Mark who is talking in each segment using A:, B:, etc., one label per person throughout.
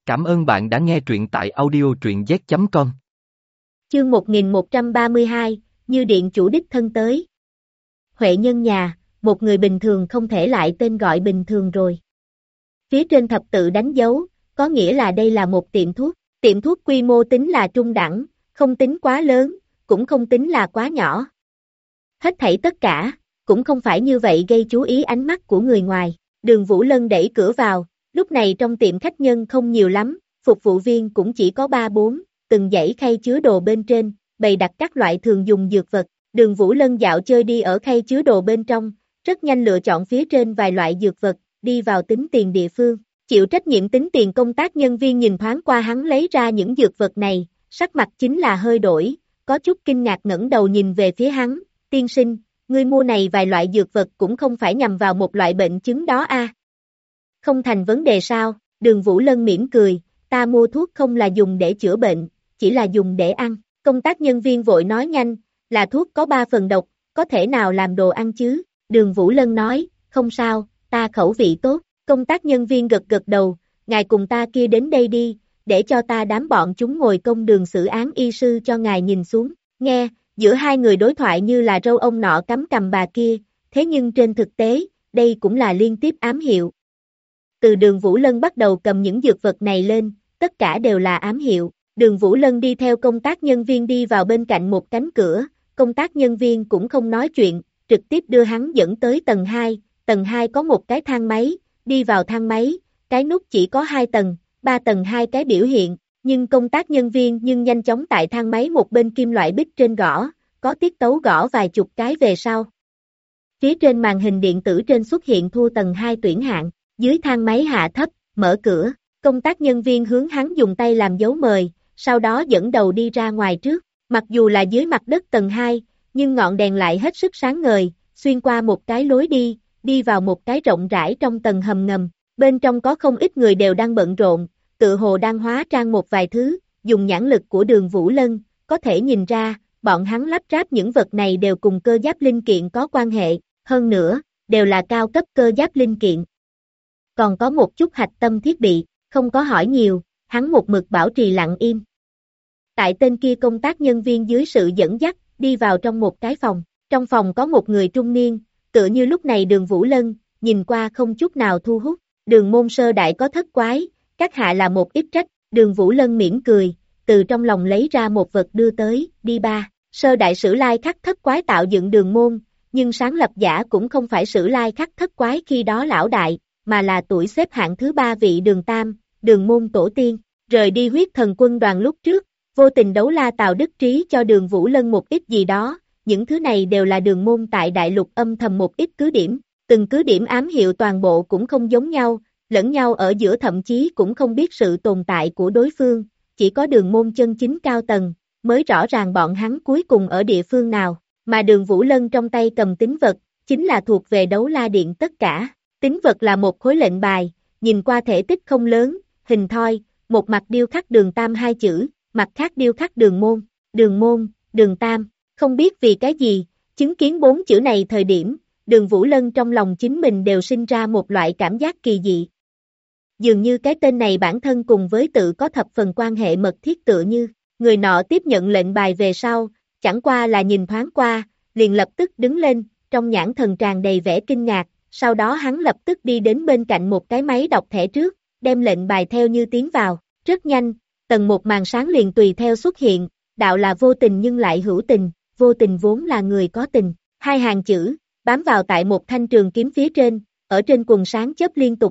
A: Cảm ơn bạn đã nghe truyện tại audio truyện z.com.
B: Chương 1132, như điện chủ đích thân tới. Huệ nhân nhà, một người bình thường không thể lại tên gọi bình thường rồi. Phía trên thập tự đánh dấu, có nghĩa là đây là một tiệm thuốc. Tiệm thuốc quy mô tính là trung đẳng, không tính quá lớn, cũng không tính là quá nhỏ. Hết thảy tất cả, cũng không phải như vậy gây chú ý ánh mắt của người ngoài. Đường Vũ Lân đẩy cửa vào, lúc này trong tiệm khách nhân không nhiều lắm, phục vụ viên cũng chỉ có 3-4, từng dãy khay chứa đồ bên trên, bày đặt các loại thường dùng dược vật. Đường Vũ Lân dạo chơi đi ở khay chứa đồ bên trong, rất nhanh lựa chọn phía trên vài loại dược vật, đi vào tính tiền địa phương. Chịu trách nhiệm tính tiền công tác nhân viên nhìn thoáng qua hắn lấy ra những dược vật này, sắc mặt chính là hơi đổi, có chút kinh ngạc ngẩng đầu nhìn về phía hắn, tiên sinh, ngươi mua này vài loại dược vật cũng không phải nhằm vào một loại bệnh chứng đó a? Không thành vấn đề sao? Đường Vũ Lân mỉm cười, ta mua thuốc không là dùng để chữa bệnh, chỉ là dùng để ăn. Công tác nhân viên vội nói nhanh, là thuốc có 3 phần độc, có thể nào làm đồ ăn chứ? Đường Vũ Lân nói, không sao, ta khẩu vị tốt. Công tác nhân viên gật gật đầu, ngài cùng ta kia đến đây đi, để cho ta đám bọn chúng ngồi công đường xử án y sư cho ngài nhìn xuống. Nghe, giữa hai người đối thoại như là râu ông nọ cắm cằm bà kia, thế nhưng trên thực tế, đây cũng là liên tiếp ám hiệu. Từ Đường Vũ Lân bắt đầu cầm những dược vật này lên, tất cả đều là ám hiệu. Đường Vũ Lân đi theo công tác nhân viên đi vào bên cạnh một cánh cửa, công tác nhân viên cũng không nói chuyện, trực tiếp đưa hắn dẫn tới tầng 2 có một cái thang máy, đi vào thang máy, cái nút chỉ có 2 tầng, 3 tầng 2 cái biểu hiện, nhưng công tác nhân viên nhanh chóng tại thang máy một bên kim loại bích trên gõ, có tiết tấu gõ vài chục cái về sau. Phía trên màn hình điện tử trên xuất hiện thu tầng 2 tuyển hạng, dưới thang máy hạ thấp, mở cửa, công tác nhân viên hướng hắn dùng tay làm dấu mời, sau đó dẫn đầu đi ra ngoài trước, mặc dù là dưới mặt đất tầng 2, nhưng ngọn đèn lại hết sức sáng ngời, xuyên qua một cái lối đi vào một cái rộng rãi trong tầng hầm ngầm, bên trong có không ít người đều đang bận rộn, tự hồ đang hóa trang một vài thứ, dùng nhãn lực của Đường Vũ Lân, có thể nhìn ra, bọn hắn lắp ráp những vật này đều cùng cơ giáp linh kiện có quan hệ, hơn nữa, đều là cao cấp cơ giáp linh kiện. Còn có một chút hạch tâm thiết bị, không có hỏi nhiều, hắn một mực bảo trì lặng im. Tại tên kia công tác nhân viên dưới sự dẫn dắt, đi vào trong một cái phòng, trong phòng có một người trung niên, tựa như lúc này Đường Vũ Lân, nhìn qua không chút nào thu hút, Đường môn sơ đại có thất quái, các hạ là một ít trách, Đường Vũ Lân mỉm cười, từ trong lòng lấy ra một vật đưa tới, đi ba, sơ đại Sử Lai Khắc thất quái tạo dựng đường môn, nhưng sáng lập giả cũng không phải Sử Lai Khắc thất quái khi đó lão đại, mà là tuổi xếp hạng thứ 3 vị Đường Tam, Đường môn tổ tiên, rời đi huyết thần quân đoàn lúc trước, vô tình đấu la Tào Đức Trí cho Đường Vũ Lân một ít gì đó, những thứ này đều là đường môn tại đại lục âm thầm một ít cứ điểm, từng cứ điểm ám hiệu toàn bộ cũng không giống nhau, lẫn nhau ở giữa thậm chí cũng không biết sự tồn tại của đối phương, chỉ có đường môn chân chính cao tầng, mới rõ ràng bọn hắn cuối cùng ở địa phương nào, mà Đường Vũ Lân trong tay cầm tín vật, chính là thuộc về đấu la điện tất cả, tín vật là một khối lệnh bài, nhìn qua thể tích không lớn, hình thoi, một mặt điêu khắc Đường Tam 2 chữ, mặt khác điêu khắc Đường môn, Đường Tam, không biết vì cái gì, chứng kiến 4 chữ này thời điểm, Đường Vũ Lân trong lòng chính mình đều sinh ra một loại cảm giác kỳ dị. Dường như cái tên này bản thân cùng với tự có thập phần quan hệ mật thiết tựa như, người nọ tiếp nhận lệnh bài về sau, chẳng qua là nhìn thoáng qua, liền lập tức đứng lên, trong nhãn thần tràn đầy vẻ kinh ngạc, sau đó hắn lập tức đi đến bên cạnh một cái máy đọc thẻ trước, đem lệnh bài theo như tiến vào, rất nhanh, tầng một màn sáng liền tùy theo xuất hiện, đạo là vô tình nhưng lại hữu tình, vô tình vốn là người có tình, 2 hàng chữ, bám vào tại một thanh trường kiếm phía trên, ở trên quần sáng chớp liên tục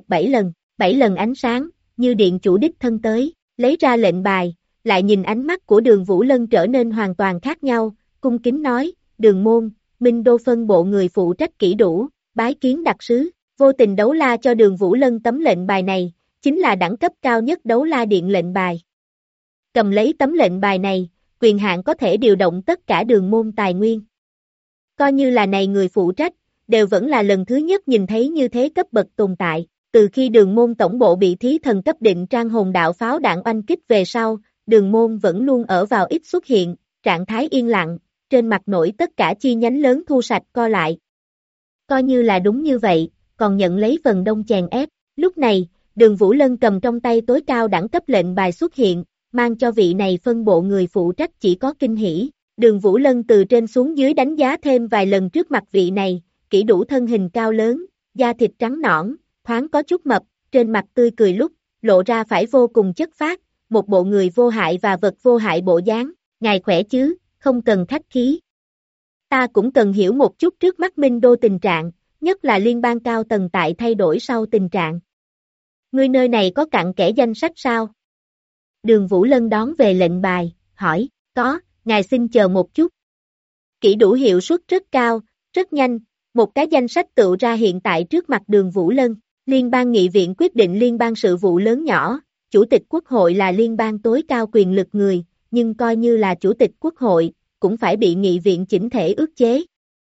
B: 7 lần ánh sáng, như điện chủ đích thân tới, lấy ra lệnh bài, lại nhìn ánh mắt của Đường Vũ Lân trở nên hoàn toàn khác nhau, cung kính nói, Đường môn, Minh Đô phân bộ người phụ trách kỹ đủ, bái kiến đặc sứ, vô tình đấu la cho Đường Vũ Lân tấm lệnh bài này, chính là đẳng cấp cao nhất đấu la điện lệnh bài. Cầm lấy tấm lệnh bài này, quyền hạn có thể điều động tất cả đường môn tài nguyên. Coi như là này người phụ trách, đều vẫn là lần thứ nhất nhìn thấy như thế cấp bậc tồn tại. Từ khi đường môn tổng bộ bị thí thần cấp định trang hồn đạo pháo đạn oanh kích về sau, đường môn vẫn luôn ở vào ít xuất hiện, trạng thái yên lặng, trên mặt nổi tất cả chi nhánh lớn thu sạch co lại. Coi như là đúng như vậy, còn nhận lấy phần đông chèn ép. Lúc này, Đường Vũ Lân cầm trong tay tối cao đẳng cấp lệnh bài xuất hiện, mang cho vị này phân bộ người phụ trách chỉ có kinh hỉ. Đường Vũ Lân từ trên xuống dưới đánh giá thêm vài lần trước mặt vị này, kỹ đủ thân hình cao lớn, da thịt trắng nõn, thoáng có chút mập, trên mặt tươi cười lúc, lộ ra phải vô cùng chất phác, một bộ người vô hại và vật vô hại bộ dáng. Ngài khỏe chứ, không cần khách khí. Ta cũng cần hiểu một chút trước mắt Minh Đô tình trạng, nhất là liên bang cao tầng tại thay đổi sau tình trạng. Ngươi nơi này có cặn kẽ danh sách sao? Đường Vũ Lân đón về lệnh bài, hỏi, có, ngài xin chờ một chút. Kỹ đủ hiệu suất rất cao, rất nhanh, một cái danh sách tựu ra hiện tại trước mặt Đường Vũ Lân. Liên bang nghị viện quyết định liên bang sự vụ lớn nhỏ, chủ tịch quốc hội là liên bang tối cao quyền lực người, nhưng coi như là chủ tịch quốc hội, cũng phải bị nghị viện chỉnh thể ức chế.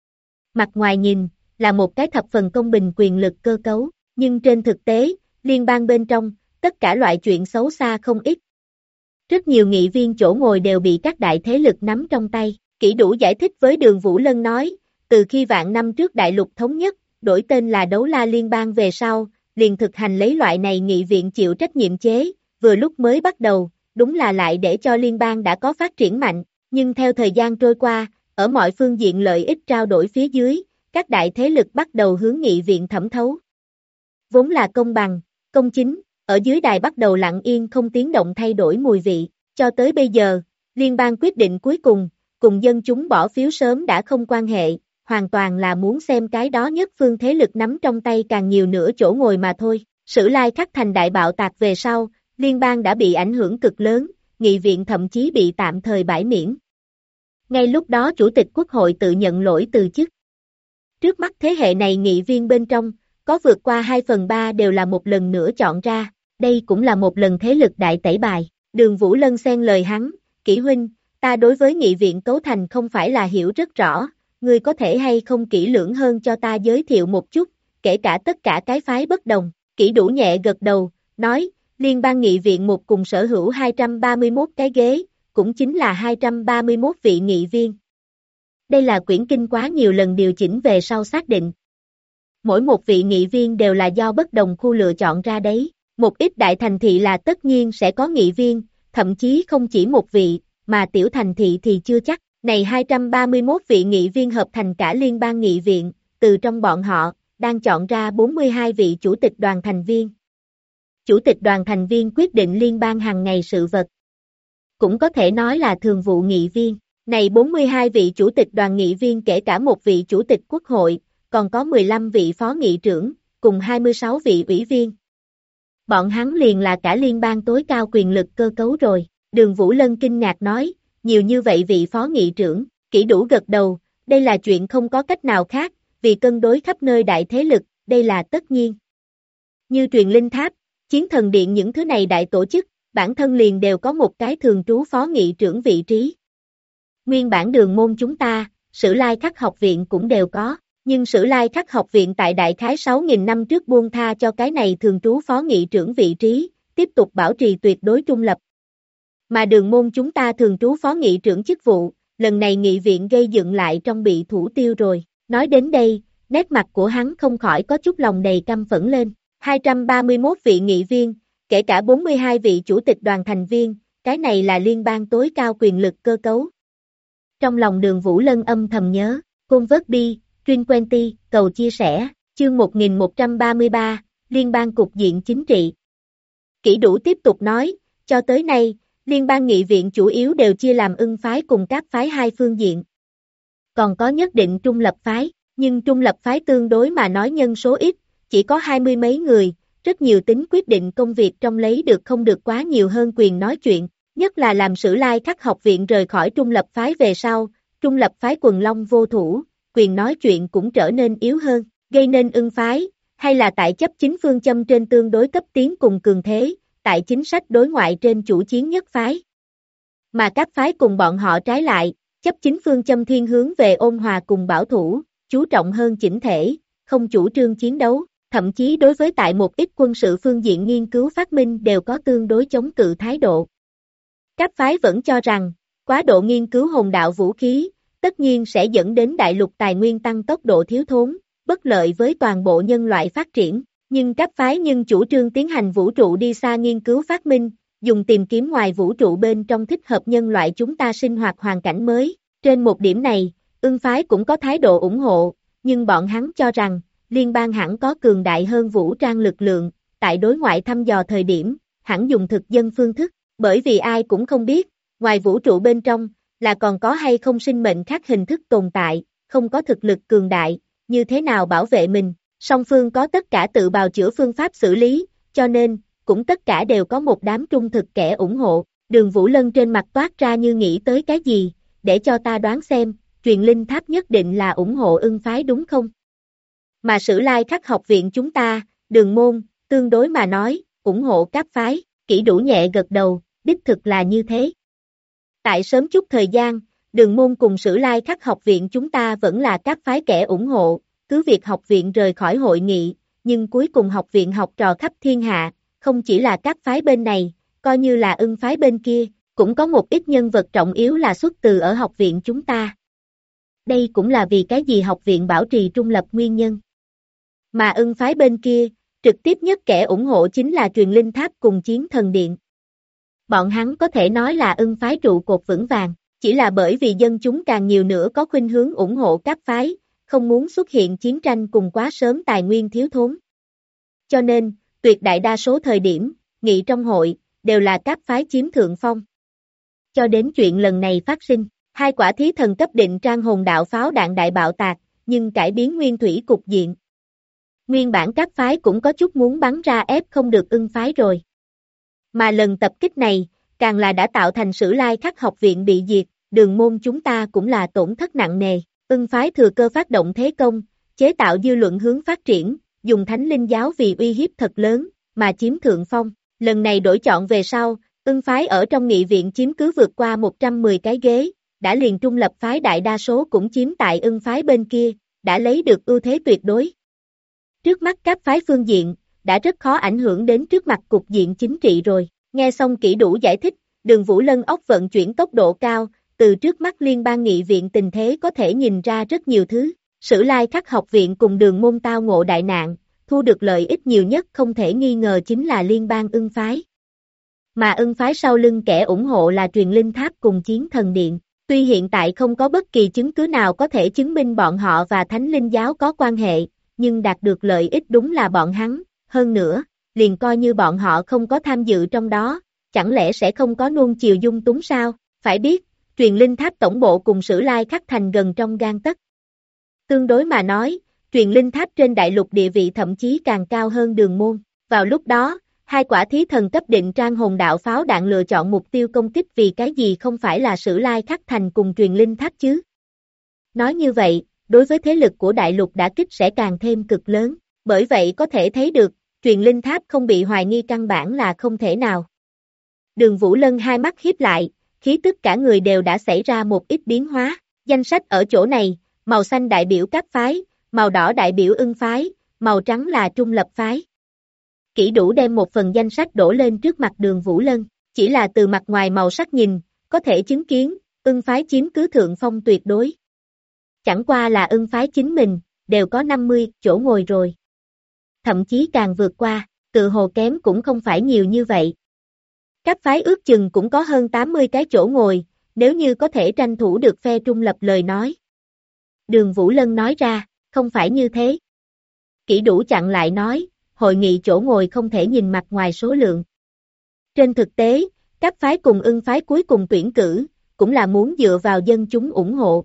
B: Mặt ngoài nhìn, là một cái thập phần công bình quyền lực cơ cấu, nhưng trên thực tế, liên bang bên trong, tất cả loại chuyện xấu xa không ít. Rất nhiều nghị viên chỗ ngồi đều bị các đại thế lực nắm trong tay. Kỹ đủ giải thích với Đường Vũ Lân nói, từ khi vạn năm trước đại lục thống nhất, đổi tên là Đấu La Liên bang về sau, liền thực hành lấy loại này nghị viện chịu trách nhiệm chế, vừa lúc mới bắt đầu, đúng là lại để cho liên bang đã có phát triển mạnh, nhưng theo thời gian trôi qua, ở mọi phương diện lợi ích trao đổi phía dưới, các đại thế lực bắt đầu hướng nghị viện thẩm thấu. Vốn là công bằng, công chính, ở dưới đài bắt đầu lặng yên không tiếng động thay đổi mùi vị, cho tới bây giờ, liên bang quyết định cuối cùng, cùng dân chúng bỏ phiếu sớm đã không quan hệ, hoàn toàn là muốn xem cái đó nhất phương thế lực nắm trong tay càng nhiều nữa chỗ ngồi mà thôi. Sử lai khắc thành đại bạo tạc về sau, liên bang đã bị ảnh hưởng cực lớn, nghị viện thậm chí bị tạm thời bãi miễn. Ngay lúc đó chủ tịch quốc hội tự nhận lỗi từ chức. Trước mắt thế hệ này nghị viên bên trong, có vượt qua 2/3 đều là một lần nữa chọn ra, đây cũng là một lần thế lực đại tẩy bài. Đường Vũ Lân xen lời hắn, Kỷ huynh, ta đối với nghị viện cấu thành không phải là hiểu rất rõ, ngươi có thể hay không kỹ lưỡng hơn cho ta giới thiệu một chút, kể cả tất cả cái phái bất đồng. Kỷ đủ nhẹ gật đầu, nói, liên bang nghị viện một cùng sở hữu 231 cái ghế, cũng chính là 231 vị nghị viên. Đây là quyển kinh quá nhiều lần điều chỉnh về sau xác định. Mỗi một vị nghị viên đều là do bất đồng khu lựa chọn ra đấy. Một ít đại thành thị là tất nhiên sẽ có nghị viên, thậm chí không chỉ một vị, mà tiểu thành thị thì chưa chắc. Này 231 vị nghị viên hợp thành cả liên bang nghị viện, từ trong bọn họ, đang chọn ra 42 vị chủ tịch đoàn thành viên. Chủ tịch đoàn thành viên quyết định liên bang hàng ngày sự vật. Cũng có thể nói là thường vụ nghị viên. Này 42 vị chủ tịch đoàn nghị viên kể cả một vị chủ tịch quốc hội, còn có 15 vị phó nghị trưởng, cùng 26 vị ủy viên. Bọn hắn liền là cả liên bang tối cao quyền lực cơ cấu rồi. Đường Vũ Lân kinh ngạc nói, nhiều như vậy vị phó nghị trưởng, Kỷ đủ gật đầu, đây là chuyện không có cách nào khác, vì cân đối khắp nơi đại thế lực, đây là tất nhiên. Như truyền linh tháp, chiến thần điện những thứ này đại tổ chức, bản thân liền đều có một cái thường trú phó nghị trưởng vị trí. Nguyên bản đường môn chúng ta, Sử Lai Khắc học viện cũng đều có, nhưng Sử Lai Khắc học viện tại đại khái 6.000 năm trước buông tha cho cái này thường trú phó nghị trưởng vị trí, tiếp tục bảo trì tuyệt đối trung lập. Mà đường môn chúng ta thường trú phó nghị trưởng chức vụ, lần này nghị viện gây dựng lại trong bị thủ tiêu rồi. Nói đến đây, nét mặt của hắn không khỏi có chút lòng đầy căm phẫn lên. 231 vị nghị viên, kể cả 42 vị chủ tịch đoàn thành viên, cái này là liên bang tối cao quyền lực cơ cấu. Trong lòng Đường Vũ Lân âm thầm nhớ, Côn vớt bi, Trinh Quenty, cầu chia sẻ, chương 1133, Liên bang cục diện chính trị. Kỷ đủ tiếp tục nói, cho tới nay, liên bang nghị viện chủ yếu đều chia làm ưng phái cùng các phái hai phương diện. Còn có nhất định trung lập phái, nhưng trung lập phái tương đối mà nói nhân số ít, chỉ có 20 mấy người, rất nhiều tính quyết định công việc trong lấy được không được quá nhiều hơn quyền nói chuyện, nhất là làm Sử Lai Khắc học viện rời khỏi trung lập phái về sau, trung lập phái quần long vô thủ, quyền nói chuyện cũng trở nên yếu hơn, gây nên ưng phái, hay là tại chấp chính phương châm trên tương đối cấp tiến cùng cường thế, tại chính sách đối ngoại trên chủ chiến nhất phái. Mà các phái cùng bọn họ trái lại, chấp chính phương châm thiên hướng về ôn hòa cùng bảo thủ, chú trọng hơn chỉnh thể, không chủ trương chiến đấu, thậm chí đối với tại một ít quân sự phương diện nghiên cứu phát minh đều có tương đối chống cự thái độ. Các phái vẫn cho rằng, quá độ nghiên cứu hồn đạo vũ khí, tất nhiên sẽ dẫn đến đại lục tài nguyên tăng tốc độ thiếu thốn, bất lợi với toàn bộ nhân loại phát triển. Nhưng các phái nhưng chủ trương tiến hành vũ trụ đi xa nghiên cứu phát minh, dùng tìm kiếm ngoài vũ trụ bên trong thích hợp nhân loại chúng ta sinh hoạt hoàn cảnh mới. Trên một điểm này, ưng phái cũng có thái độ ủng hộ, nhưng bọn hắn cho rằng, liên bang hẳn có cường đại hơn vũ trang lực lượng, tại đối ngoại thăm dò thời điểm, hẳn dùng thực dân phương thức, bởi vì ai cũng không biết, ngoài vũ trụ bên trong, là còn có hay không sinh mệnh khác hình thức tồn tại, không có thực lực cường đại, như thế nào bảo vệ mình, song phương có tất cả tự bào chữa phương pháp xử lý, cho nên, cũng tất cả đều có một đám trung thực kẻ ủng hộ. Đường Vũ Lân trên mặt toát ra như nghĩ tới cái gì, để cho ta đoán xem, truyền linh tháp nhất định là ủng hộ ưng phái đúng không? Mà Sử Lai Khắc học viện chúng ta, Đường môn, tương đối mà nói, ủng hộ các phái, Kỷ Đủ nhẹ gật đầu, đích thực là như thế. Tại sớm chút thời gian, Đường môn cùng Sử Lai Khắc học viện chúng ta vẫn là các phái kẻ ủng hộ, cứ việc học viện rời khỏi hội nghị, nhưng cuối cùng học viện học trò khắp thiên hạ, không chỉ là các phái bên này, coi như là ưng phái bên kia, cũng có một ít nhân vật trọng yếu là xuất từ ở học viện chúng ta. Đây cũng là vì cái gì học viện bảo trì trung lập nguyên nhân. Mà ưng phái bên kia, trực tiếp nhất kẻ ủng hộ chính là Truyền Linh Tháp cùng Chiến Thần Điện. Bọn hắn có thể nói là ưng phái trụ cột vững vàng, chỉ là bởi vì dân chúng càng nhiều nữa có khuynh hướng ủng hộ các phái, không muốn xuất hiện chiến tranh cùng quá sớm tài nguyên thiếu thốn. Cho nên, tuyệt đại đa số thời điểm, nghị trong hội, đều là các phái chiếm thượng phong. Cho đến chuyện lần này phát sinh, hai quả thí thần cấp định trang hồn đạo pháo đạn đại bạo tạc, nhưng cải biến nguyên thủy cục diện. Nguyên bản các phái cũng có chút muốn bắn ra ép không được ưng phái rồi. Mà lần tập kích này, càng là đã tạo thành Sử Lai Khắc học viện bị diệt, Đường môn chúng ta cũng là tổn thất nặng nề. Ưng phái thừa cơ phát động thế công, chế tạo dư luận hướng phát triển, dùng Thánh Linh giáo vì uy hiếp thật lớn, mà chiếm thượng phong. Lần này đổi chọn về sau, ưng phái ở trong nghị viện chiếm cứ vượt qua 110 cái ghế, đã liền trung lập phái đại đa số cũng chiếm tại ưng phái bên kia, đã lấy được ưu thế tuyệt đối. Trước mắt các phái phương diện, đã rất khó ảnh hưởng đến trước mặt cục diện chính trị rồi. Nghe xong Kỷ Đủ giải thích, Đường Vũ Lân óc vận chuyển tốc độ cao, từ trước mắt liên bang nghị viện tình thế có thể nhìn ra rất nhiều thứ. Sử Lai Khắc học viện cùng Đường môn tao ngộ đại nạn, thu được lợi ích nhiều nhất không thể nghi ngờ chính là liên bang ưng phái. Mà ưng phái sau lưng kẻ ủng hộ là Truyền Linh Tháp cùng Chiến Thần Điện. Tuy hiện tại không có bất kỳ chứng cứ nào có thể chứng minh bọn họ và Thánh Linh giáo có quan hệ, nhưng đạt được lợi ích đúng là bọn hắn, hơn nữa, liền coi như bọn họ không có tham dự trong đó, chẳng lẽ sẽ không có nuông chiều dung túng sao? Phải biết, Truyền Linh Tháp tổng bộ cùng Sử Lai Khắc thành gần trong gang tấc. Tương đối mà nói, Truyền Linh Tháp trên đại lục địa vị thậm chí càng cao hơn Đường môn. Vào lúc đó, hai quả thí thần cấp định trang hồn đạo pháo đạn lựa chọn mục tiêu công kích vì cái gì không phải là Sử Lai Khắc thành cùng Truyền Linh Tháp chứ? Nói như vậy, đối với thế lực của đại lục đả kích sẽ càng thêm cực lớn, bởi vậy có thể thấy được, Truyền Linh Tháp không bị hoài nghi căn bản là không thể nào. Đường Vũ Lân hai mắt híp lại, khí tức cả người đều đã xảy ra một ít biến hóa, danh sách ở chỗ này, màu xanh đại biểu các phái, màu đỏ đại biểu ưng phái, màu trắng là trung lập phái. Kỷ Đủ đem một phần danh sách đổ lên trước mặt Đường Vũ Lân, chỉ là từ mặt ngoài màu sắc nhìn, có thể chứng kiến, ưng phái chiếm cứ thượng phong tuyệt đối. Chẳng qua là ưng phái chính mình, đều có 50 chỗ ngồi rồi. Thậm chí càng vượt qua, tự hồ kém cũng không phải nhiều như vậy. Các phái ước chừng cũng có hơn 80 cái chỗ ngồi, nếu như có thể tranh thủ được phe trung lập lời nói. Đường Vũ Lân nói ra, không phải như thế. Kỷ Đủ chặn lại nói, hội nghị chỗ ngồi không thể nhìn mặt ngoài số lượng. Trên thực tế, các phái cùng ưng phái cuối cùng tuyển cử, cũng là muốn dựa vào dân chúng ủng hộ.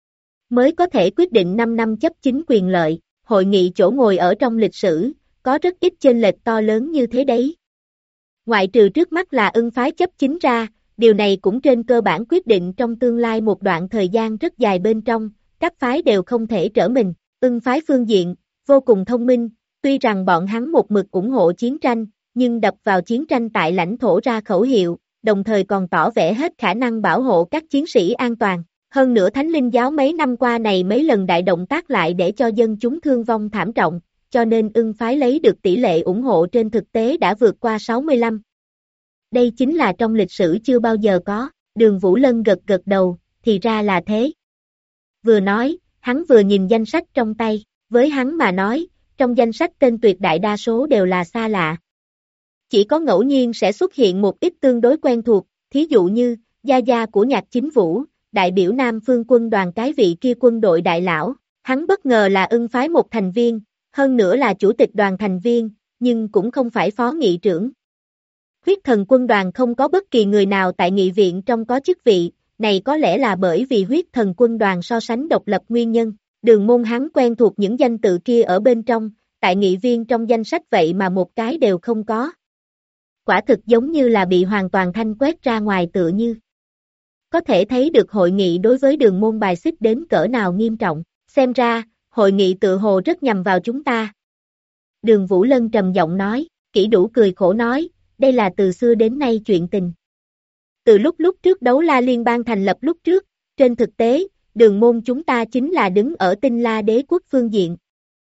B: Mới có thể quyết định 5 năm chấp chính quyền lợi, hội nghị chỗ ngồi ở trong lịch sử, có rất ít chênh lệch to lớn như thế đấy. Ngoại trừ trước mắt là ưng phái chấp chính ra, điều này cũng trên cơ bản quyết định trong tương lai một đoạn thời gian rất dài bên trong, các phái đều không thể trở mình. Ưng phái phương diện, vô cùng thông minh, tuy rằng bọn hắn một mực ủng hộ chiến tranh, nhưng đập vào chiến tranh tại lãnh thổ ra khẩu hiệu, đồng thời còn tỏ vẻ hết khả năng bảo hộ các chiến sĩ an toàn. Hơn nữa Thánh Linh giáo mấy năm qua này mấy lần đại động tác lại để cho dân chúng thương vong thảm trọng, cho nên ưng phái lấy được tỷ lệ ủng hộ trên thực tế đã vượt qua 65. Đây chính là trong lịch sử chưa bao giờ có, Đường Vũ Lân gật gật đầu, thì ra là thế. Vừa nói, hắn vừa nhìn danh sách trong tay, với hắn mà nói, trong danh sách tên tuyệt đại đa số đều là xa lạ. Chỉ có ngẫu nhiên sẽ xuất hiện một ít tương đối quen thuộc, thí dụ như, Gia Gia của Nhạc Chính Vũ, đại biểu Nam Phương quân đoàn cái vị kia quân đội đại lão, hắn bất ngờ là ưng phái một thành viên, hơn nữa là chủ tịch đoàn thành viên, nhưng cũng không phải phó nghị trưởng. Huyết thần quân đoàn không có bất kỳ người nào tại nghị viện trong có chức vị, này có lẽ là bởi vì huyết thần quân đoàn so sánh độc lập nguyên nhân. Đường Môn hắn quen thuộc những danh tự kia ở bên trong, tại nghị viên trong danh sách vậy mà một cái đều không có. Quả thực giống như là bị hoàn toàn thanh quét ra ngoài tựa như. Có thể thấy được hội nghị đối với Đường Môn bài xích đến cỡ nào nghiêm trọng, xem ra, hội nghị tự hồ rất nhằm vào chúng ta. Đường Vũ Lân trầm giọng nói, Kỷ Đủ cười khổ nói, đây là từ xưa đến nay chuyện tình. Từ lúc trước đấu la liên bang thành lập lúc trước, trên thực tế, Đường Môn chúng ta chính là đứng ở Tinh La Đế quốc phương diện.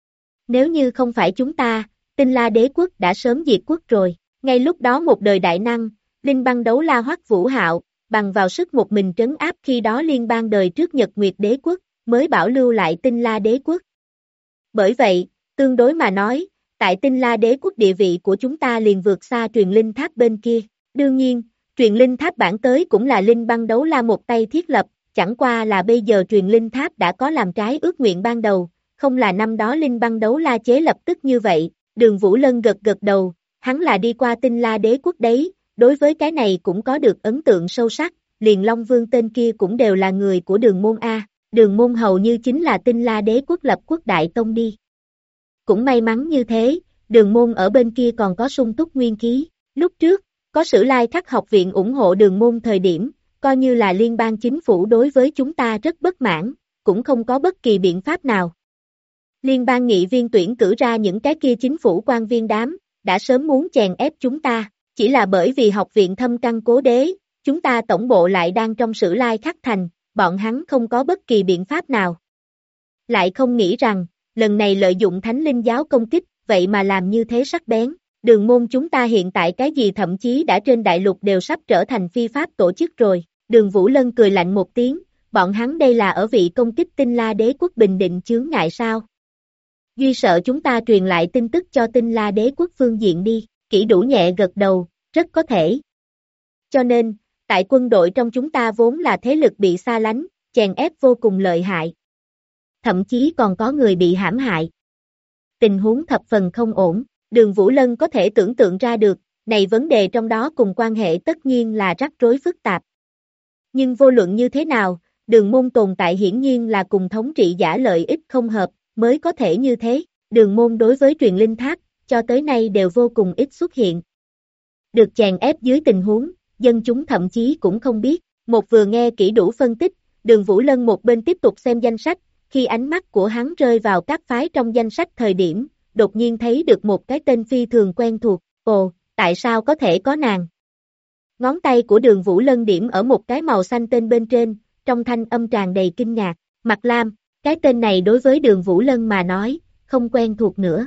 B: Nếu như không phải chúng ta, Tinh La Đế quốc đã sớm diệt quốc rồi. Ngay lúc đó một đời đại năng, Linh băng đấu la Hoắc Vũ Hạo, bằng vào sức một mình trấn áp khi đó liên bang đời trước Nhật Nguyệt Đế quốc, mới bảo lưu lại Tinh La Đế quốc. Bởi vậy, tương đối mà nói, tại Tinh La Đế quốc địa vị của chúng ta liền vượt xa truyền linh tháp bên kia. Đương nhiên, truyền linh tháp bản tới cũng là Linh băng đấu la một tay thiết lập, chẳng qua là bây giờ truyền linh tháp đã có làm trái ước nguyện ban đầu, không là năm đó Linh băng đấu la chế lập tức như vậy. Đường Vũ Lân gật đầu, hắn là đi qua Tinh La Đế quốc đấy, đối với cái này cũng có được ấn tượng sâu sắc, liền Long Vương tên kia cũng đều là người của Đường Môn A, Đường Môn hầu như chính là Tinh La Đế quốc lập quốc đại tông đi. Cũng may mắn như thế, Đường Môn ở bên kia còn có sung túc nguyên khí, lúc trước, có Sử Lai Khắc học viện ủng hộ Đường Môn thời điểm, coi như là liên bang chính phủ đối với chúng ta rất bất mãn, cũng không có bất kỳ biện pháp nào. Liên bang nghị viên tuyển cử ra những cái kia chính phủ quan viên đám, đã sớm muốn chèn ép chúng ta, chỉ là bởi vì học viện thâm căn cố đế, chúng ta tổng bộ lại đang trong Sử Lai Khắc thành, bọn hắn không có bất kỳ biện pháp nào. Lại không nghĩ rằng, lần này lợi dụng Thánh Linh giáo công kích, vậy mà làm như thế sắc bén. Đường Môn chúng ta hiện tại cái gì thậm chí đã trên đại lục đều sắp trở thành phi pháp tổ chức rồi. Đường Vũ Lân cười lạnh một tiếng, bọn hắn đây là ở vị công kích Tinh La Đế quốc bình định chướng ngại sao? Duy sợ chúng ta truyền lại tin tức cho Tinh La Đế quốc phương diện đi, Kỷ Đủ nhẹ gật đầu, rất có thể. Cho nên, tại quân đội trong chúng ta vốn là thế lực bị xa lánh, chèn ép vô cùng lợi hại. Thậm chí còn có người bị hãm hại. Tình huống thập phần không ổn, Đường Vũ Lân có thể tưởng tượng ra được, này vấn đề trong đó cùng quan hệ tất nhiên là rắc rối phức tạp. Nhưng vô luận như thế nào, Đường Môn tồn tại hiển nhiên là cùng thống trị giả lợi ích không hợp, mới có thể như thế. Đường Môn đối với truyền linh tháp, cho tới nay đều vô cùng ít xuất hiện. Được chèn ép dưới tình huống, dân chúng thậm chí cũng không biết. Một vừa nghe Kỷ Đủ phân tích, Đường Vũ Lân một bên tiếp tục xem danh sách, khi ánh mắt của hắn rơi vào các phái trong danh sách thời điểm, đột nhiên thấy được một cái tên phi thường quen thuộc. Ồ, tại sao có thể có nàng? Ngón tay của Đường Vũ Lân điểm ở một cái màu xanh tên bên trên, trong thanh âm tràn đầy kinh ngạc. Mặt Lam, cái tên này đối với Đường Vũ Lân mà nói, không quen thuộc nữa.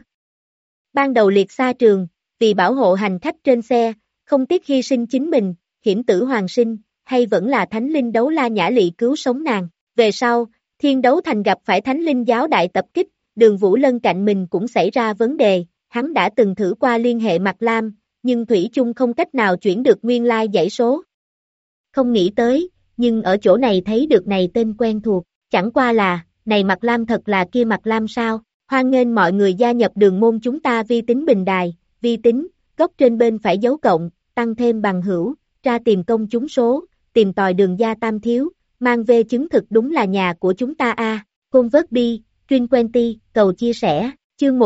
B: Ban đầu liệt xa trường, vì bảo hộ hành khách trên xe, không tiếc hy sinh chính mình, hiểm tử hoàng sinh, hay vẫn là Thánh Linh đấu la Nhã Lị cứu sống nàng. Về sau, Thiên Đấu Thành gặp phải Thánh Linh giáo đại tập kích, Đường Vũ Lân cạnh mình cũng xảy ra vấn đề, hắn đã từng thử qua liên hệ Mặt Lam, nhưng thủy chung không cách nào chuyển được nguyên lai dãy số. Không nghĩ tới, nhưng ở chỗ này thấy được này tên quen thuộc, chẳng qua là, này Mặt Lam thật là kia Mặt Lam sao? Hoan nghênh mọi người gia nhập Đường Môn chúng ta vi tính bình đài, vi tính, góc trên bên phải dấu cộng, tăng thêm bằng hữu, tra tìm công chúng số, tìm tòi Đường gia tam thiếu, mang về chứng thực đúng là nhà của chúng ta a. Convert bi, Truyền Quenty, cầu chia sẻ, chương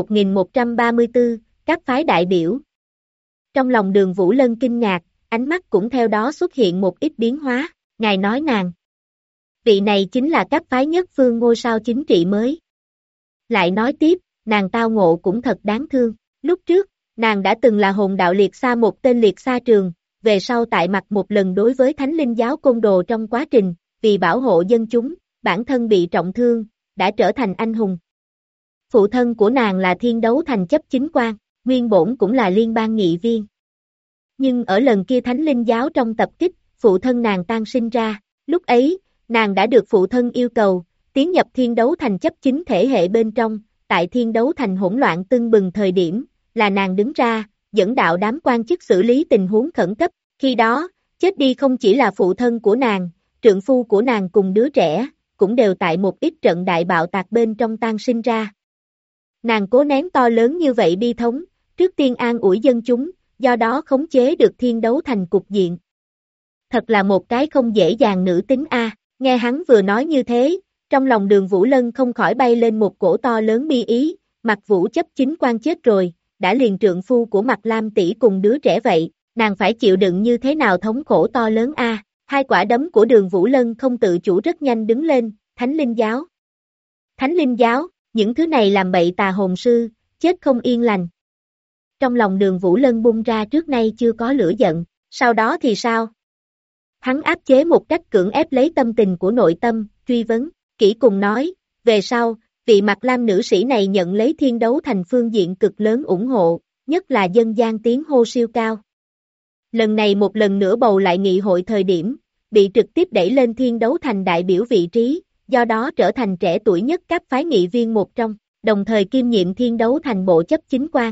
B: 1134, các phái đại biểu. Trong lòng Đường Vũ Lân kinh ngạc, ánh mắt cũng theo đó xuất hiện một ít biến hóa, ngài nói nàng. Vị này chính là các phái nhất phương ngôi sao chính trị mới. Lại nói tiếp, nàng tao ngộ cũng thật đáng thương, lúc trước, nàng đã từng là hồn đạo liệt xa một tên liệt xa trường, về sau tại mặt một lần đối với Thánh Linh giáo côn đồ trong quá trình, vì bảo hộ dân chúng, bản thân bị trọng thương, đã trở thành anh hùng. Phụ thân của nàng là Thiên Đấu Thành chấp chính quan, nguyên bổn cũng là liên bang nghị viên. Nhưng ở lần kia Thánh Linh giáo trong tập kích, phụ thân nàng tan sinh ra, lúc ấy, nàng đã được phụ thân yêu cầu, tiến nhập Thiên Đấu Thành chấp chính thể hệ bên trong, tại thiên đấu thành hỗn loạn tưng bừng thời điểm, là nàng đứng ra, dẫn đạo đám quan chức xử lý tình huống khẩn cấp, khi đó, chết đi không chỉ là phụ thân của nàng, trượng phu của nàng cùng đứa trẻ, cũng đều tại một ít trận đại bạo tạc bên trong tan sinh ra. Nàng cố nén to lớn như vậy bi thống, trước tiên an ủi dân chúng, do đó khống chế được thiên đấu thành cục diện. Thật là một cái không dễ dàng nữ tính a. Nghe hắn vừa nói như thế, trong lòng Đường Vũ Lân không khỏi bay lên một cổ to lớn bi ý, Mạc Vũ chấp chính quan chết rồi, đã liền trượng phu của Mạc Lam tỷ cùng đứa trẻ vậy, nàng phải chịu đựng như thế nào thống khổ to lớn a. Hai quả đấm của Đường Vũ Lân không tự chủ rất nhanh đứng lên, Thánh Linh Giáo. Thánh Linh Giáo, những thứ này làm bậy tà hồn sư, chết không yên lành. Trong lòng Đường Vũ Lân bung ra trước nay chưa có lửa giận, sau đó thì sao? Hắn áp chế một cách cưỡng ép lấy tâm tình của nội tâm, truy vấn, kỹ cùng nói, về sau, vị Mạc Lam nữ sĩ này nhận lấy thiên đấu thành phương diện cực lớn ủng hộ, nhất là dân gian tiếng hô siêu cao. Lần này một lần nữa bầu lại nghị hội thời điểm, bị trực tiếp đẩy lên thiên đấu thành đại biểu vị trí, do đó trở thành trẻ tuổi nhất các phái nghị viên một trong, đồng thời kiêm nhiệm thiên đấu thành bộ chấp chính quan.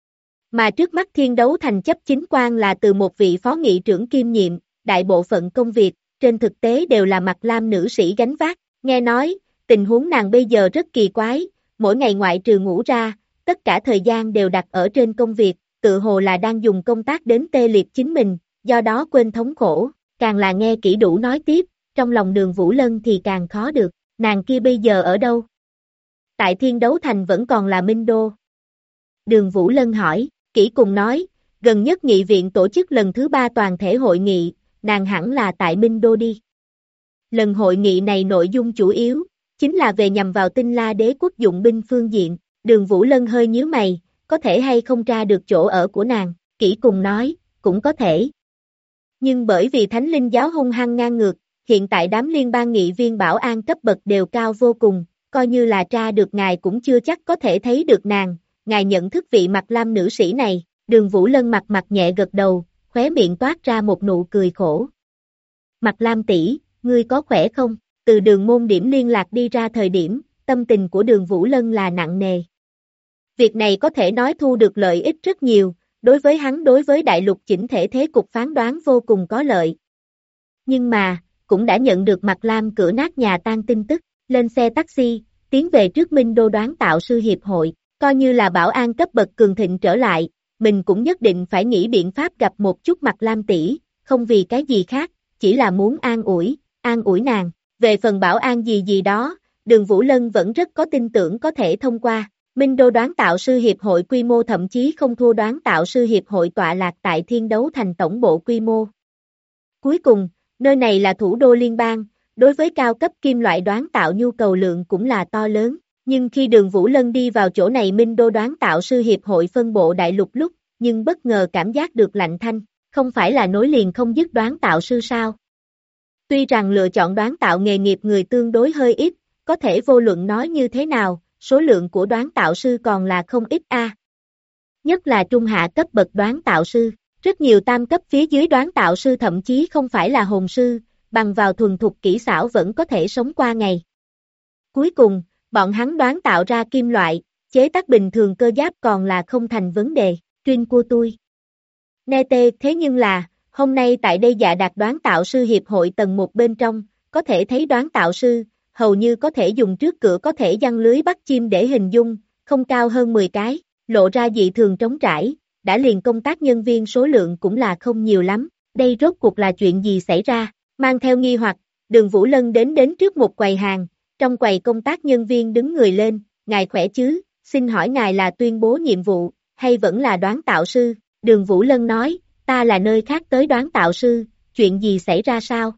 B: Mà trước mắt thiên đấu thành chấp chính quan là từ một vị phó nghị trưởng kiêm nhiệm, đại bộ phận công việc, trên thực tế đều là Mạc Lam nữ sĩ gánh vác, nghe nói, tình huống nàng bây giờ rất kỳ quái, mỗi ngày ngoại trừ ngủ ra, tất cả thời gian đều đặt ở trên công việc, tự hồ là đang dùng công tác đến tê liệt chính mình, do đó quên thống khổ, càng là nghe kỹ đủ nói tiếp, trong lòng Đường Vũ Lân thì càng khó được, nàng kia bây giờ ở đâu? Tại thiên đấu thành vẫn còn là Minh Đô. Đường Vũ Lân hỏi, kỹ cùng nói, gần nhất nghị viện tổ chức lần thứ 3 toàn thể hội nghị, nàng hẳn là tại Minh Đô đi. Lần hội nghị này nội dung chủ yếu, chính là về nhằm vào Tinh La Đế quốc dụng binh phương diện, Đường Vũ Lân hơi nhíu mày, có thể hay không tra được chỗ ở của nàng, kỹ cùng nói, cũng có thể. Nhưng bởi vì Thánh Linh Giáo hung hăng ngang ngược, hiện tại đám liên bang nghị viên bảo an cấp bậc đều cao vô cùng, coi như là tra được ngài cũng chưa chắc có thể thấy được nàng, ngài nhận thức vị Mạc Lam nữ sĩ này, Đường Vũ Lân mặt nhẹ gật đầu, khóe miệng toát ra một nụ cười khổ. Mạc Lam tỷ, ngươi có khỏe không? Từ đường môn điểm liên lạc đi ra thời điểm, tâm tình của Đường Vũ Lân là nặng nề. Việc này có thể nói thu được lợi ích rất nhiều, đối với hắn đối với đại lục chỉnh thể thế cục phán đoán vô cùng có lợi. Nhưng mà, cũng đã nhận được Mạc Lam cửa nát nhà tan tin tức, lên xe taxi, tiến về trước Minh Đô đoán tạo sư hiệp hội, coi như là bảo an cấp bậc cường thịnh trở lại, mình cũng nhất định phải nghĩ biện pháp gặp một chút Mạc Lam tỷ, không vì cái gì khác, chỉ là muốn an ủi nàng. Về phần bảo an gì đó, Đường Vũ Lân vẫn rất có tin tưởng có thể thông qua. Minh Đô đoán tạo sư hiệp hội quy mô thậm chí không thua đoán tạo sư hiệp hội tọa lạc tại thiên đấu thành tổng bộ quy mô. Cuối cùng, nơi này là thủ đô liên bang, đối với cao cấp kim loại đoán tạo nhu cầu lượng cũng là to lớn. Nhưng khi Đường Vũ Lân đi vào chỗ này Minh Đô đoán tạo sư hiệp hội phân bộ đại lục lúc, nhưng bất ngờ cảm giác được lạnh thanh, không phải là nối liền không dứt đoán tạo sư sao? Tuy rằng lựa chọn đoán tạo nghề nghiệp người tương đối hơi ít, có thể vô luận nói như thế nào, số lượng của đoán tạo sư còn là không ít a. Nhất là trung hạ cấp bậc đoán tạo sư, rất nhiều tam cấp phía dưới đoán tạo sư thậm chí không phải là hồn sư, bằng vào thuần thục kỹ xảo vẫn có thể sống qua ngày. Cuối cùng, bọn hắn đoán tạo ra kim loại, chế tác bình thường cơ giáp còn là không thành vấn đề, chuyên của tôi. Nê tê thế nhưng là, hôm nay tại đây Dạ Đạt đoán tạo sư hiệp hội tầng 1 bên trong, có thể thấy đoán tạo sư, hầu như có thể dùng trước cửa có thể giăng lưới bắt chim để hình dung, không cao hơn 10 cái, lộ ra dị thường trống trải, đã liền công tác nhân viên số lượng cũng là không nhiều lắm, đây rốt cuộc là chuyện gì xảy ra, mang theo nghi hoặc, Đường Vũ Lân đến trước một quầy hàng, trong quầy công tác nhân viên đứng người lên, ngài khỏe chứ, xin hỏi ngài là tuyên bố nhiệm vụ, hay vẫn là đoán tạo sư, Đường Vũ Lân nói, ta là nơi khác tới đoán tạo sư, chuyện gì xảy ra sao?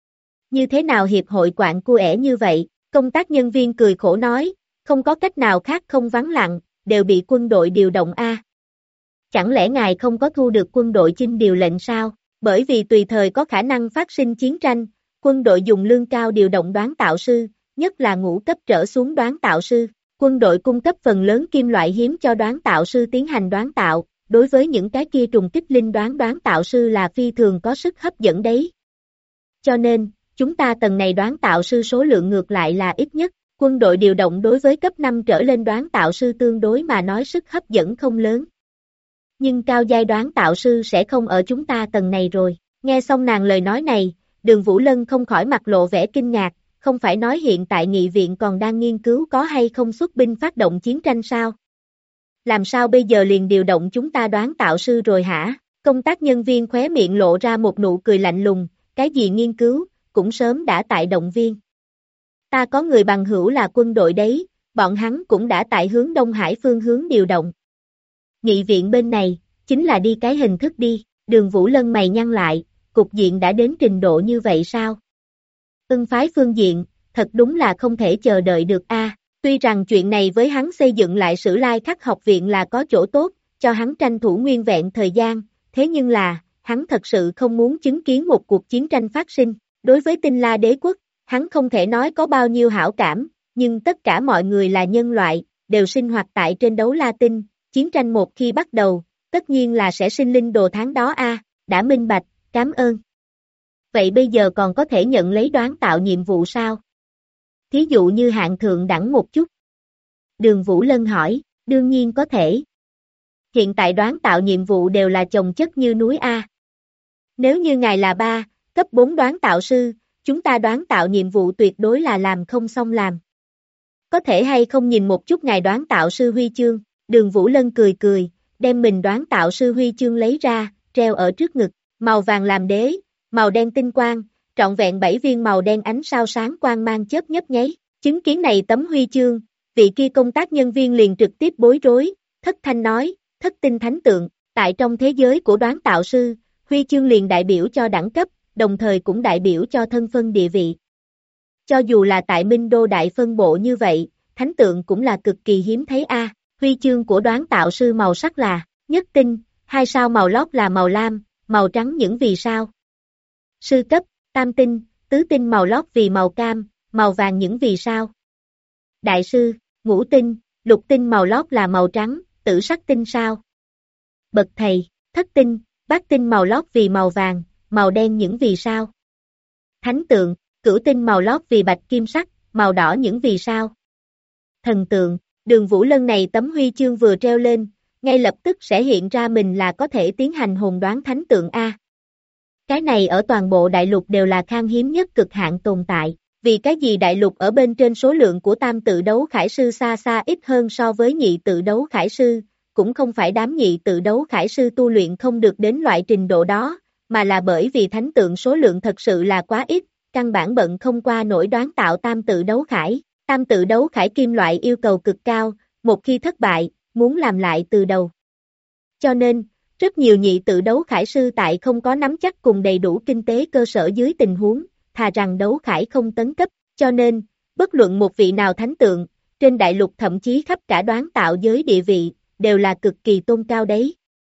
B: Như thế nào hiệp hội quạng cua ẻ như vậy, công tác nhân viên cười khổ nói, không có cách nào khác không vắng lặng, đều bị quân đội điều động a. Chẳng lẽ ngài không có thu được quân đội chinh điều lệnh sao? Bởi vì tùy thời có khả năng phát sinh chiến tranh, quân đội dùng lương cao điều động đoán tạo sư, nhất là ngũ cấp trở xuống đoán tạo sư. Quân đội cung cấp phần lớn kim loại hiếm cho đoán tạo sư tiến hành đoán tạo, đối với những cái kia trùng kích linh đoán tạo sư là phi thường có sức hấp dẫn đấy. Cho nên, chúng ta tầng này đoán tạo sư số lượng ngược lại là ít nhất, Quân đội điều động đối với cấp 5 trở lên đoán tạo sư tương đối mà nói sức hấp dẫn không lớn. Nhưng cao giai đoán tạo sư sẽ không ở chúng ta tầng này rồi. Nghe xong nàng lời nói này, Đường Vũ Lân không khỏi mặt lộ vẻ kinh ngạc, không phải nói hiện tại nghị viện còn đang nghiên cứu có hay không xuất binh phát động chiến tranh sao? Làm sao bây giờ liền điều động chúng ta đoán tạo sư rồi hả? Công tác nhân viên khóe miệng lộ ra một nụ cười lạnh lùng, cái gì nghiên cứu, cũng sớm đã tại động viên. Ta có người bằng hữu là quân đội đấy, bọn hắn cũng đã tại hướng Đông Hải phương hướng điều động. Nghị viện bên này, chính là đi cái hình thức đi, Đường Vũ Lân mày nhăn lại, cục diện đã đến trình độ như vậy sao? Phái phương diện, thật đúng là không thể chờ đợi được a. Tuy rằng chuyện này với hắn xây dựng lại Sử Lai Khắc học viện là có chỗ tốt, cho hắn tranh thủ nguyên vẹn thời gian, thế nhưng là, hắn thật sự không muốn chứng kiến một cuộc chiến tranh phát sinh. Đối với Tinh La Đế quốc, hắn không thể nói có bao nhiêu hảo cảm, nhưng tất cả mọi người là nhân loại, đều sinh hoạt tại trên đấu La Tinh, chiến tranh một khi bắt đầu, tất nhiên là sẽ sinh linh đồ tháng đó a. Đã minh bạch, cảm ơn. Vậy bây giờ còn có thể nhận lấy đoán tạo nhiệm vụ sao? Thí dụ như hạng thượng đẳng một chút. Đường Vũ Lân hỏi, đương nhiên có thể. Hiện tại đoán tạo nhiệm vụ đều là chồng chất như núi A. Nếu như ngài là 3, cấp 4 đoán tạo sư, chúng ta đoán tạo nhiệm vụ tuyệt đối là làm không xong làm. Có thể hay không nhìn một chút ngài đoán tạo sư huy chương? Đường Vũ Lân cười cười, đem mình đoán tạo sư huy chương lấy ra, treo ở trước ngực, màu vàng làm đế, màu đen tinh quang, trọn vẹn 7 viên màu đen ánh sao sáng quang mang chớp nhấp nháy. Chứng kiến này tấm huy chương, vị kia công tác nhân viên liền trực tiếp bối rối, thất thanh nói, thất tinh thánh tượng, tại trong thế giới của đoán tạo sư, huy chương liền đại biểu cho đẳng cấp, đồng thời cũng đại biểu cho thân phân địa vị. Cho dù là tại Minh Đô đại phân bộ như vậy, thánh tượng cũng là cực kỳ hiếm thấy a. Huy chương của đoán tạo sư màu sắc là nhất tinh, 2 sao màu lót là màu lam, màu trắng những vì sao. Sư cấp, tam tinh, tứ tinh màu lót vì màu cam, màu vàng những vì sao. Đại sư, ngũ tinh, lục tinh màu lót là màu trắng, tử sắc tinh sao. Bậc thầy, thất tinh, bát tinh màu lót vì màu vàng, màu đen những vì sao. Thánh tượng, cửu tinh màu lót vì bạch kim sắc, màu đỏ những vì sao. Thần tượng, Đường Vũ Lân này tấm huy chương vừa treo lên, ngay lập tức sẽ hiện ra mình là có thể tiến hành hồn đoán thánh tượng A. Cái này ở toàn bộ đại lục đều là khan hiếm nhất cực hạn tồn tại, vì cái gì đại lục ở bên trên số lượng của tam tự đấu khải sư xa xa ít hơn so với nhị tự đấu khải sư, cũng không phải đám nhị tự đấu khải sư tu luyện không được đến loại trình độ đó, mà là bởi vì thánh tượng số lượng thật sự là quá ít, căn bản bận không qua nổi đoán tạo tam tự đấu khải. Tam tự đấu khải kim loại yêu cầu cực cao, một khi thất bại, muốn làm lại từ đầu. Cho nên, rất nhiều nhị tự đấu khải sư tại không có nắm chắc cùng đầy đủ kinh tế cơ sở dưới tình huống, thà rằng đấu khải không tấn cấp, cho nên, bất luận một vị nào thánh tượng, trên đại lục thậm chí khắp cả đoán tạo giới địa vị, đều là cực kỳ tôn cao đấy.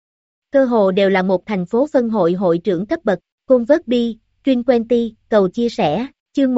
B: Cơ hồ đều là một thành phố phân hội hội trưởng cấp bậc, Convertby, Trinquenty, cầu chia sẻ, chương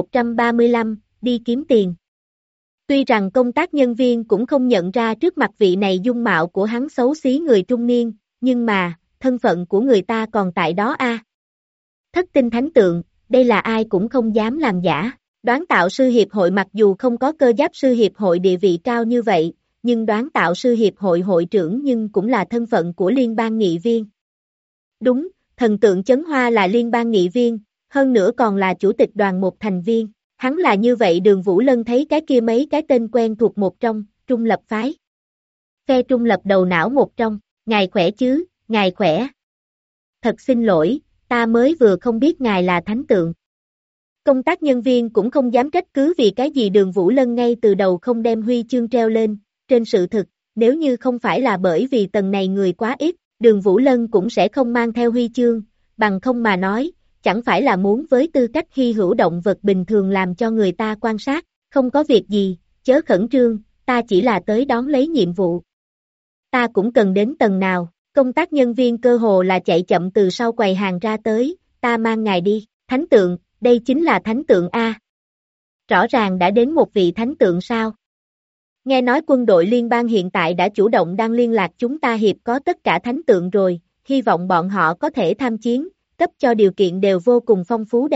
B: 1135, đi kiếm tiền. Tuy rằng công tác nhân viên cũng không nhận ra trước mặt vị này dung mạo của hắn xấu xí người trung niên, nhưng mà, thân phận của người ta còn tại đó a. Thất tinh thánh tượng, đây là ai cũng không dám làm giả. Đoán tạo sư hiệp hội mặc dù không có cơ giáp sư hiệp hội địa vị cao như vậy, nhưng đoán tạo sư hiệp hội hội trưởng nhưng cũng là thân phận của liên bang nghị viên. Đúng, thần tượng Chấn Hoa là liên bang nghị viên, hơn nữa còn là chủ tịch đoàn một thành viên. Hắn là như vậy. Đường Vũ Lân thấy cái kia mấy cái tên quen thuộc một trong, Trung Lập phái. Phe Trung Lập đầu não một trong, ngài khỏe chứ, ngài khỏe. Thật xin lỗi, ta mới vừa không biết ngài là thánh tượng. Công tác nhân viên cũng không dám trách cứ vì cái gì Đường Vũ Lân ngay từ đầu không đem huy chương treo lên, trên sự thực, nếu như không phải là bởi vì tầng này người quá ít, Đường Vũ Lân cũng sẽ không mang theo huy chương, bằng không mà nói, chẳng phải là muốn với tư cách hy hữu động vật bình thường làm cho người ta quan sát, không có việc gì, chớ khẩn trương, ta chỉ là tới đón lấy nhiệm vụ. Ta cũng cần đến tầng nào, công tác nhân viên cơ hồ là chạy chậm từ sau quầy hàng ra tới, ta mang ngài đi, thánh tượng, đây chính là thánh tượng A. Rõ ràng đã đến một vị thánh tượng sao? Nghe nói quân đội liên bang hiện tại đã chủ động đang liên lạc chúng ta hiệp có tất cả thánh tượng rồi, hy vọng bọn họ có thể tham chiến, cấp cho điều kiện đều vô cùng phong phú đây.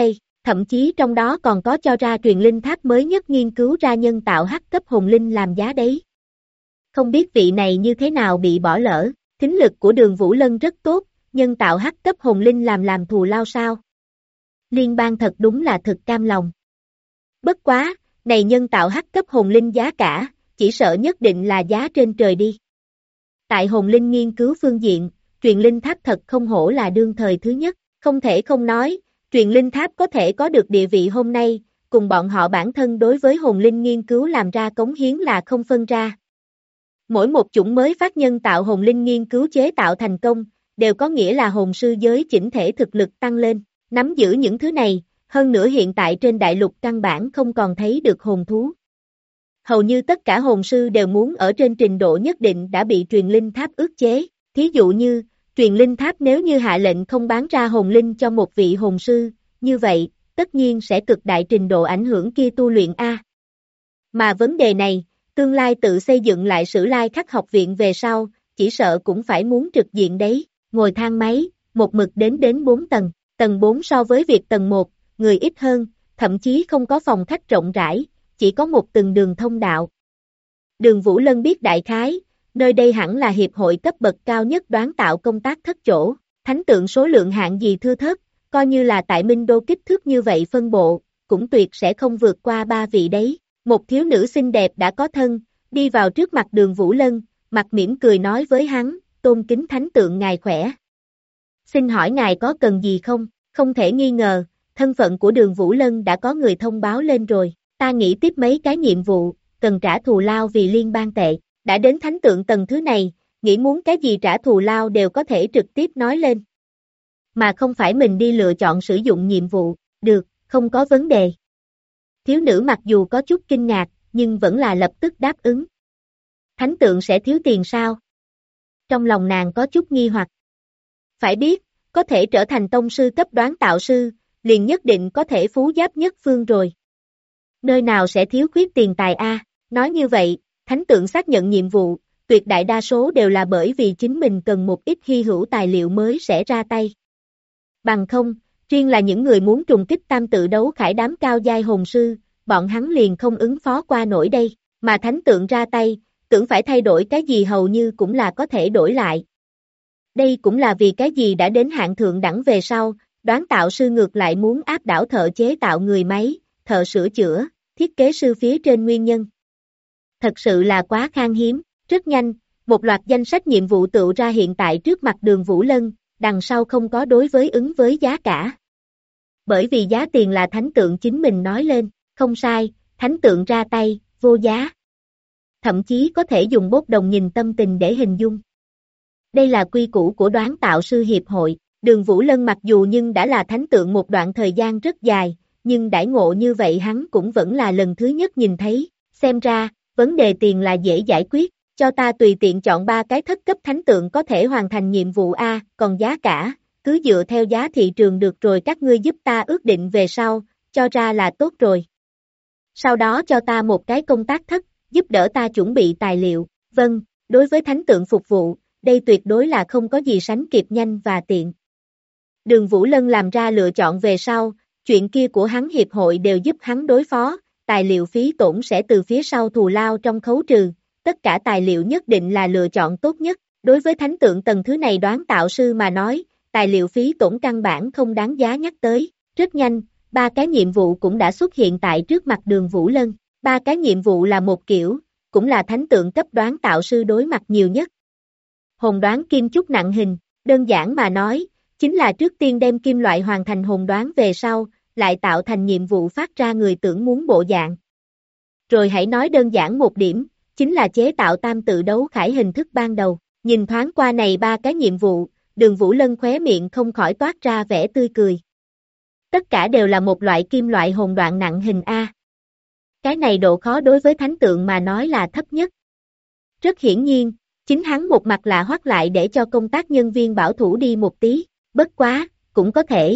B: thậm chí trong đó còn có cho ra truyền linh tháp mới nhất nghiên cứu ra nhân tạo hắc cấp hồn linh làm giá đấy. Không biết vị này như thế nào bị bỏ lỡ, thính lực của Đường Vũ Lân rất tốt, nhân tạo hắc cấp hồn linh làm thù lao sao? Liên bang thật đúng là thực cam lòng. Bất quá, này nhân tạo hắc cấp hồn linh giá cả, chỉ sợ nhất định là giá trên trời đi. Tại hồn linh nghiên cứu phương diện, truyền linh tháp thật không hổ là đương thời thứ nhất, không thể không nói, truyền linh tháp có thể có được địa vị hôm nay, cùng bọn họ bản thân đối với hồn linh nghiên cứu làm ra cống hiến là không phân ra. Mỗi một chủng mới phát nhân tạo hồn linh nghiên cứu chế tạo thành công, đều có nghĩa là hồn sư giới chỉnh thể thực lực tăng lên, nắm giữ những thứ này, hơn nữa hiện tại trên đại lục căn bản không còn thấy được hồn thú. Hầu như tất cả hồn sư đều muốn ở trên trình độ nhất định đã bị truyền linh tháp ức chế, thí dụ như, truyền linh tháp nếu như hạ lệnh không bán ra hồn linh cho một vị hồn sư, như vậy, tất nhiên sẽ cực đại trình độ ảnh hưởng kia tu luyện A. Mà vấn đề này, tương lai tự xây dựng lại Sử Lai Khắc học viện về sau, chỉ sợ cũng phải muốn trực diện đấy, ngồi thang máy, một mực đến 4 tầng, tầng 4 so với việc tầng 1, người ít hơn, thậm chí không có phòng khách rộng rãi, chỉ có một từng đường thông đạo. Đường Vũ Lân biết đại khái, nơi đây hẳn là hiệp hội cấp bậc cao nhất đoán tạo công tác thất chỗ, thánh tượng số lượng hạng gì thưa thớt, coi như là tại Minh Đô kích thước như vậy phân bộ, cũng tuyệt sẽ không vượt qua 3 vị đấy. Một thiếu nữ xinh đẹp đã có thân, đi vào trước mặt Đường Vũ Lân, mặt mỉm cười nói với hắn, tôn kính thánh tượng ngài khỏe. Xin hỏi ngài có cần gì không? Không thể nghi ngờ, thân phận của Đường Vũ Lân đã có người thông báo lên rồi, ta nghĩ tiếp mấy cái nhiệm vụ, cần trả thù lao vì liên bang tệ, đã đến thánh tượng tầng thứ này, nghĩ muốn cái gì trả thù lao đều có thể trực tiếp nói lên. Mà không phải mình đi lựa chọn sử dụng nhiệm vụ, được, không có vấn đề. Thiếu nữ mặc dù có chút kinh ngạc, nhưng vẫn là lập tức đáp ứng. Thánh tượng sẽ thiếu tiền sao? Trong lòng nàng có chút nghi hoặc. Phải biết, có thể trở thành tông sư cấp đoán tạo sư, liền nhất định có thể phú giáp nhất phương rồi. Nơi nào sẽ thiếu khuyết tiền tài a? Nói như vậy, thánh tượng xác nhận nhiệm vụ, tuyệt đại đa số đều là bởi vì chính mình cần một ít hy hữu tài liệu mới sẽ ra tay. Bằng không, riêng là những người muốn trùng kích tam tự đấu khải đám cao giai hồn sư, bọn hắn liền không ứng phó qua nổi đây, mà thánh tượng ra tay, tưởng phải thay đổi cái gì hầu như cũng là có thể đổi lại. Đây cũng là vì cái gì đã đến hạng thượng đẳng về sau, đoán tạo sư ngược lại muốn áp đảo thợ chế tạo người máy, thợ sửa chữa, thiết kế sư phía trên nguyên nhân. Thật sự là quá khan hiếm, rất nhanh, một loạt danh sách nhiệm vụ tựu ra hiện tại trước mặt Đường Vũ Lân, đằng sau không có đối với ứng với giá cả. Bởi vì giá tiền là thánh tượng chính mình nói lên, không sai, thánh tượng ra tay, vô giá. Thậm chí có thể dùng bốc đồng nhìn tâm tình để hình dung. Đây là quy củ của đoán tạo sư hiệp hội, Đường Vũ Lân mặc dù nhưng đã là thánh tượng một đoạn thời gian rất dài, nhưng đãi ngộ như vậy hắn cũng vẫn là lần thứ nhất nhìn thấy, xem ra, vấn đề tiền là dễ giải quyết, cho ta tùy tiện chọn 3 cái thất cấp thánh tượng có thể hoàn thành nhiệm vụ A, còn giá cả, cứ dựa theo giá thị trường được rồi các ngươi giúp ta ước định về sau, cho ra là tốt rồi. Sau đó cho ta một cái công tác thất, giúp đỡ ta chuẩn bị tài liệu, vâng, đối với thánh tượng phục vụ, đây tuyệt đối là không có gì sánh kịp nhanh và tiện. Đường Vũ Lân làm ra lựa chọn về sau, chuyện kia của hắn hiệp hội đều giúp hắn đối phó, tài liệu phí tổn sẽ từ phía sau thù lao trong khấu trừ, tất cả tài liệu nhất định là lựa chọn tốt nhất, đối với thánh tượng tầng thứ này đoán tạo sư mà nói, tài liệu phí tổn căn bản không đáng giá nhắc tới, rất nhanh, 3 cái nhiệm vụ cũng đã xuất hiện tại trước mặt Đường Vũ Lân, 3 cái nhiệm vụ là một kiểu, cũng là thánh tượng cấp đoán tạo sư đối mặt nhiều nhất. Hồn đoán kim chúc nặng hình, đơn giản mà nói, chính là trước tiên đem kim loại hoàn thành hồn đoán về sau, lại tạo thành nhiệm vụ phát ra người tưởng muốn bộ dạng. Rồi hãy nói đơn giản một điểm, chính là chế tạo tam tự đấu khải hình thức ban đầu, nhìn thoáng qua này 3 cái nhiệm vụ, Đường Vũ Lân khóe miệng không khỏi toát ra vẻ tươi cười. Tất cả đều là một loại kim loại hồn đoạn nặng hình A. Cái này độ khó đối với thánh tượng mà nói là thấp nhất. Rất hiển nhiên, chính hắn một mặt lạ hoắc lại để cho công tác nhân viên bảo thủ đi một tí, bất quá, cũng có thể.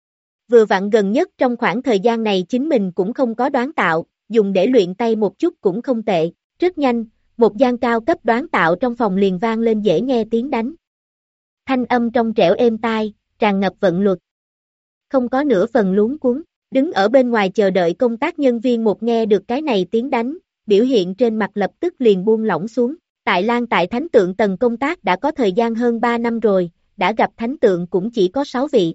B: Vừa vặn gần nhất trong khoảng thời gian này chính mình cũng không có đoán tạo, dùng để luyện tay một chút cũng không tệ, rất nhanh, một gian cao cấp đoán tạo trong phòng liền vang lên dễ nghe tiếng đánh. Thanh âm trong trẻo êm tai, tràn ngập vận luật. Không có nửa phần luống cuống, Đứng ở bên ngoài chờ đợi công tác nhân viên một nghe được cái này tiếng đánh, biểu hiện trên mặt lập tức liền buông lỏng xuống. Tại Lan tại thánh tượng tầng công tác đã có thời gian hơn 3 năm rồi, đã gặp thánh tượng cũng chỉ có 6 vị.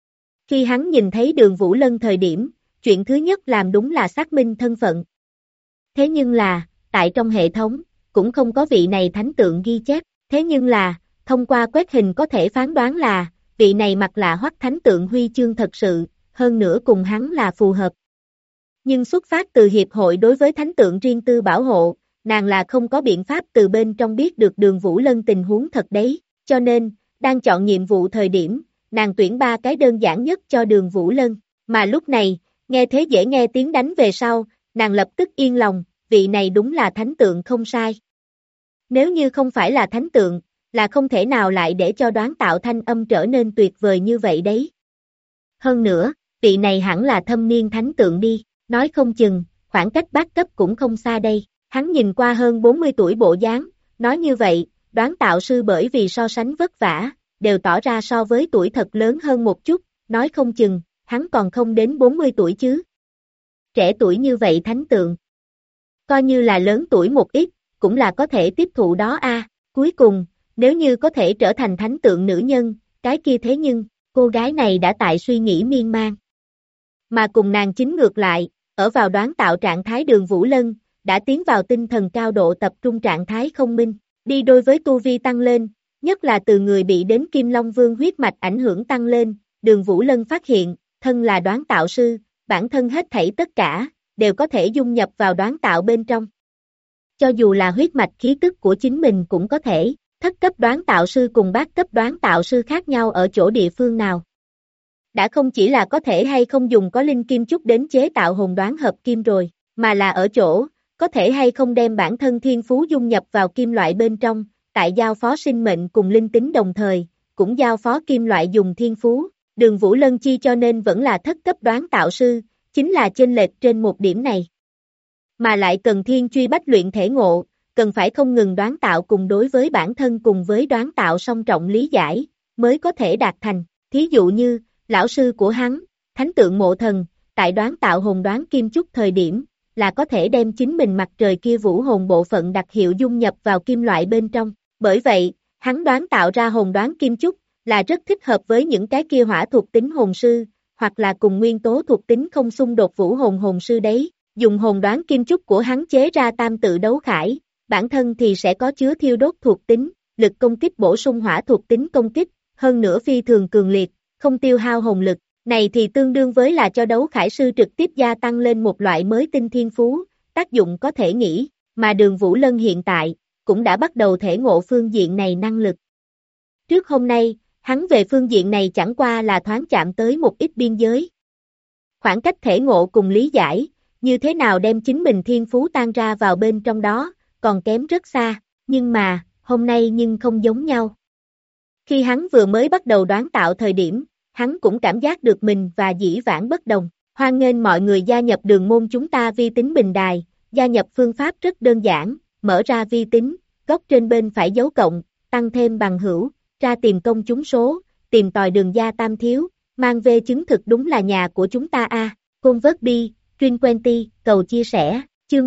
B: Khi hắn nhìn thấy Đường Vũ Lân thời điểm, chuyện thứ nhất làm đúng là xác minh thân phận. Thế nhưng là, tại trong hệ thống, cũng không có vị này thánh tượng ghi chép, thế nhưng là, thông qua quét hình có thể phán đoán là, vị này mặt lạ hoắc thánh tượng huy chương thật sự, hơn nữa cùng hắn là phù hợp. Nhưng xuất phát từ hiệp hội đối với thánh tượng riêng tư bảo hộ, nàng là không có biện pháp từ bên trong biết được Đường Vũ Lân tình huống thật đấy, cho nên, đang chọn nhiệm vụ thời điểm, nàng tuyển 3 cái đơn giản nhất cho Đường Vũ Lân, mà lúc này, nghe thế dễ nghe tiếng đánh về sau, nàng lập tức yên lòng, vị này đúng là thánh tượng không sai. Nếu như không phải là thánh tượng, là không thể nào lại để cho đoán tạo thanh âm trở nên tuyệt vời như vậy đấy. Hơn nữa, vị này hẳn là thâm niên thánh tượng đi, nói không chừng, khoảng cách bát cấp cũng không xa đây. Hắn nhìn qua hơn 40 tuổi bộ dáng, nói như vậy, đoán tạo sư bởi vì so sánh vất vả, đều tỏ ra so với tuổi thật lớn hơn một chút, nói không chừng, hắn còn không đến 40 tuổi chứ. Trẻ tuổi như vậy thánh tượng, coi như là lớn tuổi một ít, cũng là có thể tiếp thụ đó a. Cuối cùng, nếu như có thể trở thành thánh tượng nữ nhân, cái kia thế nhưng, cô gái này đã tại suy nghĩ miên man. Mà cùng nàng chính ngược lại, ở vào đoán tạo trạng thái Đường Vũ Lân, đã tiến vào tinh thần cao độ tập trung trạng thái không minh, đi đôi với tu vi tăng lên, nhất là từ người bị đến Kim Long Vương huyết mạch ảnh hưởng tăng lên, Đường Vũ Lân phát hiện, thân là đoán tạo sư, bản thân hết thảy tất cả, đều có thể dung nhập vào đoán tạo bên trong. Cho dù là huyết mạch khí tức của chính mình cũng có thể, thất cấp đoán tạo sư cùng bát cấp đoán tạo sư khác nhau ở chỗ địa phương nào. Đã không chỉ là có thể hay không dùng có linh kim chúc đến chế tạo hồn đoán hợp kim rồi, mà là ở chỗ, có thể hay không đem bản thân thiên phú dung nhập vào kim loại bên trong, tại giao phó sinh mệnh cùng linh tính đồng thời, cũng giao phó kim loại dùng thiên phú. Đường Vũ Lân chi cho nên vẫn là thất cấp đoán tạo sư, chính là chênh lệch trên một điểm này. Mà lại cần thiên truy bách luyện thể ngộ, cần phải không ngừng đoán tạo cùng đối với bản thân cùng với đoán tạo song trọng lý giải, mới có thể đạt thành. Thí dụ như, lão sư của hắn, thánh tượng mộ thần, tại đoán tạo hồn đoán kim chúc thời điểm, là có thể đem chính mình mặt trời kia vũ hồn bộ phận đặc hiệu dung nhập vào kim loại bên trong. Bởi vậy, hắn đoán tạo ra hồn đoán kim chúc, là rất thích hợp với những cái kia hỏa thuộc tính hồn sư, hoặc là cùng nguyên tố thuộc tính không xung đột vũ hồn hồn sư đấy. Dùng hồn đoán kim chúc của hắn chế ra tam tự đấu khải, bản thân thì sẽ có chứa thiêu đốt thuộc tính, lực công kích bổ sung hỏa thuộc tính công kích, hơn nữa phi thường cường liệt, không tiêu hao hồn lực, này thì tương đương với là cho đấu khải sư trực tiếp gia tăng lên một loại mới tinh thiên phú, tác dụng có thể nghĩ, mà Đường Vũ Lân hiện tại, cũng đã bắt đầu thể ngộ phương diện này năng lực. Trước hôm nay, hắn về phương diện này chẳng qua là thoáng chạm tới một ít biên giới. Khoảng cách thể ngộ cùng lý giải, như thế nào đem chính mình thiên phú tan ra vào bên trong đó, còn kém rất xa, nhưng mà, hôm nay nhưng không giống nhau. Khi hắn vừa mới bắt đầu đoán tạo thời điểm, hắn cũng cảm giác được mình và dĩ vãng bất đồng. Hoan nghênh mọi người gia nhập đường môn chúng ta vi tính bình đài, gia nhập phương pháp rất đơn giản, mở ra vi tính, góc trên bên phải dấu cộng, tăng thêm bằng hữu, ra tìm công chúng số, tìm tòi đường gia tam thiếu, mang về chứng thực đúng là nhà của chúng ta a. Convert Truyền Quenty, cầu chia sẻ, chương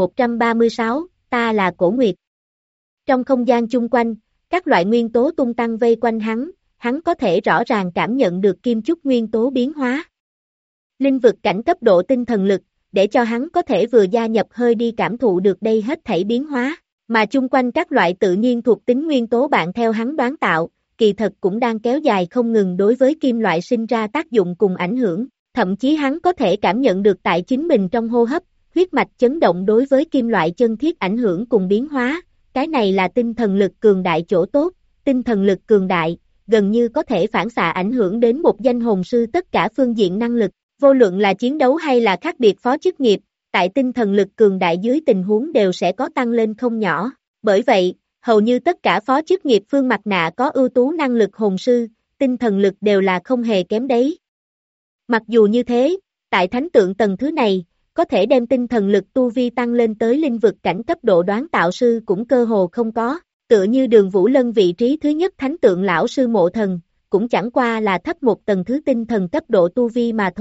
B: 1136, ta là Cổ Nguyệt. Trong không gian chung quanh, các loại nguyên tố tung tăng vây quanh hắn có thể rõ ràng cảm nhận được kim chúc nguyên tố biến hóa. Linh vực cảnh cấp độ tinh thần lực, để cho hắn có thể vừa gia nhập hơi đi cảm thụ được đây hết thảy biến hóa, mà chung quanh các loại tự nhiên thuộc tính nguyên tố bạn theo hắn đoán tạo, kỳ thật cũng đang kéo dài không ngừng đối với kim loại sinh ra tác dụng cùng ảnh hưởng. Thậm chí hắn có thể cảm nhận được tại chính mình trong hô hấp, huyết mạch chấn động đối với kim loại chân thiết ảnh hưởng cùng biến hóa, cái này là tinh thần lực cường đại chỗ tốt, tinh thần lực cường đại, gần như có thể phản xạ ảnh hưởng đến một danh hồn sư tất cả phương diện năng lực, vô luận là chiến đấu hay là khác biệt phó chức nghiệp, tại tinh thần lực cường đại dưới tình huống đều sẽ có tăng lên không nhỏ, bởi vậy, hầu như tất cả phó chức nghiệp phương mặt nạ có ưu tú năng lực hồn sư, tinh thần lực đều là không hề kém đấy. Mặc dù như thế, tại thánh tượng tầng thứ này, có thể đem tinh thần lực tu vi tăng lên tới linh vực cảnh cấp độ đoán tạo sư cũng cơ hồ không có, tựa như Đường Vũ Lân vị trí thứ nhất thánh tượng lão sư mộ thần, cũng chẳng qua là thấp một tầng thứ tinh thần cấp độ tu vi mà thôi,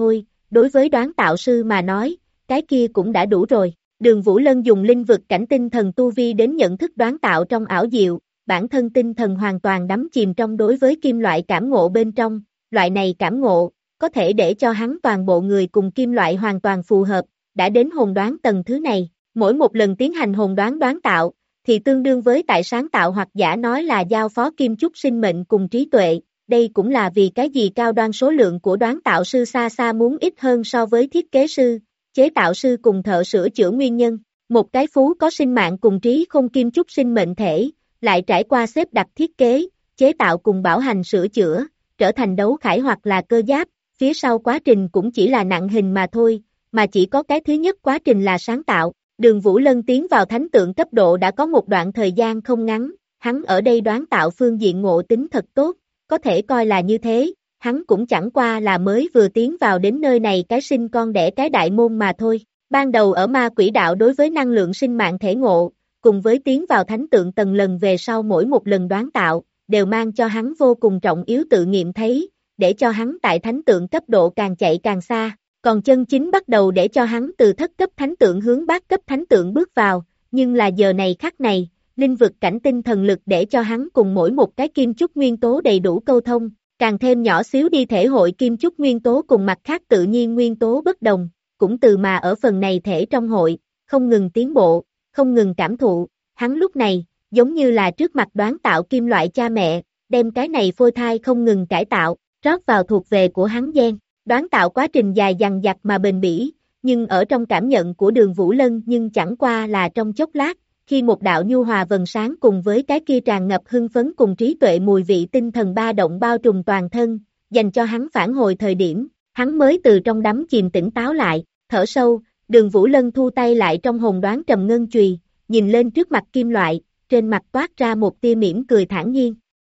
B: đối với đoán tạo sư mà nói, cái kia cũng đã đủ rồi. Đường Vũ Lân dùng linh vực cảnh tinh thần tu vi đến nhận thức đoán tạo trong ảo diệu, bản thân tinh thần hoàn toàn đắm chìm trong đối với kim loại cảm ngộ bên trong, loại này cảm ngộ, có thể để cho hắn toàn bộ người cùng kim loại hoàn toàn phù hợp, đã đến hồn đoán tầng thứ này, mỗi một lần tiến hành hồn đoán đoán tạo, thì tương đương với tại sáng tạo hoặc giả nói là giao phó kim chúc sinh mệnh cùng trí tuệ, đây cũng là vì cái gì cao đoan số lượng của đoán tạo sư xa xa muốn ít hơn so với thiết kế sư, chế tạo sư cùng thợ sửa chữa nguyên nhân. Một cái phú có sinh mạng cùng trí không kim chúc sinh mệnh thể, lại trải qua xếp đặt thiết kế, chế tạo cùng bảo hành sửa chữa, trở thành đấu khải hoặc là cơ giáp, phía sau quá trình cũng chỉ là nặng hình mà thôi, mà chỉ có cái thứ nhất quá trình là sáng tạo. Đường Vũ Lân tiến vào thánh tượng cấp độ đã có một đoạn thời gian không ngắn, hắn ở đây đoán tạo phương diện ngộ tính thật tốt, có thể coi là như thế, hắn cũng chẳng qua là mới vừa tiến vào đến nơi này cái sinh con đẻ cái đại môn mà thôi. Ban đầu ở ma quỷ đạo đối với năng lượng sinh mạng thể ngộ, cùng với tiến vào thánh tượng tầng lần về sau mỗi một lần đoán tạo, đều mang cho hắn vô cùng trọng yếu tự nghiệm thấy, để cho hắn tại thánh tượng cấp độ càng chạy càng xa, còn chân chính bắt đầu để cho hắn từ thất cấp thánh tượng hướng bát cấp thánh tượng bước vào, nhưng là giờ này khắc này, linh vực cảnh tinh thần lực để cho hắn cùng mỗi một cái kim chúc nguyên tố đầy đủ câu thông, càng thêm nhỏ xíu đi thể hội kim chúc nguyên tố cùng mặt khác tự nhiên nguyên tố bất đồng, cũng từ mà ở phần này thể trong hội, không ngừng tiến bộ, không ngừng cảm thụ, hắn lúc này, giống như là trước mặt đoán tạo kim loại cha mẹ, đem cái này phôi thai không ngừng cải tạo, rót vào thuộc về của hắn gen. Đoán tạo quá trình dài dằng dặc mà bền bỉ, nhưng ở trong cảm nhận của Đường Vũ Lân nhưng chẳng qua là trong chốc lát, khi một đạo nhu hòa vầng sáng cùng với cái kia tràn ngập hưng phấn cùng trí tuệ mùi vị tinh thần ba động bao trùm toàn thân, dành cho hắn phản hồi thời điểm, hắn mới từ trong đắm chìm tỉnh táo lại, thở sâu, Đường Vũ Lân thu tay lại trong hồn đoán trầm ngân chùy, nhìn lên trước mặt kim loại, trên mặt toát ra một tia mỉm cười thản nhiên.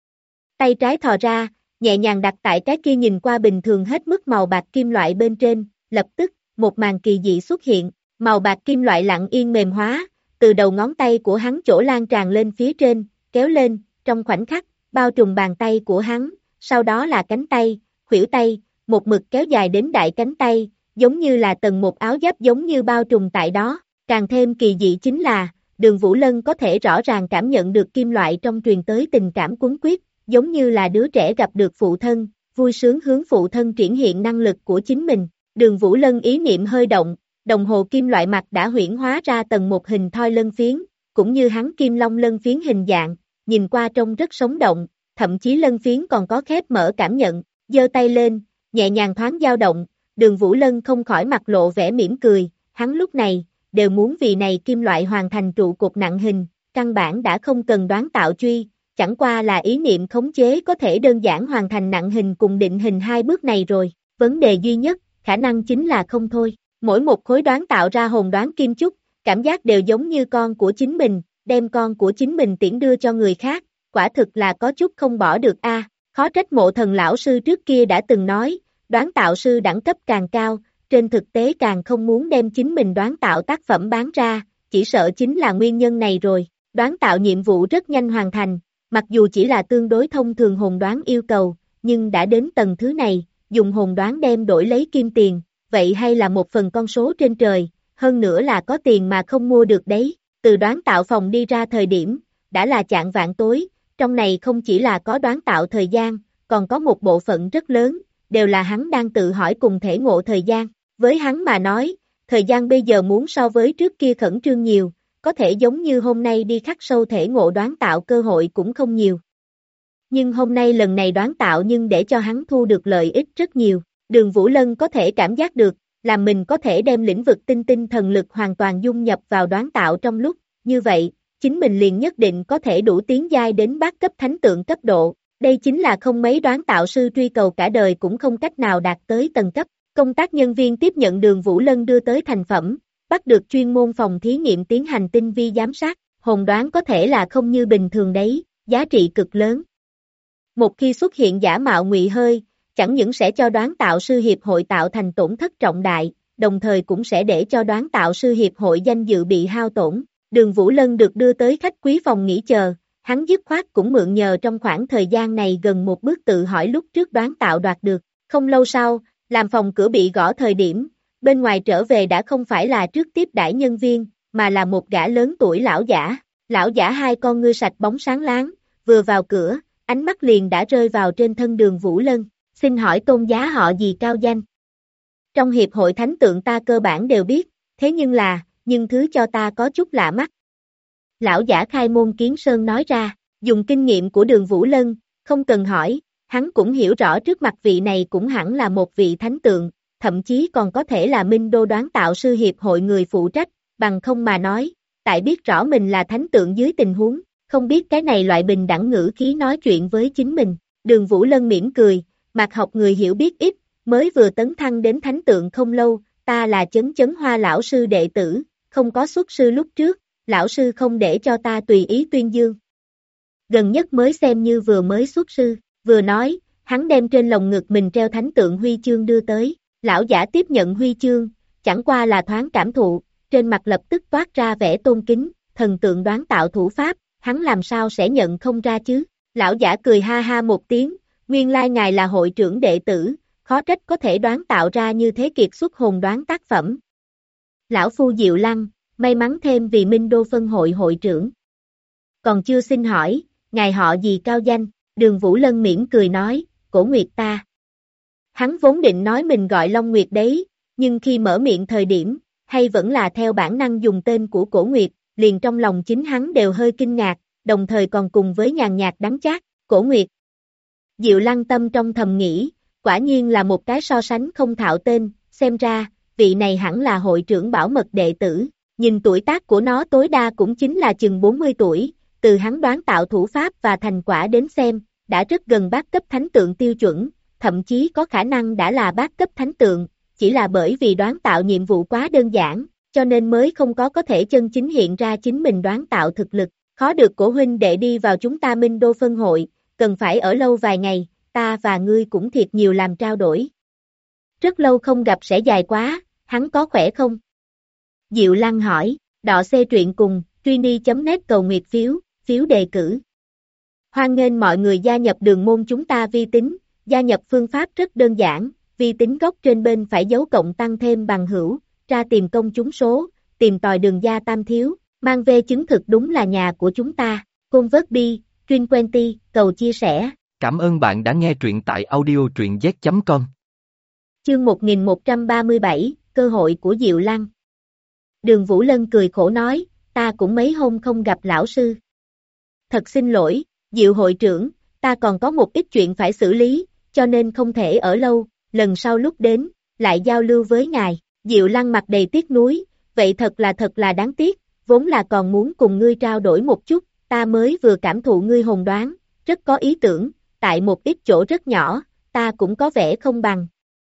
B: Tay trái thò ra, nhẹ nhàng đặt tại cái kia nhìn qua bình thường hết mức màu bạc kim loại bên trên, lập tức, một màn kỳ dị xuất hiện, màu bạc kim loại lặng yên mềm hóa, từ đầu ngón tay của hắn chỗ lan tràn lên phía trên, kéo lên, trong khoảnh khắc, bao trùm bàn tay của hắn, sau đó là cánh tay, khuỷu tay, một mực kéo dài đến đại cánh tay, giống như là tầng một áo giáp giống như bao trùm tại đó, càng thêm kỳ dị chính là, Đường Vũ Lân có thể rõ ràng cảm nhận được kim loại trong truyền tới tình cảm cuốn quyết, giống như là đứa trẻ gặp được phụ thân, vui sướng hướng phụ thân triển hiện năng lực của chính mình. Đường Vũ Lân ý niệm hơi động, đồng hồ kim loại mặt đã huyễn hóa ra tầng một hình thoi lân phiến, cũng như hắn kim long lân phiến hình dạng, nhìn qua trông rất sống động, thậm chí lân phiến còn có khép mở cảm nhận, giơ tay lên, nhẹ nhàng thoáng dao động, Đường Vũ Lân không khỏi mặt lộ vẻ mỉm cười, hắn lúc này, đều muốn vì này kim loại hoàn thành trụ cột nặng hình, căn bản đã không cần đoán tạo truy, chẳng qua là ý niệm khống chế có thể đơn giản hoàn thành nặng hình cùng định hình hai bước này rồi, vấn đề duy nhất, khả năng chính là không thôi, mỗi một khối đoán tạo ra hồn đoán kim chúc, cảm giác đều giống như con của chính mình, đem con của chính mình tiễn đưa cho người khác, quả thực là có chút không bỏ được a. Khó trách Mộ Thần lão sư trước kia đã từng nói, đoán tạo sư đẳng cấp càng cao, trên thực tế càng không muốn đem chính mình đoán tạo tác phẩm bán ra, chỉ sợ chính là nguyên nhân này rồi, đoán tạo nhiệm vụ rất nhanh hoàn thành. Mặc dù chỉ là tương đối thông thường hồn đoán yêu cầu, nhưng đã đến tầng thứ này, dùng hồn đoán đem đổi lấy kim tiền, vậy hay là một phần con số trên trời, hơn nữa là có tiền mà không mua được đấy. Từ đoán tạo phòng đi ra thời điểm, đã là chạng vạng tối, trong này không chỉ là có đoán tạo thời gian, còn có một bộ phận rất lớn, đều là hắn đang tự hỏi cùng thể ngộ thời gian. Với hắn mà nói, thời gian bây giờ muốn so với trước kia khẩn trương nhiều, có thể giống như hôm nay đi khắc sâu thể ngộ đoán tạo cơ hội cũng không nhiều. Nhưng hôm nay lần này đoán tạo nhưng để cho hắn thu được lợi ích rất nhiều, Đường Vũ Lân có thể cảm giác được, là mình có thể đem lĩnh vực tinh thần lực hoàn toàn dung nhập vào đoán tạo trong lúc, như vậy, chính mình liền nhất định có thể đủ tiến giai đến bát cấp thánh tượng cấp độ, đây chính là không mấy đoán tạo sư truy cầu cả đời cũng không cách nào đạt tới tầng cấp. Công tác nhân viên tiếp nhận Đường Vũ Lân đưa tới thành phẩm, bắt được chuyên môn phòng thí nghiệm tiến hành tinh vi giám sát, hồn đoán có thể là không như bình thường đấy, giá trị cực lớn. Một khi xuất hiện giả mạo ngụy hơi, chẳng những sẽ cho đoán tạo sư hiệp hội tạo thành tổn thất trọng đại, đồng thời cũng sẽ để cho đoán tạo sư hiệp hội danh dự bị hao tổn. Đường Vũ Lân được đưa tới khách quý phòng nghỉ chờ, hắn dứt khoát cũng mượn nhờ trong khoảng thời gian này gần một bước tự hỏi lúc trước đoán tạo đoạt được. Không lâu sau, làm phòng cửa bị gõ thời điểm, bên ngoài trở về đã không phải là trước tiếp đãi nhân viên, mà là một gã lớn tuổi lão giả. Lão giả hai con ngươi sạch bóng sáng láng, vừa vào cửa, ánh mắt liền đã rơi vào trên thân Đường Vũ Lân. Xin hỏi tôn giá họ gì cao danh? Trong hiệp hội thánh tượng ta cơ bản đều biết, thế nhưng thứ cho ta có chút lạ mắt. Lão giả khai môn kiến sơn nói ra, dùng kinh nghiệm của Đường Vũ Lân, không cần hỏi, hắn cũng hiểu rõ trước mặt vị này cũng hẳn là một vị thánh tượng, thậm chí còn có thể là Minh Đô đoán tạo sư hiệp hội người phụ trách, bằng không mà nói, tại biết rõ mình là thánh tượng dưới tình huống, không biết cái này loại bình đẳng ngữ khí nói chuyện với chính mình. Đường Vũ Lân mỉm cười, mặt học người hiểu biết ít, mới vừa tấn thăng đến thánh tượng không lâu, ta là Chấn Chấn Hoa lão sư đệ tử, không có xuất sư lúc trước, lão sư không để cho ta tùy ý tuyên dương. Gần nhất mới xem như vừa mới xuất sư, vừa nói, hắn đem trên lồng ngực mình treo thánh tượng huy chương đưa tới, lão giả tiếp nhận huy chương, chẳng qua là thoáng cảm thụ, trên mặt lập tức toát ra vẻ tôn kính, thần tượng đoán tạo thủ pháp, hắn làm sao sẽ nhận không ra chứ? Lão giả cười ha ha một tiếng, nguyên lai ngài là hội trưởng đệ tử, khó trách có thể đoán tạo ra như thế kiệt xuất hồn đoán tác phẩm. Lão phu Diệu Lăng, may mắn thêm vì Minh Đô phân hội hội trưởng. Còn chưa xin hỏi, ngài họ gì cao danh? Đường Vũ Lân mỉm cười nói, Cổ Nguyệt ta. Hắn vốn định nói mình gọi Long Nguyệt đấy, nhưng khi mở miệng thời điểm, hay vẫn là theo bản năng dùng tên của Cổ Nguyệt, liền trong lòng chính hắn đều hơi kinh ngạc, đồng thời còn cùng với nhàn nhạt đắng chát, Cổ Nguyệt. Diệu Lăng tâm trong thầm nghĩ, quả nhiên là một cái so sánh không thạo tên, xem ra, vị này hẳn là hội trưởng bảo mật đệ tử, nhìn tuổi tác của nó tối đa cũng chính là chừng 40 tuổi, từ hắn đoán tạo thủ pháp và thành quả đến xem, đã rất gần bát cấp thánh tượng tiêu chuẩn, thậm chí có khả năng đã là bát cấp thánh tượng, chỉ là bởi vì đoán tạo nhiệm vụ quá đơn giản, cho nên mới không có thể chân chính hiện ra chính mình đoán tạo thực lực, khó được Cổ huynh đệ đi vào chúng ta Minh Đô phân hội, cần phải ở lâu vài ngày, ta và ngươi cũng thiệt nhiều làm trao đổi. Rất lâu không gặp sẽ dài quá, hắn có khỏe không? Diệu Lăng hỏi, đọ xê truyện cùng, Trini.net cầu nguyệt phiếu đề cử. Hoan nghênh mọi người gia nhập đường môn chúng ta vi tính, gia nhập phương pháp rất đơn giản, vi tính góc trên bên phải dấu cộng tăng thêm bằng hữu, ra tìm công chúng số, tìm tòi đường gia tam thiếu, mang về chứng thực đúng là nhà của chúng ta, Convert Bi, Truyền Quenty, cầu chia sẻ.
A: Cảm ơn bạn đã nghe truyện tại audio truyện z.com.
B: Chương 1137, cơ hội của Diệu Lăng. Đường Vũ Lân cười khổ nói, ta cũng mấy hôm không gặp lão sư. Thật xin lỗi, Diệu hội trưởng, ta còn có một ít chuyện phải xử lý, cho nên không thể ở lâu, lần sau lúc đến, lại giao lưu với ngài. Diệu Lăng mặt đầy tiếc nuối, vậy thật là đáng tiếc, vốn là còn muốn cùng ngươi trao đổi một chút, ta mới vừa cảm thụ ngươi hồn đoán, rất có ý tưởng, tại một ít chỗ rất nhỏ, ta cũng có vẻ không bằng.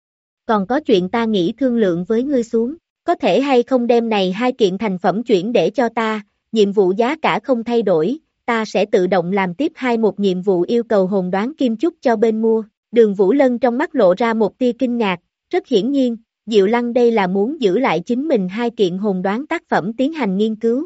B: Còn có chuyện ta nghĩ thương lượng với ngươi xuống, có thể hay không đem này hai kiện thành phẩm chuyển để cho ta, nhiệm vụ giá cả không thay đổi, ta sẽ tự động làm tiếp một nhiệm vụ yêu cầu hồn đoán kim chúc cho bên mua. Đường Vũ Lân trong mắt lộ ra một tia kinh ngạc, rất hiển nhiên, Diệu Lăng đây là muốn giữ lại chính mình hai kiện hồn đoán tác phẩm tiến hành nghiên cứu.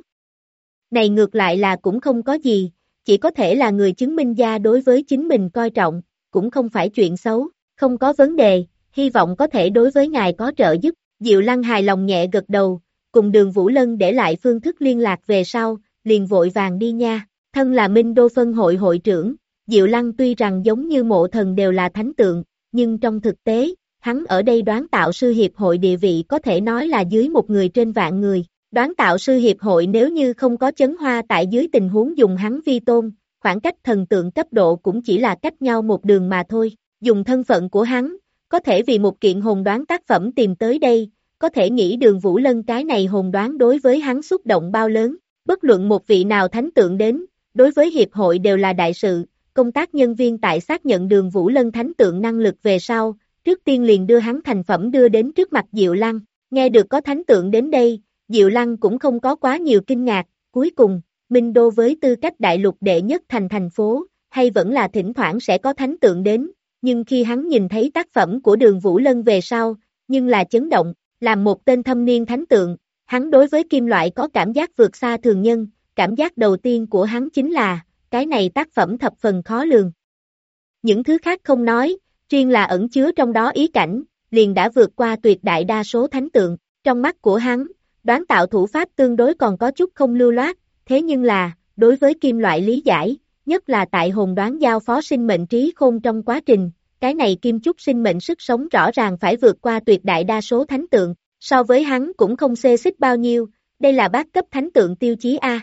B: Này ngược lại là cũng không có gì, chỉ có thể là người chứng minh gia đối với chính mình coi trọng, cũng không phải chuyện xấu, không có vấn đề, hy vọng có thể đối với ngài có trợ giúp. Diệu Lăng hài lòng nhẹ gật đầu, cùng Đường Vũ Lân để lại phương thức liên lạc về sau, liền vội vàng đi nha. Thân là Minh Đô phân hội hội trưởng, Diệu Lăng tuy rằng giống như mộ thần đều là thánh tượng, nhưng trong thực tế, hắn ở đây đoán tạo sư hiệp hội địa vị có thể nói là dưới một người trên vạn người. Đoán tạo sư hiệp hội nếu như không có Chấn Hoa tại dưới tình huống dùng hắn vi tôn, khoảng cách thần tượng cấp độ cũng chỉ là cách nhau một đường mà thôi. Dùng thân phận của hắn, có thể vì một kiện hồn đoán tác phẩm tìm tới đây, có thể nghĩ Đường Vũ Lân cái này hồn đoán đối với hắn xúc động bao lớn. Bất luận một vị nào thánh tượng đến, đối với hiệp hội đều là đại sự. Công tác nhân viên tại xác nhận Đường Vũ Lân thánh tượng năng lực về sau, trước tiên liền đưa hắn thành phẩm đưa đến trước mặt Diệu Lăng. Nghe được có thánh tượng đến đây, Diệu Lăng cũng không có quá nhiều kinh ngạc. Cuối cùng, Minh Đô với tư cách đại lục đệ nhất thành phố, hay vẫn là thỉnh thoảng sẽ có thánh tượng đến. Nhưng khi hắn nhìn thấy tác phẩm của Đường Vũ Lân về sau, nhưng là chấn động, làm một tên thâm niên thánh tượng, hắn đối với kim loại có cảm giác vượt xa thường nhân, cảm giác đầu tiên của hắn chính là, cái này tác phẩm thập phần khó lường. Những thứ khác không nói, riêng là ẩn chứa trong đó ý cảnh, liền đã vượt qua tuyệt đại đa số thánh tượng. Trong mắt của hắn, đoán tạo thủ pháp tương đối còn có chút không lưu loát, thế nhưng là, đối với kim loại lý giải, nhất là tại hồn đoán giao phó sinh mệnh trí khôn trong quá trình, cái này kim chúc sinh mệnh sức sống rõ ràng phải vượt qua tuyệt đại đa số thánh tượng, so với hắn cũng không xê xích bao nhiêu, đây là bát cấp thánh tượng tiêu chí A.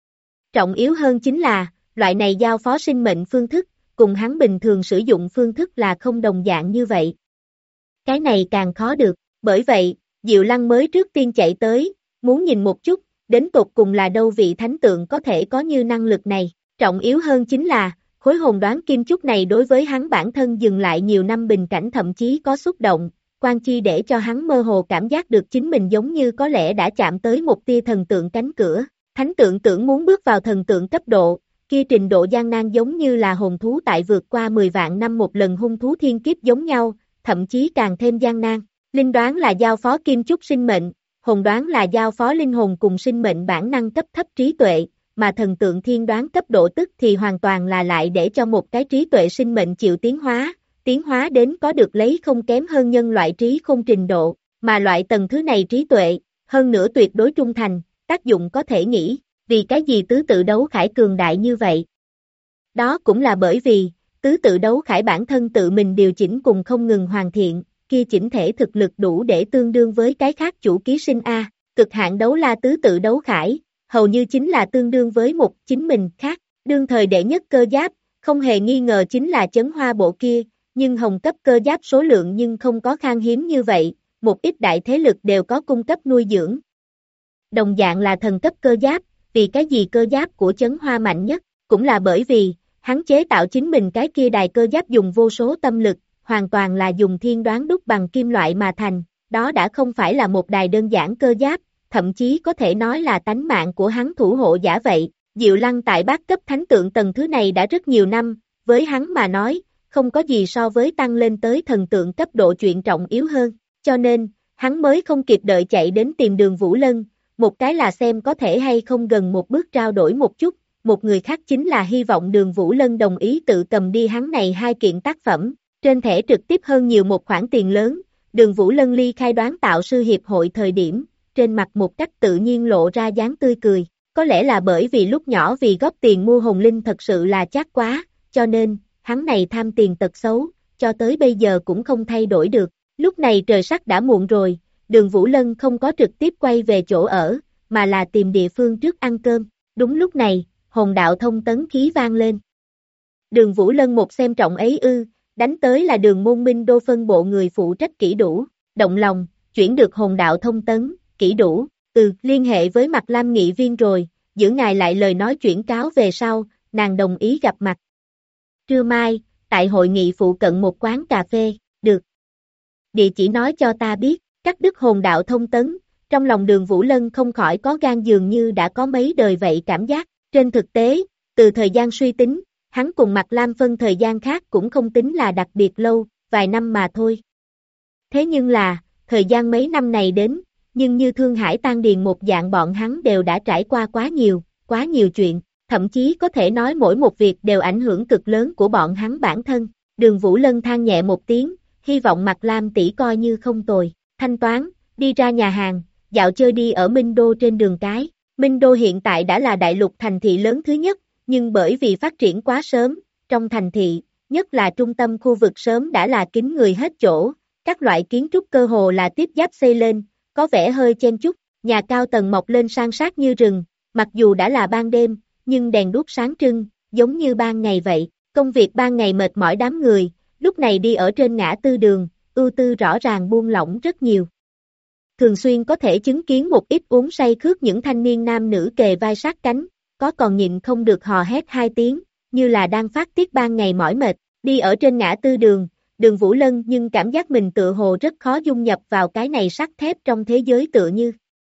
B: Trọng yếu hơn chính là, loại này giao phó sinh mệnh phương thức, cùng hắn bình thường sử dụng phương thức là không đồng dạng như vậy. Cái này càng khó được, bởi vậy, Diệu Lăng mới trước tiên chạy tới, muốn nhìn một chút, đến tột cùng là đâu vị thánh tượng có thể có như năng lực này. Trọng yếu hơn chính là, khối hồn đoán kim chúc này đối với hắn bản thân dừng lại nhiều năm bình cảnh thậm chí có xúc động, quan chi để cho hắn mơ hồ cảm giác được chính mình giống như có lẽ đã chạm tới một tia thần tượng cánh cửa. Thánh tượng tưởng muốn bước vào thần tượng cấp độ, kia trình độ gian nan giống như là hồn thú tại vượt qua 10 vạn năm một lần hung thú thiên kiếp giống nhau, thậm chí càng thêm gian nan. Linh đoán là giao phó kim chúc sinh mệnh, hồn đoán là giao phó linh hồn cùng sinh mệnh bản năng cấp thấp trí tuệ, mà thần tượng thiên đoán cấp độ tức thì hoàn toàn là lại để cho một cái trí tuệ sinh mệnh chịu tiến hóa đến có được lấy không kém hơn nhân loại trí không trình độ, mà loại tầng thứ này trí tuệ, hơn nữa tuyệt đối trung thành, tác dụng có thể nghĩ, vì cái gì tứ tự đấu khải cường đại như vậy? Đó cũng là bởi vì, tứ tự đấu khải bản thân tự mình điều chỉnh cùng không ngừng hoàn thiện, kia chỉnh thể thực lực đủ để tương đương với cái khác chủ ký sinh A, cực hạn đấu la tứ tự đấu khải, hầu như chính là tương đương với một chính mình khác, đương thời đệ nhất cơ giáp, không hề nghi ngờ chính là chấn hoa bộ kia, nhưng hồng cấp cơ giáp số lượng nhưng không có khan hiếm như vậy, một ít đại thế lực đều có cung cấp nuôi dưỡng. Đồng dạng là thần cấp cơ giáp, vì cái gì cơ giáp của chấn hoa mạnh nhất, cũng là bởi vì, hắn chế tạo chính mình cái kia đài cơ giáp dùng vô số tâm lực, hoàn toàn là dùng thiên đoán đúc bằng kim loại mà thành, đó đã không phải là một đài đơn giản cơ giáp, thậm chí có thể nói là tánh mạng của hắn thủ hộ giả vậy. Diệu Lăng tại bát cấp thánh tượng tầng thứ này đã rất nhiều năm, với hắn mà nói, không có gì so với tăng lên tới thần tượng cấp độ chuyện trọng yếu hơn, cho nên, hắn mới không kịp đợi chạy đến tìm Đường Vũ Lân, một cái là xem có thể hay không gần một bước trao đổi một chút, một người khác chính là hy vọng Đường Vũ Lân đồng ý tự cầm đi hắn này hai kiện tác phẩm, trên thẻ trực tiếp hơn nhiều một khoản tiền lớn, Đường Vũ Lân ly khai đoán tạo sư hiệp hội thời điểm, trên mặt một cách tự nhiên lộ ra dáng tươi cười, có lẽ là bởi vì lúc nhỏ vì góp tiền mua hồn linh thật sự là chát quá, cho nên, hắn này tham tiền tật xấu, cho tới bây giờ cũng không thay đổi được, lúc này trời sắc đã muộn rồi, Đường Vũ Lân không có trực tiếp quay về chỗ ở, mà là tìm địa phương trước ăn cơm, đúng lúc này, hồn đạo thông tấn khí vang lên. Đường Vũ Lân một xem trọng ấy đánh tới là Đường Môn Minh Đô phân bộ người phụ trách kỹ đủ, động lòng, chuyển được hồn đạo thông tấn, kỹ đủ, liên hệ với Mạc Lam nghị viên rồi, giữ ngài lại lời nói chuyển cáo về sau, nàng đồng ý gặp mặt. Trưa mai, tại hội nghị phụ cận một quán cà phê, được. Địa chỉ nói cho ta biết, cắt đứt hồn đạo thông tấn, trong lòng Đường Vũ Lân không khỏi có gan dường như đã có mấy đời vậy cảm giác, trên thực tế, từ thời gian suy tính, hắn cùng Mạc Lam phân thời gian khác cũng không tính là đặc biệt lâu, vài năm mà thôi. Thế nhưng là, thời gian mấy năm này đến, nhưng như Thương Hải Tan Điền một dạng bọn hắn đều đã trải qua quá nhiều chuyện, thậm chí có thể nói mỗi một việc đều ảnh hưởng cực lớn của bọn hắn bản thân. Đường Vũ Lân than nhẹ một tiếng, hy vọng Mạc Lam tỷ coi như không tồi, thanh toán, đi ra nhà hàng, dạo chơi đi ở Minh Đô trên đường cái. Minh Đô hiện tại đã là đại lục thành thị lớn thứ nhất, nhưng bởi vì phát triển quá sớm, trong thành thị, nhất là trung tâm khu vực sớm đã là kín người hết chỗ, các loại kiến trúc cơ hồ là tiếp giáp xây lên, có vẻ hơi chen chúc, nhà cao tầng mọc lên san sát như rừng, mặc dù đã là ban đêm, nhưng đèn đuốc sáng trưng, giống như ban ngày vậy, công việc ban ngày mệt mỏi đám người, lúc này đi ở trên ngã tư đường, ưu tư rõ ràng buông lỏng rất nhiều. Thường xuyên có thể chứng kiến một ít uống say khước những thanh niên nam nữ kề vai sát cánh, có còn nhịn không được hò hét hai tiếng, như là đang phát tiết ban ngày mỏi mệt, đi ở trên ngã tư đường, Đường Vũ Lân nhưng cảm giác mình tựa hồ rất khó dung nhập vào cái này sắt thép trong thế giới tựa như.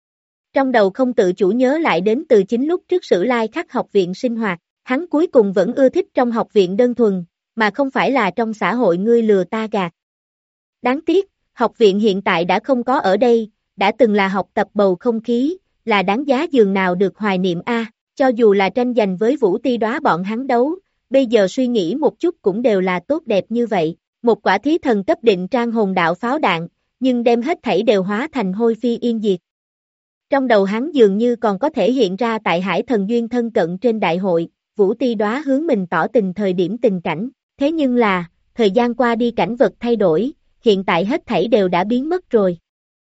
B: Trong đầu không tự chủ nhớ lại đến từ chính lúc trước Sử Lai Khắc học viện sinh hoạt, hắn cuối cùng vẫn ưa thích trong học viện đơn thuần, mà không phải là trong xã hội ngươi lừa ta gạt. Đáng tiếc, học viện hiện tại đã không có ở đây, đã từng là học tập bầu không khí, là đáng giá dường nào được hoài niệm a. Cho dù là tranh giành với Vũ Ti Đóa bọn hắn đấu, bây giờ suy nghĩ một chút cũng đều là tốt đẹp như vậy, một quả thí thần cấp định trang hồn đạo pháo đạn, nhưng đem hết thảy đều hóa thành hôi phi yên diệt. Trong đầu hắn dường như còn có thể hiện ra tại Hải Thần Duyên thân cận trên đại hội, Vũ Ti Đóa hướng mình tỏ tình thời điểm tình cảnh, thế nhưng là, thời gian qua đi cảnh vật thay đổi, hiện tại hết thảy đều đã biến mất rồi.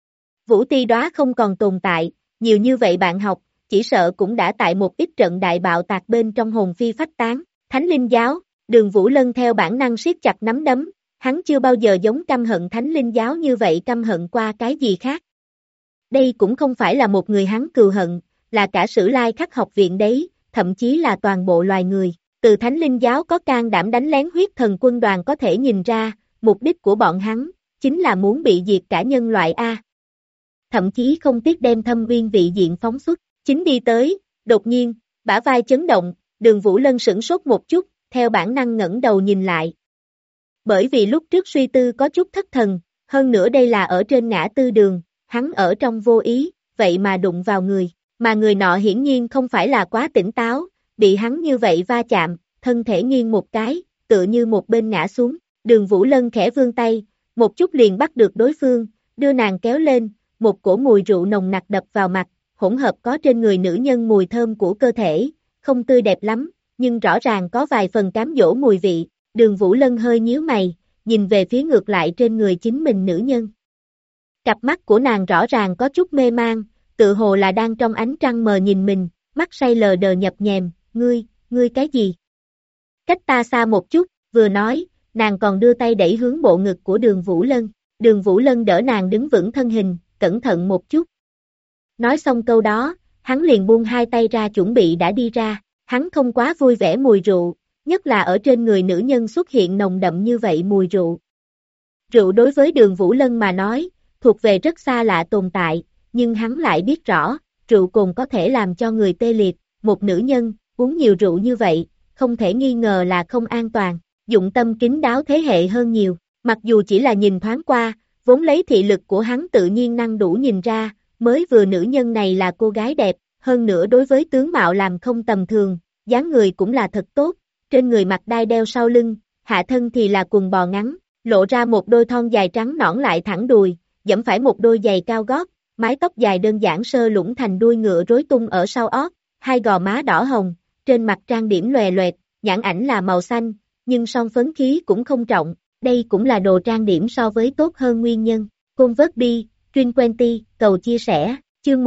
B: Vũ Ti Đóa không còn tồn tại, nhiều như vậy bạn học, chỉ sợ cũng đã tại một ít trận đại bạo tạc bên trong hồn phi phách tán. Thánh Linh Giáo, Đường Vũ Lân theo bản năng siết chặt nắm đấm, hắn chưa bao giờ giống căm hận Thánh Linh Giáo như vậy căm hận qua cái gì khác. Đây cũng không phải là một người hắn cừu hận, là cả Sử Lai Khắc học viện đấy, thậm chí là toàn bộ loài người. Từ Thánh Linh Giáo có can đảm đánh lén huyết thần quân đoàn có thể nhìn ra, mục đích của bọn hắn, chính là muốn bị diệt cả nhân loại A. Thậm chí không tiếc đem Thâm Uyên vị diện phóng xuất, chính đi tới, đột nhiên, bả vai chấn động, Đường Vũ Lân sửng sốt một chút, theo bản năng ngẩng đầu nhìn lại. Bởi vì lúc trước suy tư có chút thất thần, hơn nữa đây là ở trên ngã tư đường, hắn ở trong vô ý, vậy mà đụng vào người, mà người nọ hiển nhiên không phải là quá tỉnh táo, bị hắn như vậy va chạm, thân thể nghiêng một cái, tựa như một bên ngã xuống, Đường Vũ Lân khẽ vươn tay, một chút liền bắt được đối phương, đưa nàng kéo lên, một cổ mùi rượu nồng nặc đập vào mặt, hỗn hợp có trên người nữ nhân mùi thơm của cơ thể, không tươi đẹp lắm, nhưng rõ ràng có vài phần cám dỗ mùi vị, Đường Vũ Lân hơi nhíu mày, nhìn về phía ngược lại trên người chính mình nữ nhân. Cặp mắt của nàng rõ ràng có chút mê mang, tự hồ là đang trong ánh trăng mờ nhìn mình, mắt say lờ đờ nhập nhèm, ngươi cái gì? Cách ta xa một chút, vừa nói, nàng còn đưa tay đẩy hướng bộ ngực của Đường Vũ Lân, Đường Vũ Lân đỡ nàng đứng vững thân hình, cẩn thận một chút. Nói xong câu đó, hắn liền buông hai tay ra chuẩn bị đã đi ra, hắn không quá vui vẻ mùi rượu, nhất là ở trên người nữ nhân xuất hiện nồng đậm như vậy mùi rượu. Rượu đối với Đường Vũ Lân mà nói, thuộc về rất xa lạ tồn tại, nhưng hắn lại biết rõ, rượu cồn có thể làm cho người tê liệt, một nữ nhân, uống nhiều rượu như vậy, không thể nghi ngờ là không an toàn, dụng tâm kín đáo thế hệ hơn nhiều, mặc dù chỉ là nhìn thoáng qua, vốn lấy thị lực của hắn tự nhiên năng đủ nhìn ra, mới vừa nữ nhân này là cô gái đẹp, hơn nữa đối với tướng mạo làm không tầm thường, dáng người cũng là thật tốt, trên người mặc đai đeo sau lưng, hạ thân thì là quần bò ngắn, lộ ra một đôi thon dài trắng nõn lại thẳng đùi, dẫm phải một đôi giày cao gót, mái tóc dài đơn giản sơ lũng thành đuôi ngựa rối tung ở sau ót, hai gò má đỏ hồng, trên mặt trang điểm lòe loẹt, nhãn ảnh là màu xanh, nhưng son phấn khí cũng không trọng, đây cũng là đồ trang điểm so với tốt hơn nguyên nhân. Convert Truyền Quenty, cầu chia sẻ, chương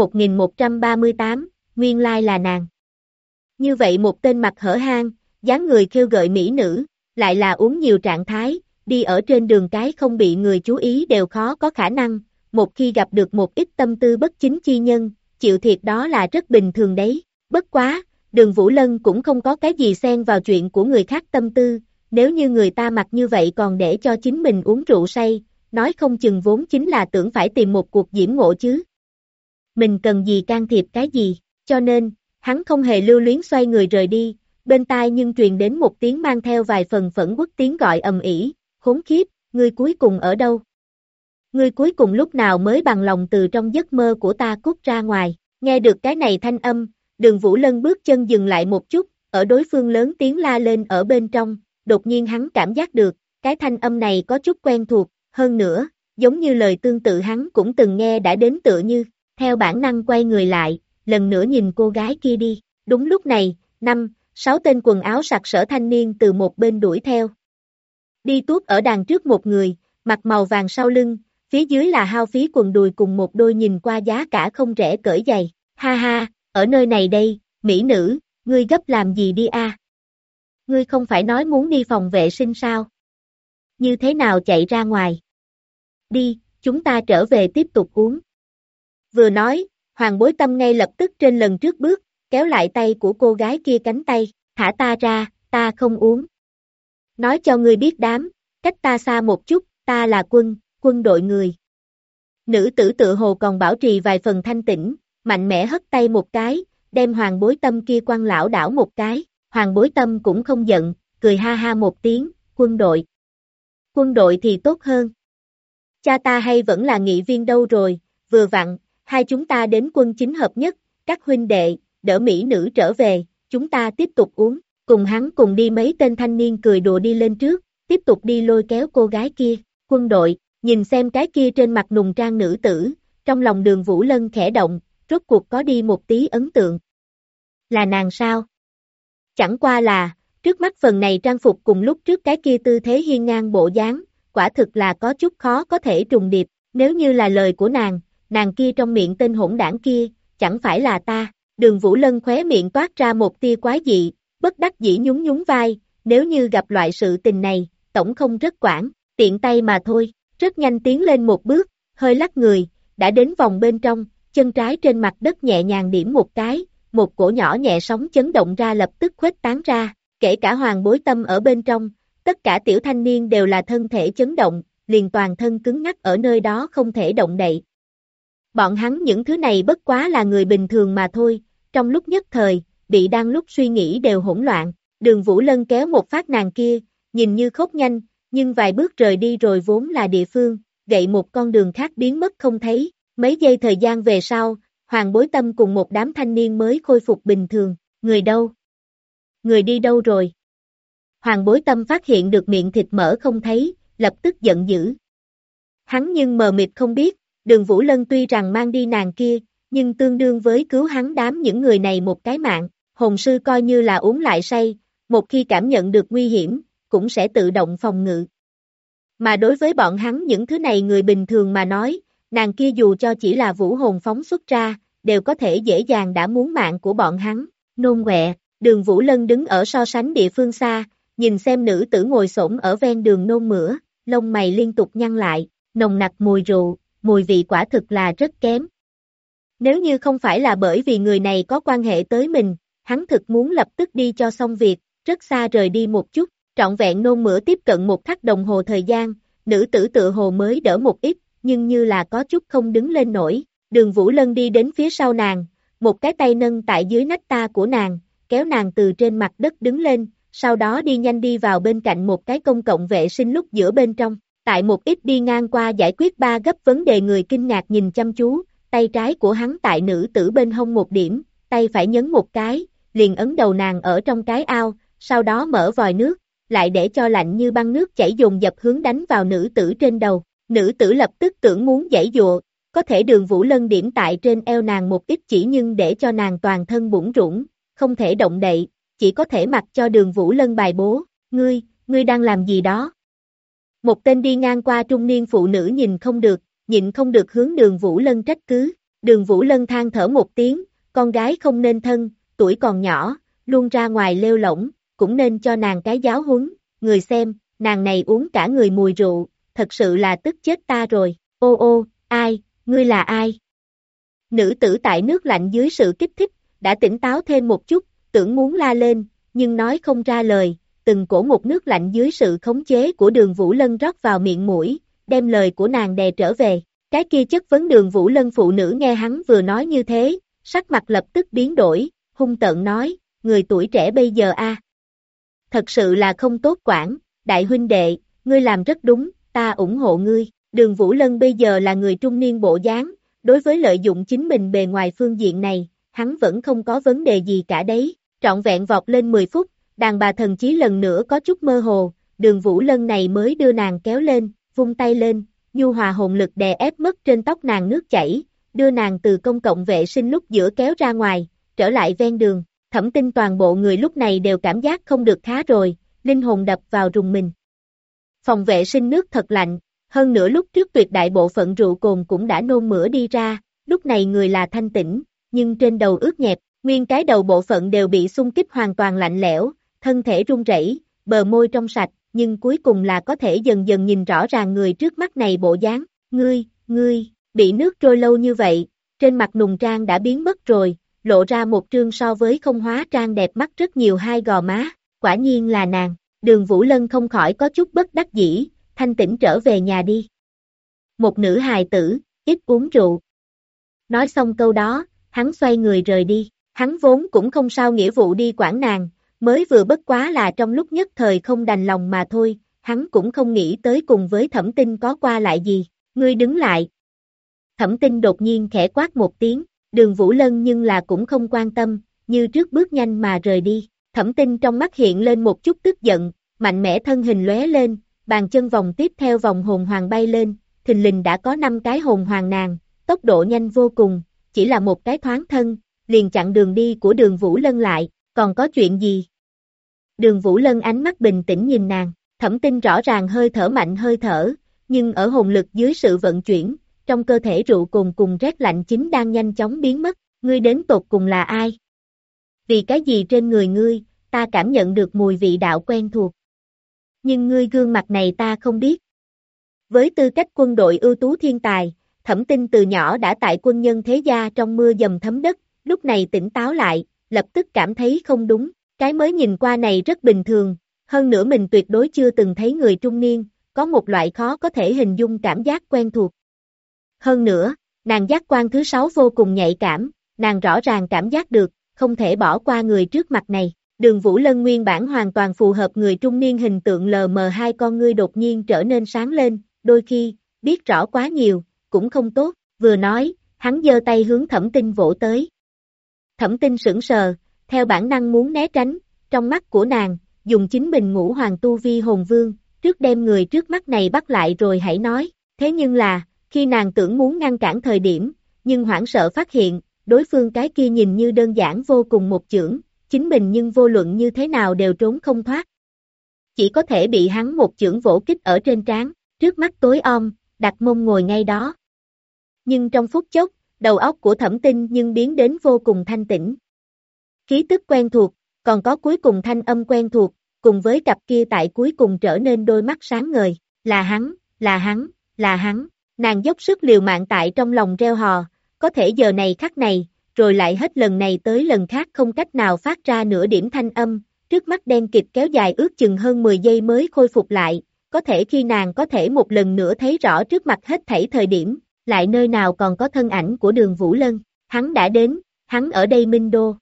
B: 1138, nguyên lai là nàng. Như vậy một tên mặt hở hang, dáng người khêu gợi mỹ nữ, lại là uống nhiều trạng thái, đi ở trên đường cái không bị người chú ý đều khó có khả năng, một khi gặp được một ít tâm tư bất chính chi nhân, chịu thiệt đó là rất bình thường đấy. Bất quá, Đường Vũ Lân cũng không có cái gì xen vào chuyện của người khác tâm tư, nếu như người ta mặc như vậy còn để cho chính mình uống rượu say, nói không chừng vốn chính là tưởng phải tìm một cuộc diễm ngộ chứ. Mình cần gì can thiệp cái gì, cho nên, hắn không hề lưu luyến xoay người rời đi, bên tai nhưng truyền đến một tiếng mang theo vài phần phẫn uất tiếng gọi ầm ĩ, khốn khiếp, ngươi cuối cùng ở đâu? Ngươi cuối cùng lúc nào mới bằng lòng từ trong giấc mơ của ta cút ra ngoài, nghe được cái này thanh âm, Đường Vũ Lân bước chân dừng lại một chút, ở đối phương lớn tiếng la lên ở bên trong, đột nhiên hắn cảm giác được, cái thanh âm này có chút quen thuộc, hơn nữa, giống như lời tương tự hắn cũng từng nghe đã đến tựa như, theo bản năng quay người lại, lần nữa nhìn cô gái kia đi, đúng lúc này, 5-6 tên quần áo sặc sỡ thanh niên từ một bên đuổi theo. Đi tuốt ở đằng trước một người, mặc màu vàng sau lưng, phía dưới là hao phí quần đùi cùng một đôi nhìn qua giá cả không rẻ cởi giày, ha ha, ở nơi này đây, mỹ nữ, ngươi gấp làm gì đi a? Ngươi không phải nói muốn đi phòng vệ sinh sao? Như thế nào chạy ra ngoài? Đi, chúng ta trở về tiếp tục uống. Vừa nói, Hoàng Bối Tâm ngay lập tức trên lần trước bước, kéo lại tay của cô gái kia cánh tay, thả ta ra, ta không uống. Nói cho ngươi biết đám, cách ta xa một chút, ta là quân đội người. Nữ tử tự hồ còn bảo trì vài phần thanh tĩnh, mạnh mẽ hất tay một cái, đem Hoàng Bối Tâm kia quăng lảo đảo một cái, Hoàng Bối Tâm cũng không giận, cười ha ha một tiếng, quân đội. Quân đội thì tốt hơn. Cha ta hay vẫn là nghị viên đâu rồi, vừa vặn, hai chúng ta đến quân chính hợp nhất, các huynh đệ, đỡ mỹ nữ trở về, chúng ta tiếp tục uống, cùng hắn cùng đi mấy tên thanh niên cười đùa đi lên trước, tiếp tục đi lôi kéo cô gái kia. Quân đội, nhìn xem cái kia trên mặt nùng trang nữ tử, trong lòng Đường Vũ Lân khẽ động, rốt cuộc có đi một tí ấn tượng. Là nàng sao? Chẳng qua là, trước mắt phần này trang phục cùng lúc trước cái kia tư thế hiên ngang bộ dáng, quả thực là có chút khó có thể trùng điệp, nếu như là lời của nàng kia trong miệng tên hỗn đảng kia, chẳng phải là ta. Đường Vũ Lân khóe miệng toát ra một tia quái dị, bất đắc dĩ nhún nhún vai, nếu như gặp loại sự tình này, tổng không rất quản, tiện tay mà thôi, rất nhanh tiến lên một bước, hơi lắc người, đã đến vòng bên trong, chân trái trên mặt đất nhẹ nhàng điểm một cái, một cổ nhỏ nhẹ sóng chấn động ra lập tức khuếch tán ra, kể cả Hoàng Bối Tâm ở bên trong, tất cả tiểu thanh niên đều là thân thể chấn động, liền toàn thân cứng ngắc ở nơi đó không thể động đậy. Bọn hắn những thứ này bất quá là người bình thường mà thôi, trong lúc nhất thời, bị đang lúc suy nghĩ đều hỗn loạn, Đường Vũ Lân kéo một phát nàng kia, nhìn như khốc nhanh, nhưng vài bước rời đi rồi vốn là địa phương, gậy một con đường khác biến mất không thấy, mấy giây thời gian về sau, Hoàng Bối Tâm cùng một đám thanh niên mới khôi phục bình thường, người đâu? Người đi đâu rồi? Hoàng Bối Tâm phát hiện được miệng thịt mỡ không thấy, lập tức giận dữ. Hắn nhưng mờ mịt không biết, Đường Vũ Lân tuy rằng mang đi nàng kia, nhưng tương đương với cứu hắn đám những người này một cái mạng, hồn sư coi như là uống lại say, một khi cảm nhận được nguy hiểm, cũng sẽ tự động phòng ngự. Mà đối với bọn hắn những thứ này người bình thường mà nói, nàng kia dù cho chỉ là vũ hồn phóng xuất ra, đều có thể dễ dàng đã muốn mạng của bọn hắn, nôn quẹ, Đường Vũ Lân đứng ở so sánh địa phương xa, nhìn xem nữ tử ngồi xổm ở ven đường nôn mửa, lông mày liên tục nhăn lại, nồng nặc mùi rượu, mùi vị quả thực là rất kém. Nếu như không phải là bởi vì người này có quan hệ tới mình, hắn thực muốn lập tức đi cho xong việc, rất xa rời đi một chút, trọn vẹn nôn mửa tiếp cận một khắc đồng hồ thời gian, nữ tử tự hồ mới đỡ một ít, nhưng như là có chút không đứng lên nổi, Đường Vũ Lân đi đến phía sau nàng, một cái tay nâng tại dưới nách ta của nàng, kéo nàng từ trên mặt đất đứng lên, sau đó đi nhanh đi vào bên cạnh một cái công cộng vệ sinh lúc giữa bên trong, tại một ít đi ngang qua giải quyết ba gấp vấn đề người kinh ngạc nhìn chăm chú, tay trái của hắn tại nữ tử bên hông một điểm, tay phải nhấn một cái, liền ấn đầu nàng ở trong cái ao, sau đó mở vòi nước, lại để cho lạnh như băng nước chảy dồn dập hướng đánh vào nữ tử trên đầu, nữ tử lập tức tưởng muốn giãy giụa, có thể Đường Vũ Lân điểm tại trên eo nàng một ít chỉ nhưng để cho nàng toàn thân bủn rủn, không thể động đậy, chỉ có thể mặc cho Đường Vũ Lân bài bố, ngươi đang làm gì đó? Một tên đi ngang qua trung niên phụ nữ nhịn không được hướng Đường Vũ Lân trách cứ, Đường Vũ Lân than thở một tiếng, con gái không nên thân, tuổi còn nhỏ, luôn ra ngoài lêu lổng, cũng nên cho nàng cái giáo huấn, người xem, nàng này uống cả người mùi rượu, thật sự là tức chết ta rồi, ô, ai, ngươi là ai? Nữ tử tại nước lạnh dưới sự kích thích, đã tỉnh táo thêm một chút, tưởng muốn la lên, nhưng nói không ra lời, từng cổ một nước lạnh dưới sự khống chế của Đường Vũ Lân rót vào miệng mũi, đem lời của nàng đè trở về, cái kia chất vấn Đường Vũ Lân phụ nữ nghe hắn vừa nói như thế, sắc mặt lập tức biến đổi, hung tợn nói, người tuổi trẻ bây giờ a, thật sự là không tốt quản, đại huynh đệ, ngươi làm rất đúng, ta ủng hộ ngươi, Đường Vũ Lân bây giờ là người trung niên bộ dáng, đối với lợi dụng chính mình bề ngoài phương diện này, hắn vẫn không có vấn đề gì cả đấy, trọn vẹn vọt lên 10 phút, đàn bà thần chí lần nữa có chút mơ hồ, Đường Vũ Lân này mới đưa nàng kéo lên, vung tay lên, nhu hòa hồn lực đè ép mất trên tóc nàng nước chảy, đưa nàng từ công cộng vệ sinh lúc giữa kéo ra ngoài, trở lại ven đường, Thẩm Tinh toàn bộ người lúc này đều cảm giác không được khá rồi, linh hồn đập vào rùng mình. Phòng vệ sinh nước thật lạnh, hơn nữa lúc trước tuyệt đại bộ phận rượu cồn cũng đã nôn mửa đi ra, lúc này người là thanh tĩnh, nhưng trên đầu ướt nhẹp, nguyên cái đầu bộ phận đều bị xung kích hoàn toàn lạnh lẽo, thân thể run rẩy, bờ môi trong sạch, nhưng cuối cùng là có thể dần dần nhìn rõ ràng người trước mắt này bộ dáng, ngươi, bị nước trôi lâu như vậy, trên mặt nùng trang đã biến mất rồi, lộ ra một trương so với không hóa trang đẹp mắt rất nhiều hai gò má, quả nhiên là nàng, Đường Vũ Lân không khỏi có chút bất đắc dĩ, thanh tĩnh trở về nhà đi. Một nữ hài tử, ít uống rượu. Nói xong câu đó, hắn xoay người rời đi, hắn vốn cũng không sao nghĩa vụ đi quản nàng, mới vừa bất quá là trong lúc nhất thời không đành lòng mà thôi, hắn cũng không nghĩ tới cùng với Thẩm Tinh có qua lại gì, ngươi đứng lại. Thẩm Tinh đột nhiên khẽ quát một tiếng, Đường Vũ Lân nhưng là cũng không quan tâm, như trước bước nhanh mà rời đi, Thẩm Tinh trong mắt hiện lên một chút tức giận, mạnh mẽ thân hình lóe lên, bàn chân vòng tiếp theo vòng hồn hoàng bay lên, thình lình đã có 5 cái hồn hoàng nàng, tốc độ nhanh vô cùng, chỉ là một cái thoáng thân, liền chặn đường đi của Đường Vũ Lân lại, còn có chuyện gì? Đường Vũ Lân ánh mắt bình tĩnh nhìn nàng, Thẩm Tinh rõ ràng hơi thở mạnh hơi thở, nhưng ở hồn lực dưới sự vận chuyển, trong cơ thể rượu cồn cùng rét lạnh chính đang nhanh chóng biến mất, ngươi đến tột cùng là ai? Vì cái gì trên người ngươi, ta cảm nhận được mùi vị đạo quen thuộc. Nhưng ngươi gương mặt này ta không biết. Với tư cách quân đội ưu tú thiên tài, Thẩm Tinh từ nhỏ đã tại quân nhân thế gia trong mưa dầm thấm đất, lúc này tỉnh táo lại, lập tức cảm thấy không đúng, cái mới nhìn qua này rất bình thường, hơn nữa mình tuyệt đối chưa từng thấy người trung niên, có một loại khó có thể hình dung cảm giác quen thuộc. Hơn nữa, nàng giác quan thứ 6 vô cùng nhạy cảm, nàng rõ ràng cảm giác được, không thể bỏ qua người trước mặt này. Đường Vũ Lân nguyên bản hoàn toàn phù hợp người trung niên hình tượng lờ mờ, hai con ngươi đột nhiên trở nên sáng lên, đôi khi, biết rõ quá nhiều, cũng không tốt, vừa nói, hắn giơ tay hướng Thẩm Tinh vỗ tới. Thẩm Tinh sững sờ, theo bản năng muốn né tránh, trong mắt của nàng, dùng chính mình ngũ hoàng tu vi hồn vương, trước đem người trước mắt này bắt lại rồi hãy nói, thế nhưng là, khi nàng tưởng muốn ngăn cản thời điểm, nhưng hoảng sợ phát hiện, đối phương cái kia nhìn như đơn giản vô cùng một chưởng, chính mình nhưng vô luận như thế nào đều trốn không thoát. Chỉ có thể bị hắn một chưởng vỗ kích ở trên trán, trước mắt tối om, đặt mông ngồi ngay đó. Nhưng trong phút chốc, đầu óc của Thẩm Tinh nhưng biến đến vô cùng thanh tĩnh. Khí tức quen thuộc, còn có cuối cùng thanh âm quen thuộc, cùng với cặp kia tại cuối cùng trở nên đôi mắt sáng ngời, là hắn, là hắn, là hắn, nàng dốc sức liều mạng tại trong lòng reo hò, có thể giờ này khắc này, rồi lại hết lần này tới lần khác không cách nào phát ra nửa điểm thanh âm, trước mắt đen kịt kéo dài ước chừng hơn 10 giây mới khôi phục lại, có thể khi nàng có thể một lần nữa thấy rõ trước mặt hết thảy thời điểm, lại nơi nào còn có thân ảnh của Đường Vũ Lân, hắn đã đến, hắn ở đây Minh Đô.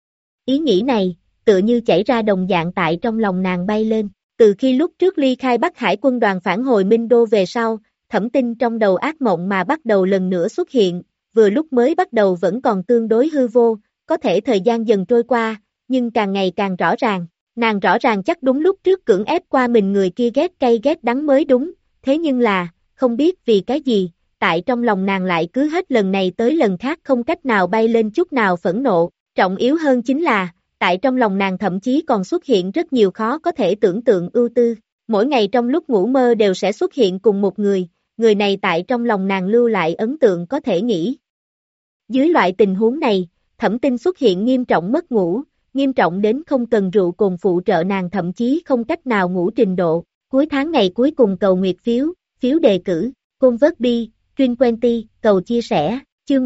B: Ý nghĩ này, tựa như chảy ra đồng dạng tại trong lòng nàng bay lên, từ khi lúc trước ly khai Bắc Hải quân đoàn phản hồi Minh Đô về sau, Thẩm Tinh trong đầu ác mộng mà bắt đầu lần nữa xuất hiện, vừa lúc mới bắt đầu vẫn còn tương đối hư vô, có thể thời gian dần trôi qua, nhưng càng ngày càng rõ ràng, nàng rõ ràng chắc đúng lúc trước cưỡng ép qua mình người kia ghét cay ghét đắng mới đúng, thế nhưng là, không biết vì cái gì, tại trong lòng nàng lại cứ hết lần này tới lần khác không cách nào bay lên chút nào phẫn nộ, trọng yếu hơn chính là, tại trong lòng nàng thậm chí còn xuất hiện rất nhiều khó có thể tưởng tượng ưu tư, mỗi ngày trong lúc ngủ mơ đều sẽ xuất hiện cùng một người này tại trong lòng nàng lưu lại ấn tượng có thể nghĩ. Dưới loại tình huống này, Thẩm Tinh xuất hiện nghiêm trọng mất ngủ, nghiêm trọng đến không cần rượu cồn phụ trợ nàng thậm chí không cách nào ngủ trình độ. Cuối tháng ngày cuối cùng cầu nguyệt phiếu đề cử, Convert Truyền Twenty, cầu chia sẻ, chương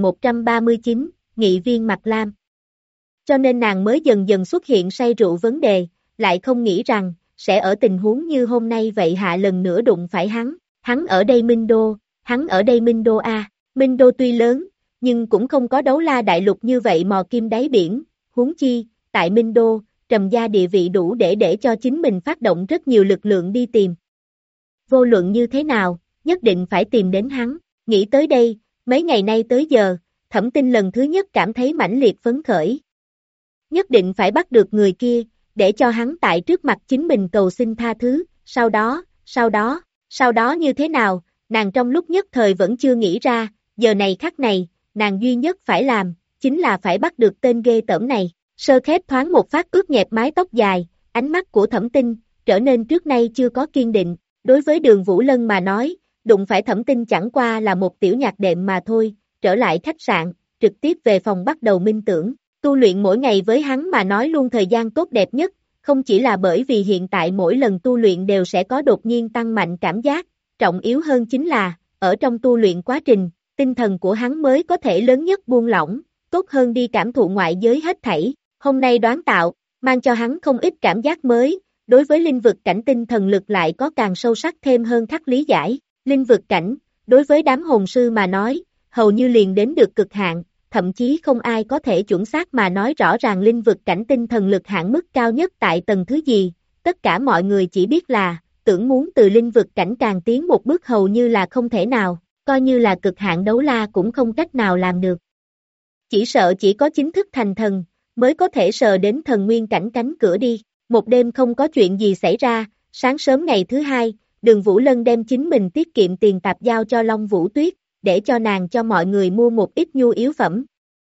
B: 1139, nghị viên Mạc Lam. Cho nên nàng mới dần dần xuất hiện say rượu vấn đề, lại không nghĩ rằng, sẽ ở tình huống như hôm nay vậy hạ lần nữa đụng phải hắn ở đây Minh Đô, hắn ở đây Minh Đô A, Minh Đô tuy lớn, nhưng cũng không có Đấu La đại lục như vậy mò kim đáy biển, huống chi, tại Minh Đô, Trầm gia địa vị đủ để cho chính mình phát động rất nhiều lực lượng đi tìm. Vô luận như thế nào, nhất định phải tìm đến hắn, nghĩ tới đây, mấy ngày nay tới giờ, Thẩm Tinh lần thứ nhất cảm thấy mãnh liệt phấn khởi. Nhất định phải bắt được người kia, để cho hắn tại trước mặt chính mình cầu xin tha thứ, sau đó như thế nào, nàng trong lúc nhất thời vẫn chưa nghĩ ra, giờ này khắc này, nàng duy nhất phải làm, chính là phải bắt được tên ghê tởm này. Sơ khép thoáng một phát ướt nhẹp mái tóc dài, ánh mắt của Thẩm Tinh, trở nên trước nay chưa có kiên định, đối với Đường Vũ Lân mà nói, đụng phải Thẩm Tinh chẳng qua là một tiểu nhạc đệm mà thôi, trở lại khách sạn, trực tiếp về phòng bắt đầu minh tưởng, tu luyện mỗi ngày với hắn mà nói luôn thời gian tốt đẹp nhất, không chỉ là bởi vì hiện tại mỗi lần tu luyện đều sẽ có đột nhiên tăng mạnh cảm giác, trọng yếu hơn chính là, ở trong tu luyện quá trình, tinh thần của hắn mới có thể lớn nhất buông lỏng, tốt hơn đi cảm thụ ngoại giới hết thảy. Hôm nay đoán tạo, mang cho hắn không ít cảm giác mới, đối với linh vực cảnh tinh thần lực lại có càng sâu sắc thêm hơn khắc lý giải. Linh vực cảnh, đối với đám hồn sư mà nói, hầu như liền đến được cực hạn, thậm chí không ai có thể chuẩn xác mà nói rõ ràng linh vực cảnh tinh thần lực hạn mức cao nhất tại tầng thứ gì, tất cả mọi người chỉ biết là, tưởng muốn từ linh vực cảnh càng tiến một bước hầu như là không thể nào, coi như là cực hạn đấu la cũng không cách nào làm được. Chỉ sợ chỉ có chính thức thành thần, mới có thể sờ đến thần nguyên cảnh cánh cửa đi, Một đêm không có chuyện gì xảy ra, sáng sớm ngày thứ hai, Đường Vũ Lân đem chính mình tiết kiệm tiền tạp giao cho Long Vũ Tuyết, để cho nàng cho mọi người mua một ít nhu yếu phẩm.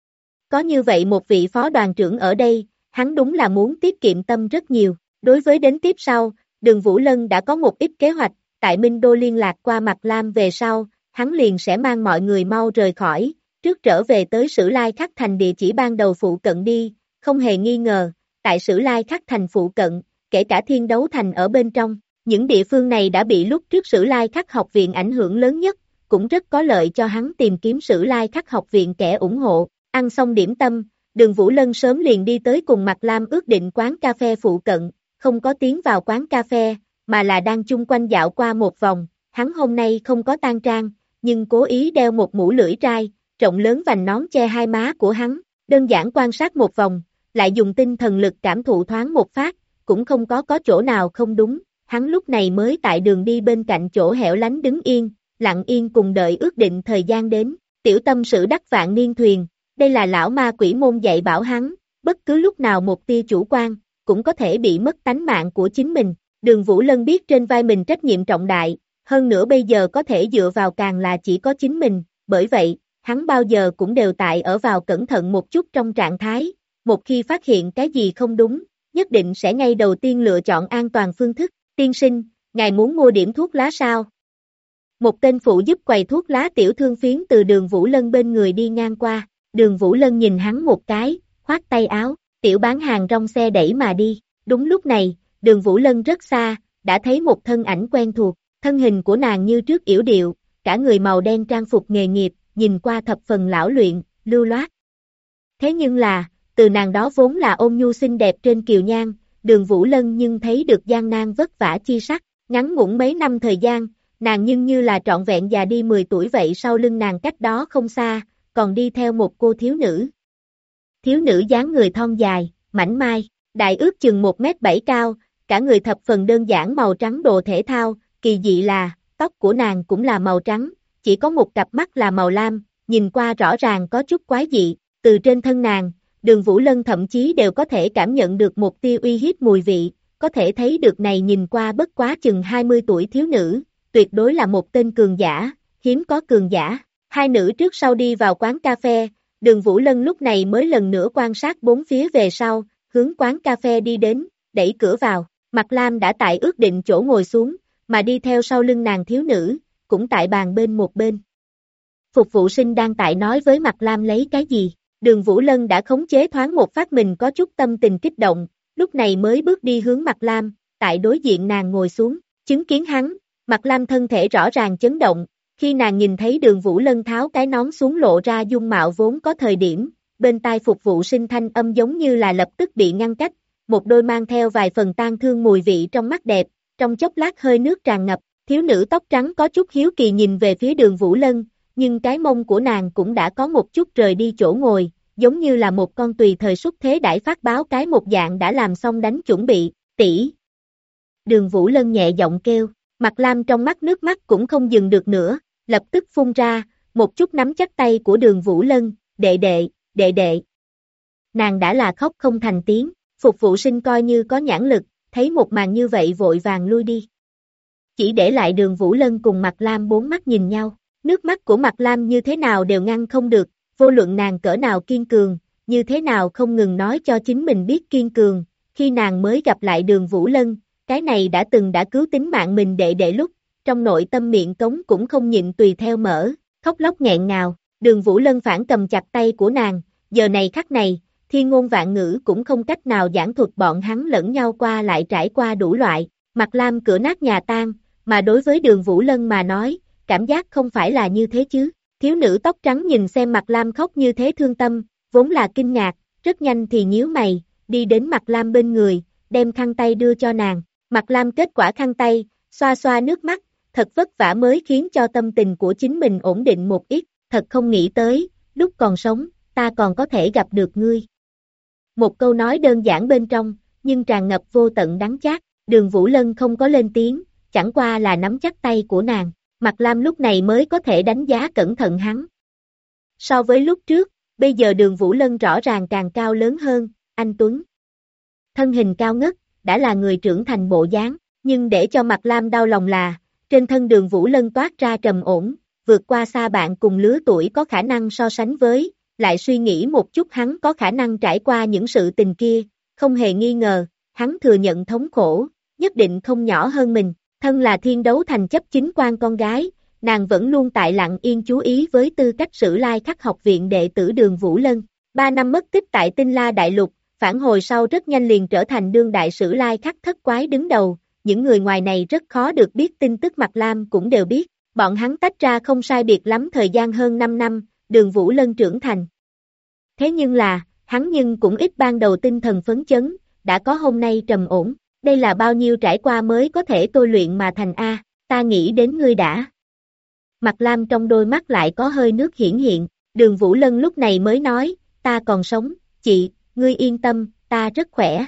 B: Có như vậy một vị phó đoàn trưởng ở đây, hắn đúng là muốn tiết kiệm tâm rất nhiều. Đối với đến tiếp sau, Đường Vũ Lân đã có một ít kế hoạch, tại Minh Đô liên lạc qua Mạc Lam về sau, hắn liền sẽ mang mọi người mau rời khỏi, trước trở về tới Sử Lai Khắc Thành địa chỉ ban đầu phụ cận đi, không hề nghi ngờ, tại Sử Lai Khắc Thành phụ cận, kể cả Thiên Đấu Thành ở bên trong, những địa phương này đã bị lúc trước Sử Lai Khắc học viện ảnh hưởng lớn nhất, cũng rất có lợi cho hắn tìm kiếm Sử Lai Khắc học viện kẻ ủng hộ. Ăn xong điểm tâm, Đường Vũ Lân sớm liền đi tới cùng Mạc Lam ước định quán cà phê phụ cận, không có tiến vào quán cà phê, mà là đang chung quanh dạo qua một vòng. Hắn hôm nay không có tang trang, nhưng cố ý đeo một mũ lưỡi trai, rộng lớn vành nón che hai má của hắn, đơn giản quan sát một vòng, lại dùng tinh thần lực cảm thụ thoáng một phát, cũng không có chỗ nào không đúng. Hắn lúc này mới tại đường đi bên cạnh chỗ hẻo lánh đứng yên, lặng yên cùng đợi ước định thời gian đến. Tiểu tâm sự đắc vạn niên thuyền, đây là lão ma quỷ môn dạy bảo hắn, bất cứ lúc nào một tia chủ quan, cũng có thể bị mất tánh mạng của chính mình. Đường Vũ Lân biết trên vai mình trách nhiệm trọng đại, hơn nữa bây giờ có thể dựa vào càng là chỉ có chính mình, bởi vậy, hắn bao giờ cũng đều tại ở vào cẩn thận một chút trong trạng thái, một khi phát hiện cái gì không đúng, nhất định sẽ ngay đầu tiên lựa chọn an toàn phương thức. Tiên sinh, ngài muốn mua điểm thuốc lá sao? Một tên phụ giúp quầy thuốc lá tiểu thương phiến từ Đường Vũ Lân bên người đi ngang qua, Đường Vũ Lân nhìn hắn một cái, khoát tay áo, tiểu bán hàng rong xe đẩy mà đi. Đúng lúc này, Đường Vũ Lân rất xa, đã thấy một thân ảnh quen thuộc, thân hình của nàng như trước yểu điệu, cả người màu đen trang phục nghề nghiệp, nhìn qua thập phần lão luyện, lưu loát. Thế nhưng là, từ nàng đó vốn là ôn nhu xinh đẹp trên kiều nhan, Đường Vũ Lân nhưng thấy được gian nan vất vả chi sắc, ngắn ngủn mấy năm thời gian, nàng nhưng như là trọn vẹn già đi 10 tuổi vậy. Sau lưng nàng cách đó không xa, còn đi theo một cô thiếu nữ. Thiếu nữ dáng người thon dài, mảnh mai, đại ước chừng 1m7 cao, cả người thập phần đơn giản màu trắng đồ thể thao, kỳ dị là, tóc của nàng cũng là màu trắng, chỉ có một cặp mắt là màu lam, nhìn qua rõ ràng có chút quái dị, từ trên thân nàng, Đường Vũ Lân thậm chí đều có thể cảm nhận được một tia uy hiếp mùi vị, có thể thấy được này nhìn qua bất quá chừng 20 tuổi thiếu nữ, tuyệt đối là một tên cường giả, hiếm có cường giả. Hai nữ trước sau đi vào quán cà phê, Đường Vũ Lân lúc này mới lần nữa quan sát bốn phía về sau, hướng quán cà phê đi đến, đẩy cửa vào, Mạc Lam đã tại ước định chỗ ngồi xuống, mà đi theo sau lưng nàng thiếu nữ, cũng tại bàn bên một bên. Phục vụ sinh đang tại nói với Mạc Lam lấy cái gì, Đường Vũ Lân đã khống chế thoáng một phát mình có chút tâm tình kích động, lúc này mới bước đi hướng Mạc Lam, tại đối diện nàng ngồi xuống, chứng kiến hắn, Mạc Lam thân thể rõ ràng chấn động, khi nàng nhìn thấy Đường Vũ Lân tháo cái nón xuống lộ ra dung mạo vốn có thời điểm, bên tai phục vụ sinh thanh âm giống như là lập tức bị ngăn cách, một đôi mang theo vài phần tang thương mùi vị trong mắt đẹp, trong chốc lát hơi nước tràn ngập, thiếu nữ tóc trắng có chút hiếu kỳ nhìn về phía Đường Vũ Lân, nhưng cái mông của nàng cũng đã có một chút rời đi chỗ ngồi, giống như là một con tùy thời xuất thế đãi phát báo cái một dạng đã làm xong đánh chuẩn bị, tỷ. Đường Vũ Lân nhẹ giọng kêu, Mạc Lam trong mắt nước mắt cũng không dừng được nữa, lập tức phun ra, một chút nắm chắc tay của Đường Vũ Lân, đệ đệ. Nàng đã là khóc không thành tiếng, phục vụ sinh coi như có nhãn lực, thấy một màn như vậy vội vàng lui đi. Chỉ để lại Đường Vũ Lân cùng Mạc Lam bốn mắt nhìn nhau, nước mắt của Mạc Lam như thế nào đều ngăn không được, vô luận nàng cỡ nào kiên cường, như thế nào không ngừng nói cho chính mình biết kiên cường, khi nàng mới gặp lại Đường Vũ Lân, cái này đã cứu tính mạng mình đệ lúc, trong nội tâm miệng cống cũng không nhịn tùy theo mở, khóc lóc nghẹn ngào, Đường Vũ Lân phản cầm chặt tay của nàng, giờ này khắc này, thiên ngôn vạn ngữ cũng không cách nào giảng thuật bọn hắn lẫn nhau qua lại trải qua đủ loại, Mạc Lam cửa nát nhà tan, mà đối với Đường Vũ Lân mà nói, cảm giác không phải là như thế chứ, thiếu nữ tóc trắng nhìn xem Mạc Lam khóc như thế thương tâm, vốn là kinh ngạc, rất nhanh thì nhíu mày, đi đến Mạc Lam bên người, đem khăn tay đưa cho nàng, Mạc Lam kết quả khăn tay, xoa xoa nước mắt, thật vất vả mới khiến cho tâm tình của chính mình ổn định một ít, thật không nghĩ tới, lúc còn sống, ta còn có thể gặp được ngươi. Một câu nói đơn giản bên trong, nhưng tràn ngập vô tận đắng chát, Đường Vũ Lân không có lên tiếng, chẳng qua là nắm chắc tay của nàng, Mạc Lam lúc này mới có thể đánh giá cẩn thận hắn. So với lúc trước, bây giờ Đường Vũ Lân rõ ràng càng cao lớn hơn, anh tuấn. Thân hình cao ngất, đã là người trưởng thành bộ dáng, nhưng để cho Mạc Lam đau lòng là, trên thân Đường Vũ Lân toát ra trầm ổn, vượt qua xa bạn cùng lứa tuổi có khả năng so sánh với, lại suy nghĩ một chút hắn có khả năng trải qua những sự tình kia, không hề nghi ngờ, hắn thừa nhận thống khổ, nhất định không nhỏ hơn mình, thân là Thiên Đấu Thành chấp chính quan con gái, nàng vẫn luôn tại lặng yên chú ý với tư cách Sử Lai Khắc học viện đệ tử Đường Vũ Lân, 3 năm mất tích tại Tinh La Đại Lục, phản hồi sau rất nhanh liền trở thành đương đại Sử Lai Khắc thất quái đứng đầu, những người ngoài này rất khó được biết tin tức Mạc Lam cũng đều biết, bọn hắn tách ra không sai biệt lắm thời gian hơn 5 năm, Đường Vũ Lân trưởng thành. Thế nhưng là, hắn nhưng cũng ít ban đầu tinh thần phấn chấn, đã có hôm nay trầm ổn, đây là bao nhiêu trải qua mới có thể tôi luyện mà thành A, ta nghĩ đến ngươi đã. Mạc Lam trong đôi mắt lại có hơi nước hiển hiện, Đường Vũ Lân lúc này mới nói, ta còn sống, chị, ngươi yên tâm, ta rất khỏe,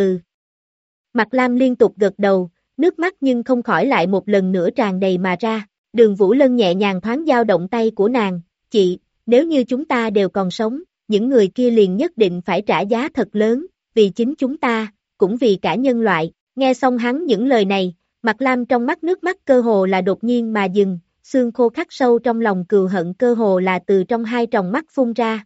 B: Mạc Lam liên tục gật đầu, nước mắt nhưng không khỏi lại một lần nữa tràn đầy mà ra, Đường Vũ Lân nhẹ nhàng thoáng dao động tay của nàng, chị, nếu như chúng ta đều còn sống, những người kia liền nhất định phải trả giá thật lớn, vì chính chúng ta, cũng vì cả nhân loại, nghe xong hắn những lời này, Mạc Lam trong mắt nước mắt cơ hồ là đột nhiên mà dừng, xương khô khắc sâu trong lòng cừu hận cơ hồ là từ trong hai tròng mắt phun ra.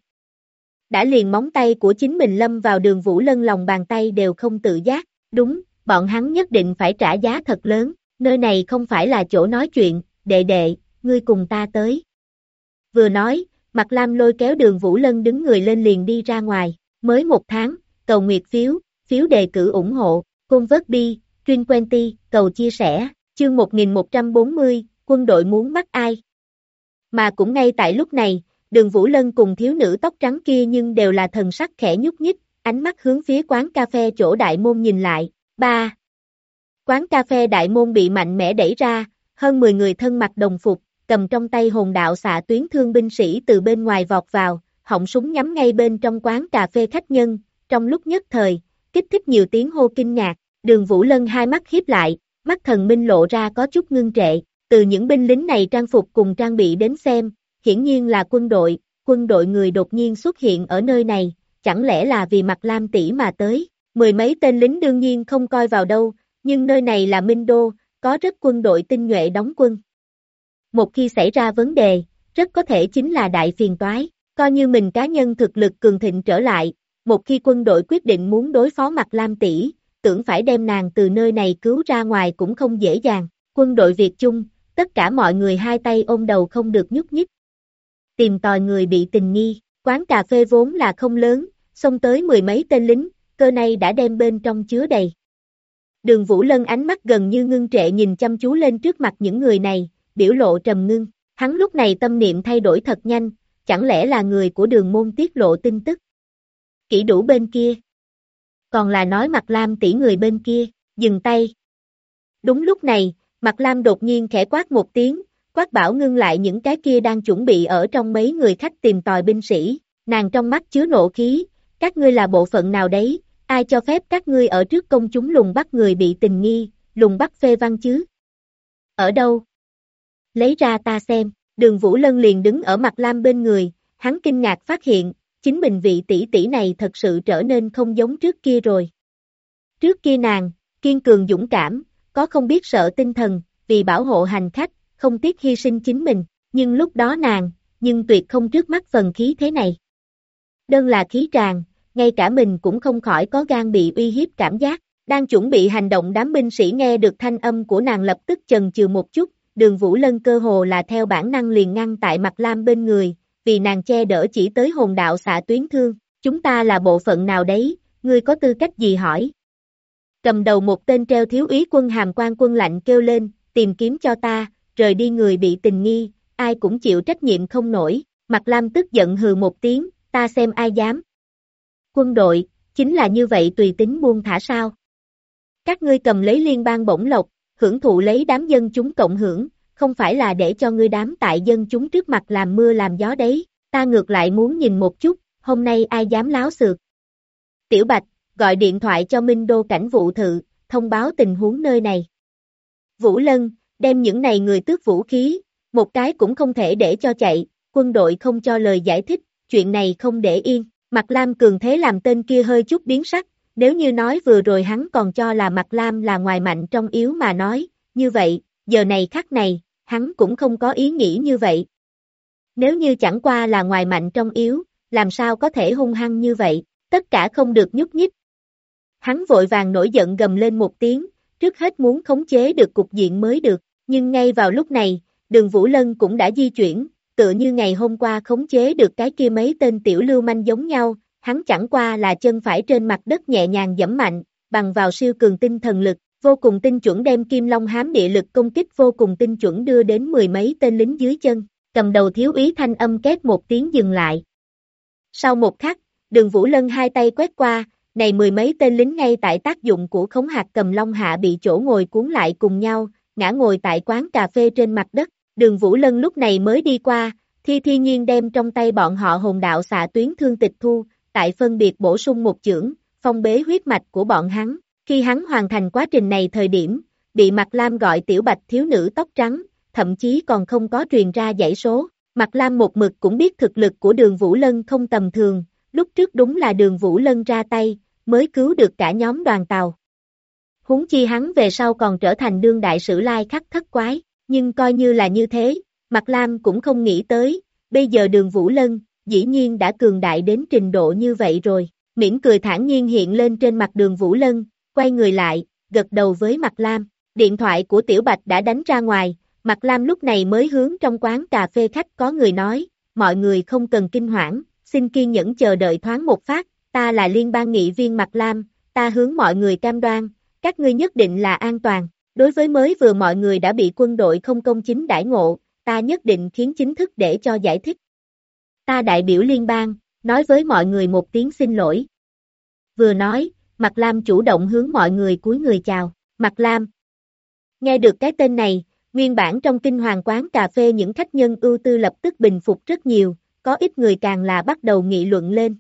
B: Đã liền móng tay của chính mình lâm vào Đường Vũ Lân lòng bàn tay đều không tự giác, đúng, bọn hắn nhất định phải trả giá thật lớn, nơi này không phải là chỗ nói chuyện, đệ đệ, ngươi cùng ta tới. Vừa nói, Mạc Lam lôi kéo Đường Vũ Lân đứng người lên liền đi ra ngoài, mới 1 tháng, cầu nguyệt phiếu, phiếu đề cử ủng hộ, Convertby, Trinquenty, cầu chia sẻ, chương 1140, quân đội muốn bắt ai? Mà cũng ngay tại lúc này, Đường Vũ Lân cùng thiếu nữ tóc trắng kia nhưng đều là thần sắc khẽ nhúc nhích, ánh mắt hướng phía quán cà phê chỗ đại môn nhìn lại, 3. Quán cà phê đại môn bị mạnh mẽ đẩy ra, hơn 10 người thân mặc đồng phục, cầm trong tay hồn đạo xạ tuyến thương binh sĩ từ bên ngoài vọt vào, họng súng nhắm ngay bên trong quán cà phê khách nhân, trong lúc nhất thời, kích thích nhiều tiếng hô kinh ngạc, Đường Vũ Lân hai mắt híp lại, mắt thần minh lộ ra có chút ngưng trệ, từ những binh lính này trang phục cùng trang bị đến xem, hiển nhiên là quân đội người đột nhiên xuất hiện ở nơi này, chẳng lẽ là vì Mạc Lam tỷ mà tới, 10 mấy tên lính đương nhiên không coi vào đâu, nhưng nơi này là Minh Đô, có rất quân đội tinh nhuệ đóng quân. Một khi xảy ra vấn đề, rất có thể chính là đại phiền toái, coi như mình cá nhân thực lực cường thịnh trở lại, một khi quân đội quyết định muốn đối phó Mạc Lam tỷ, tưởng phải đem nàng từ nơi này cứu ra ngoài cũng không dễ dàng, quân đội Việt Chung, tất cả mọi người hai tay ôm đầu không được nhúc nhích. Tìm tòi người bị tình nghi, quán cà phê vốn là không lớn, xông tới 10 mấy tên lính, cơ này đã đem bên trong chứa đầy. Đường Vũ Lân ánh mắt gần như ngưng trệ nhìn chăm chú lên trước mặt những người này, biểu lộ trầm ngưng, hắn lúc này tâm niệm thay đổi thật nhanh, chẳng lẽ là người của Đường môn tiết lộ tin tức. Kỷ Đủ bên kia. Còn là nói Mạc Lam tỷ người bên kia, dừng tay. Đúng lúc này, Mạc Lam đột nhiên khẽ quát một tiếng, quát bảo ngưng lại những cái kia đang chuẩn bị ở trong mấy người khách tìm tòi binh sĩ, nàng trong mắt chứa nộ khí, các ngươi là bộ phận nào đấy, ai cho phép các ngươi ở trước công chúng lùng bắt người bị tình nghi, lùng bắt phê văn chứ? Ở đâu? Lấy ra ta xem, Đường Vũ Lân liền đứng ở Mạc Lam bên người, hắn kinh ngạc phát hiện, chính mình vị tỷ tỷ này thật sự trở nên không giống trước kia rồi. Trước kia nàng, kiên cường dũng cảm, có không biết sợ tinh thần, vì bảo hộ hành khách, không tiếc hy sinh chính mình, nhưng lúc đó nàng, nhưng tuyệt không trước mắt phần khí thế này. Đơn là khí tràn, ngay cả mình cũng không khỏi có gan bị uy hiếp cảm giác, đang chuẩn bị hành động đám binh sĩ nghe được thanh âm của nàng lập tức chần chừ một chút, Đường Vũ Lân cơ hồ là theo bản năng liền ngăn tại Mạc Lam bên người, vì nàng che đỡ chỉ tới hồn đạo xạ tuyến thương, chúng ta là bộ phận nào đấy, ngươi có tư cách gì hỏi? Cầm đầu một tên treo thiếu úy quân hàm quan quân lạnh kêu lên, tìm kiếm cho ta, rời đi người bị tình nghi, ai cũng chịu trách nhiệm không nổi, Mạc Lam tức giận hừ một tiếng, ta xem ai dám. Quân đội, chính là như vậy tùy tính buông thả sao? Các ngươi cầm lấy liên bang bổng lộc, hưởng thụ lấy đám dân chúng cộng hưởng, không phải là để cho ngươi đám tại dân chúng trước mặt làm mưa làm gió đấy, ta ngược lại muốn nhìn một chút, hôm nay ai dám láo xược. Tiểu Bạch, gọi điện thoại cho Minh Đô cảnh vụ thự, thông báo tình huống nơi này. Vũ Lân, đem những này người tước vũ khí, một cái cũng không thể để cho chạy, quân đội không cho lời giải thích, chuyện này không để yên. Mạc Lam cường thế làm tên kia hơi chút biến sắc, Nếu như nói vừa rồi hắn còn cho là Mạc Lam là ngoài mạnh trong yếu mà nói, như vậy, giờ này khắc này, hắn cũng không có ý nghĩ như vậy. Nếu như chẳng qua là ngoài mạnh trong yếu, làm sao có thể hung hăng như vậy, tất cả không được nhúc nhích. Hắn vội vàng nổi giận gầm lên một tiếng, trước hết muốn khống chế được cục diện mới được, nhưng ngay vào lúc này, Đường Vũ Lân cũng đã di chuyển, tựa như ngày hôm qua khống chế được cái kia mấy tên tiểu lưu manh giống nhau, hắn chẳng qua là chân phải trên mặt đất nhẹ nhàng giẫm mạnh, bằng vào siêu cường tinh thần lực, vô cùng tinh chuẩn đem Kim Long hám địa lực công kích vô cùng tinh chuẩn đưa đến mười mấy tên lính dưới chân, cầm đầu thiếu úy thanh âm két một tiếng dừng lại. Sau một khắc, Đường Vũ Lân hai tay quét qua, này mười mấy tên lính ngay tại tác dụng của khống hạt cầm long hạ bị chỗ ngồi cuốn lại cùng nhau, ngã ngồi tại quán cà phê trên mặt đất, Đường Vũ Lân lúc này mới đi qua, thi nhiên đem trong tay bọn họ hồn đạo xạ tuyến thương tịch thu, tại phân biệt bổ sung một chưởng, phong bế huyết mạch của bọn hắn, khi hắn hoàn thành quá trình này thời điểm, bị Mạc Lam gọi tiểu bạch thiếu nữ tóc trắng, thậm chí còn không có truyền ra dãy số, Mạc Lam một mực cũng biết thực lực của Đường Vũ Lân không tầm thường, lúc trước đúng là Đường Vũ Lân ra tay, mới cứu được cả nhóm đoàn tàu. Huống chi hắn về sau còn trở thành đương đại sử lai khắc thất quái, nhưng coi như là như thế, Mạc Lam cũng không nghĩ tới, bây giờ Đường Vũ Lân, dĩ nhiên đã cường đại đến trình độ như vậy rồi, mỉm cười thản nhiên hiện lên trên mặt Đường Vũ Lân, quay người lại, gật đầu với Mạc Lam, điện thoại của Tiểu Bạch đã đánh ra ngoài, Mạc Lam lúc này mới hướng trong quán cà phê khách có người nói, mọi người không cần kinh hoảng, xin kiên nhẫn chờ đợi thoáng một phát, ta là liên bang nghị viên Mạc Lam, ta hướng mọi người cam đoan, các ngươi nhất định là an toàn, đối với mới vừa mọi người đã bị quân đội không công chính đãi ngộ, ta nhất định khiến chính thức để cho giải thích. Ta đại biểu liên bang, nói với mọi người một tiếng xin lỗi. Vừa nói, Mạc Lam chủ động hướng mọi người cúi người chào, Mạc Lam. Nghe được cái tên này, nguyên bản trong kinh hoàng quán cà phê những khách nhân ưu tư lập tức bình phục rất nhiều, có ít người càng là bắt đầu nghị luận lên.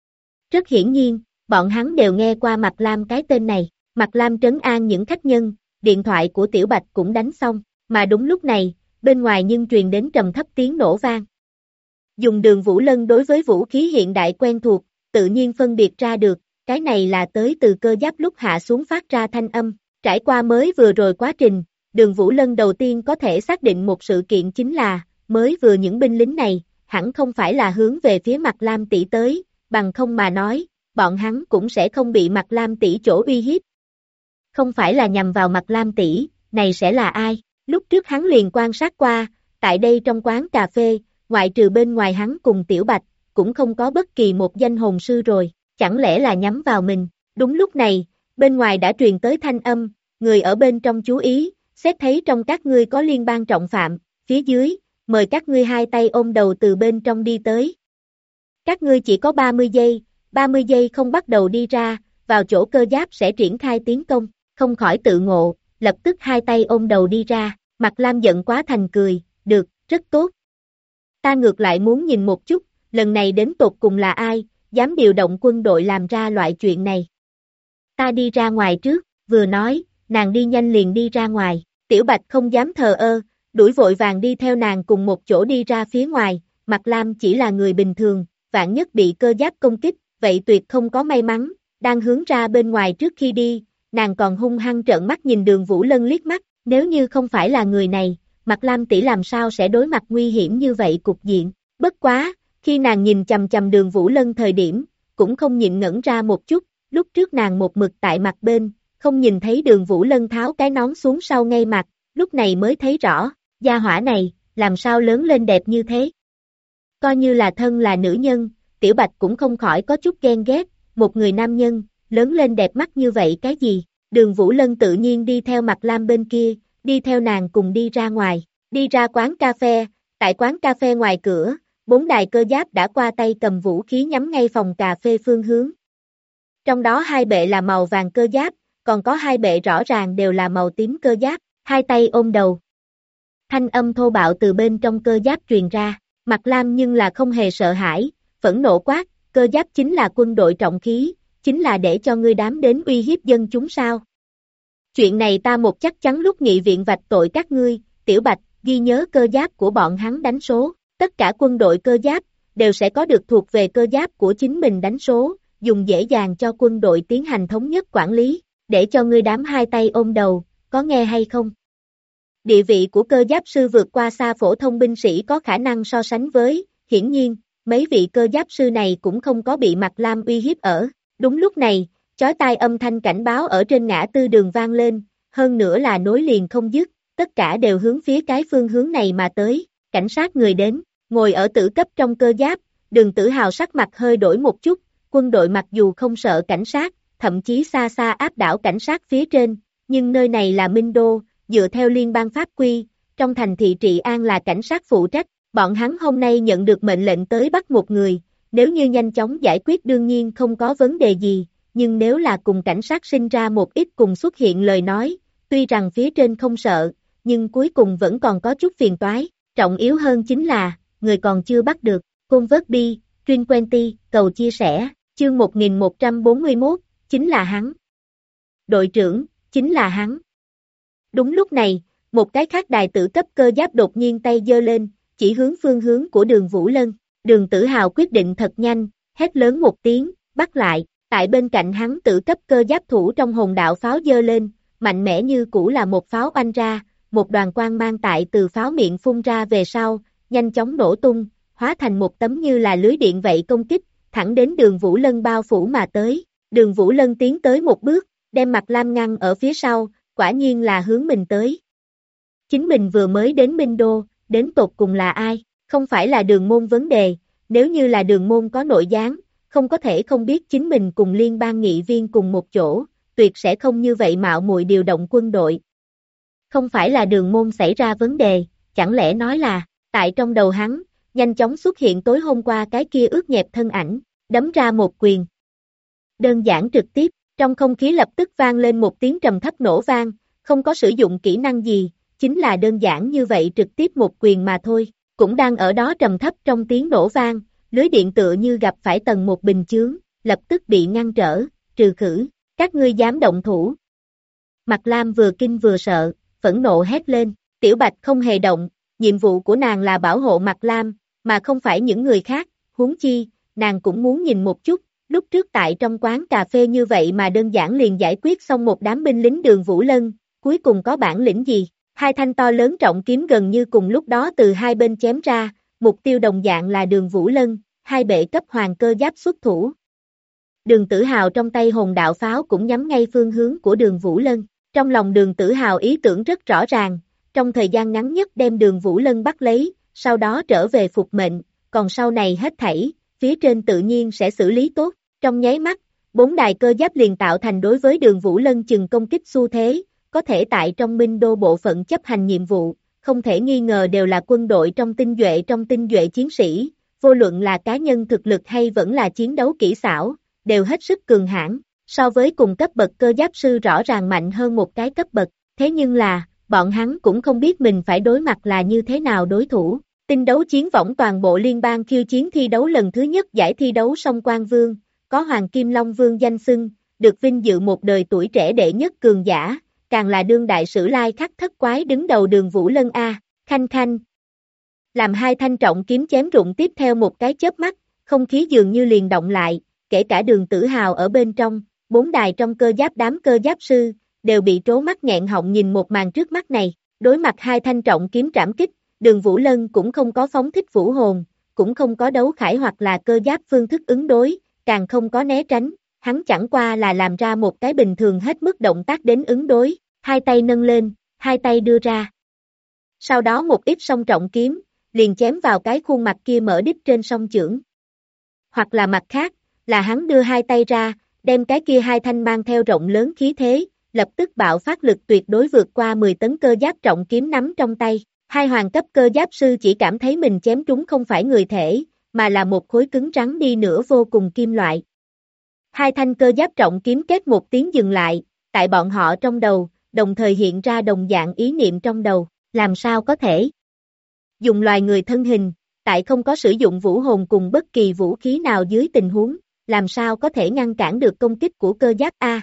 B: Rất hiển nhiên, bọn hắn đều nghe qua Mạc Lam cái tên này, Mạc Lam trấn an những khách nhân, điện thoại của Tiểu Bạch cũng đánh xong, mà đúng lúc này, bên ngoài nhưng truyền đến trầm thấp tiếng nổ vang. Dùng Đường Vũ Lân đối với vũ khí hiện đại quen thuộc, tự nhiên phân biệt ra được, cái này là tới từ cơ giáp lúc hạ xuống phát ra thanh âm, trải qua mới vừa rồi quá trình, Đường Vũ Lân đầu tiên có thể xác định một sự kiện chính là, mới vừa những binh lính này, hẳn không phải là hướng về phía Mạc Lam tỷ tới, bằng không mà nói, bọn hắn cũng sẽ không bị Mạc Lam tỷ chỗ uy hiếp. Không phải là nhằm vào Mạc Lam tỷ, này sẽ là ai? Lúc trước hắn liền quan sát qua, tại đây trong quán cà phê, ngoại trừ bên ngoài hắn cùng Tiểu Bạch, cũng không có bất kỳ một danh hồn sư rồi, chẳng lẽ là nhắm vào mình? Đúng lúc này, bên ngoài đã truyền tới thanh âm, người ở bên trong chú ý, xét thấy trong các ngươi có liên bang trọng phạm, phía dưới, mời các ngươi hai tay ôm đầu từ bên trong đi tới. Các ngươi chỉ có 30 giây không bắt đầu đi ra, vào chỗ cơ giáp sẽ triển khai tiến công, không khỏi tự ngộ, lập tức hai tay ôm đầu đi ra, Mạc Lam giận quá thành cười, được, rất tốt. Ta ngược lại muốn nhìn một chút, lần này đến tột cùng là ai, dám điều động quân đội làm ra loại chuyện này. Ta đi ra ngoài trước, vừa nói, nàng đi nhanh liền đi ra ngoài, Tiểu Bạch không dám thờ ơ, đuổi vội vàng đi theo nàng cùng một chỗ đi ra phía ngoài, Mạc Lam chỉ là người bình thường, vạn nhất bị cơ giáp công kích, vậy tuyệt không có may mắn, đang hướng ra bên ngoài trước khi đi, nàng còn hung hăng trợn mắt nhìn Đường Vũ Lân liếc mắt, nếu như không phải là người này, Mạc Lam tỷ làm sao sẽ đối mặt nguy hiểm như vậy cục diện, bất quá, khi nàng nhìn chằm chằm Đường Vũ Lân thời điểm, cũng không nhịn ngẩn ra một chút, lúc trước nàng một mực tại mặt bên, không nhìn thấy Đường Vũ Lân tháo cái nón xuống sau ngay mặt, lúc này mới thấy rõ, gia hỏa này, làm sao lớn lên đẹp như thế. Coi như là thân là nữ nhân, Tiểu Bạch cũng không khỏi có chút ghen ghét, một người nam nhân, lớn lên đẹp mắt như vậy cái gì, Đường Vũ Lân tự nhiên đi theo Mạc Lam bên kia, đi theo nàng cùng đi ra ngoài, đi ra quán cà phê, tại quán cà phê ngoài cửa, 4 đài cơ giáp đã qua tay cầm vũ khí nhắm ngay phòng cà phê phương hướng. Trong đó 2 bệ là màu vàng cơ giáp, còn có 2 bệ rõ ràng đều là màu tím cơ giáp, hai tay ôm đầu. Thanh âm thô bạo từ bên trong cơ giáp truyền ra, Mạc Lam nhưng là không hề sợ hãi, phẫn nộ quát, cơ giáp chính là quân đội trọng khí, chính là để cho ngươi đám đến uy hiếp dân chúng sao. Chuyện này ta một chắc chắn lúc nghị viện vạch tội các ngươi, Tiểu Bạch, ghi nhớ cơ giáp của bọn hắn đánh số, tất cả quân đội cơ giáp, đều sẽ có được thuộc về cơ giáp của chính mình đánh số, dùng dễ dàng cho quân đội tiến hành thống nhất quản lý, để cho ngươi đám hai tay ôm đầu, có nghe hay không? Địa vị của cơ giáp sư vượt qua xa phổ thông binh sĩ có khả năng so sánh với, hiển nhiên, mấy vị cơ giáp sư này cũng không có bị Mạc Lam uy hiếp ở. Đúng lúc này, chói tai âm thanh cảnh báo ở trên ngã tư đường vang lên, hơn nữa là nối liền không dứt, tất cả đều hướng phía cái phương hướng này mà tới, cảnh sát người đến, ngồi ở tử cấp trong cơ giáp, Đường Tử Hào sắc mặt hơi đổi một chút, quân đội mặc dù không sợ cảnh sát, thậm chí xa xa áp đảo cảnh sát phía trên, nhưng nơi này là Minh Đô, dựa theo liên bang pháp quy, trong thành thị trị an là cảnh sát phụ trách, bọn hắn hôm nay nhận được mệnh lệnh tới bắt một người, nếu như nhanh chóng giải quyết đương nhiên không có vấn đề gì, nhưng nếu là cùng cảnh sát sinh ra một ít cùng xuất hiện lời nói, tuy rằng phía trên không sợ, nhưng cuối cùng vẫn còn có chút phiền toái, trọng yếu hơn chính là, người còn chưa bắt được, Convert B, Trin Quenty, cầu chia sẻ, chương 1141, chính là hắn. Đội trưởng, chính là hắn. Đúng lúc này, một cái khác đài tử cấp cơ giáp đột nhiên tay giơ lên, chỉ hướng phương hướng của Đường Vũ Lân. Đường Tử Hào quyết định thật nhanh, hét lớn một tiếng, bắt lại, tại bên cạnh hắn tử cấp cơ giáp thủ trong hồn đạo pháo giơ lên, mạnh mẽ như cũ là một pháo oanh ra, một đoàn quang mang tại từ pháo miệng phun ra về sau, nhanh chóng nổ tung, hóa thành một tấm như là lưới điện vậy công kích, thẳng đến Đường Vũ Lân bao phủ mà tới. Đường Vũ Lân tiến tới một bước, đem Mạc Lam ngăn ở phía sau, quả nhiên là hướng mình tới. Chính mình vừa mới đến Minh Đô, đến tột cùng là ai? Không phải là Đường Môn vấn đề, nếu như là Đường Môn có nội gián, không có thể không biết chính mình cùng liên bang nghị viên cùng một chỗ, tuyệt sẽ không như vậy mạo muội điều động quân đội. Không phải là Đường Môn xảy ra vấn đề, chẳng lẽ nói là, tại trong đầu hắn, nhanh chóng xuất hiện tối hôm qua cái kia ướt nhẹp thân ảnh, đấm ra một quyền. Đơn giản trực tiếp, trong không khí lập tức vang lên một tiếng trầm thấp nổ vang, không có sử dụng kỹ năng gì, chính là đơn giản như vậy trực tiếp một quyền mà thôi, cũng đang ở đó trầm thấp trong tiếng nổ vang, lưới điện tựa như gặp phải tầng một bình chướng, lập tức bị ngăn trở, trừ khử, các ngươi dám động thủ. Mạc Lam vừa kinh vừa sợ, phẫn nộ hét lên, Tiểu Bạch không hề động, nhiệm vụ của nàng là bảo hộ Mạc Lam, mà không phải những người khác, huống chi, nàng cũng muốn nhìn một chút, lúc trước tại trong quán cà phê như vậy mà đơn giản liền giải quyết xong một đám binh lính Đường Vũ Lân, cuối cùng có bản lĩnh gì? Hai thanh to lớn trọng kiếm gần như cùng lúc đó từ hai bên chém ra, mục tiêu đồng dạng là Đường Vũ Lân, hai bệ cấp hoàng cơ giáp xuất thủ. Đường Tử Hào trong tay hồn đạo pháo cũng nhắm ngay phương hướng của Đường Vũ Lân, trong lòng Đường Tử Hào ý tưởng rất rõ ràng, trong thời gian ngắn nhất đem Đường Vũ Lân bắt lấy, sau đó trở về phục mệnh, còn sau này hết thảy, phía trên tự nhiên sẽ xử lý tốt, trong nháy mắt, 4 đài cơ giáp liền tạo thành đối với Đường Vũ Lân chừng công kích xu thế, có thể tại trong Minh Đô bộ phận chấp hành nhiệm vụ, không thể nghi ngờ đều là quân đội trong tinh nhuệ chiến sĩ, vô luận là cá nhân thực lực hay vẫn là chiến đấu kỹ xảo, đều hết sức cường hãn, so với cùng cấp bậc cơ giáp sư rõ ràng mạnh hơn một cái cấp bậc, thế nhưng là, bọn hắn cũng không biết mình phải đối mặt là như thế nào đối thủ. Tinh đấu chiến võng toàn bộ liên bang khiêu chiến thi đấu lần thứ nhất giải thi đấu song quan vương, có Hoàng Kim Long Vương danh xưng, được vinh dự một đời tuổi trẻ đệ nhất cường giả, càng là đương đại sử lai khắc thất quái đứng đầu Đường Vũ Lân A, khanh khanh. Làm hai thanh trọng kiếm chém rụng tiếp theo một cái chớp mắt, không khí dường như liền động lại, kể cả Đường Tử Hào ở bên trong, 4 đài trong cơ giáp đám cơ giáp sư, đều bị trố mắt nghẹn họng nhìn một màn trước mắt này, đối mặt hai thanh trọng kiếm trảm kích. Đường Vũ Lân cũng không có phóng thích vũ hồn, cũng không có đấu khải hoặc là cơ giáp phương thức ứng đối, càng không có né tránh, hắn chẳng qua là làm ra một cái bình thường hết mức động tác đến ứng đối, hai tay nâng lên, hai tay đưa ra. Sau đó một ít song trọng kiếm, liền chém vào cái khuôn mặt kia mở đít trên song chưởng. Hoặc là mặt khác, là hắn đưa hai tay ra, đem cái kia hai thanh mang theo rộng lớn khí thế, lập tức bạo phát lực tuyệt đối vượt qua 10 tấn cơ giáp trọng kiếm nắm trong tay. Hai hoàng cấp cơ giáp sư chỉ cảm thấy mình chém trúng không phải người thể, mà là một khối cứng rắn đi nữa vô cùng kim loại. Hai thanh cơ giáp trọng kiếm kết một tiếng dừng lại, tại bọn họ trong đầu, đồng thời hiện ra đồng dạng ý niệm trong đầu, làm sao có thể dùng loài người thân hình, tại không có sử dụng vũ hồn cùng bất kỳ vũ khí nào dưới tình huống, làm sao có thể ngăn cản được công kích của cơ giáp A.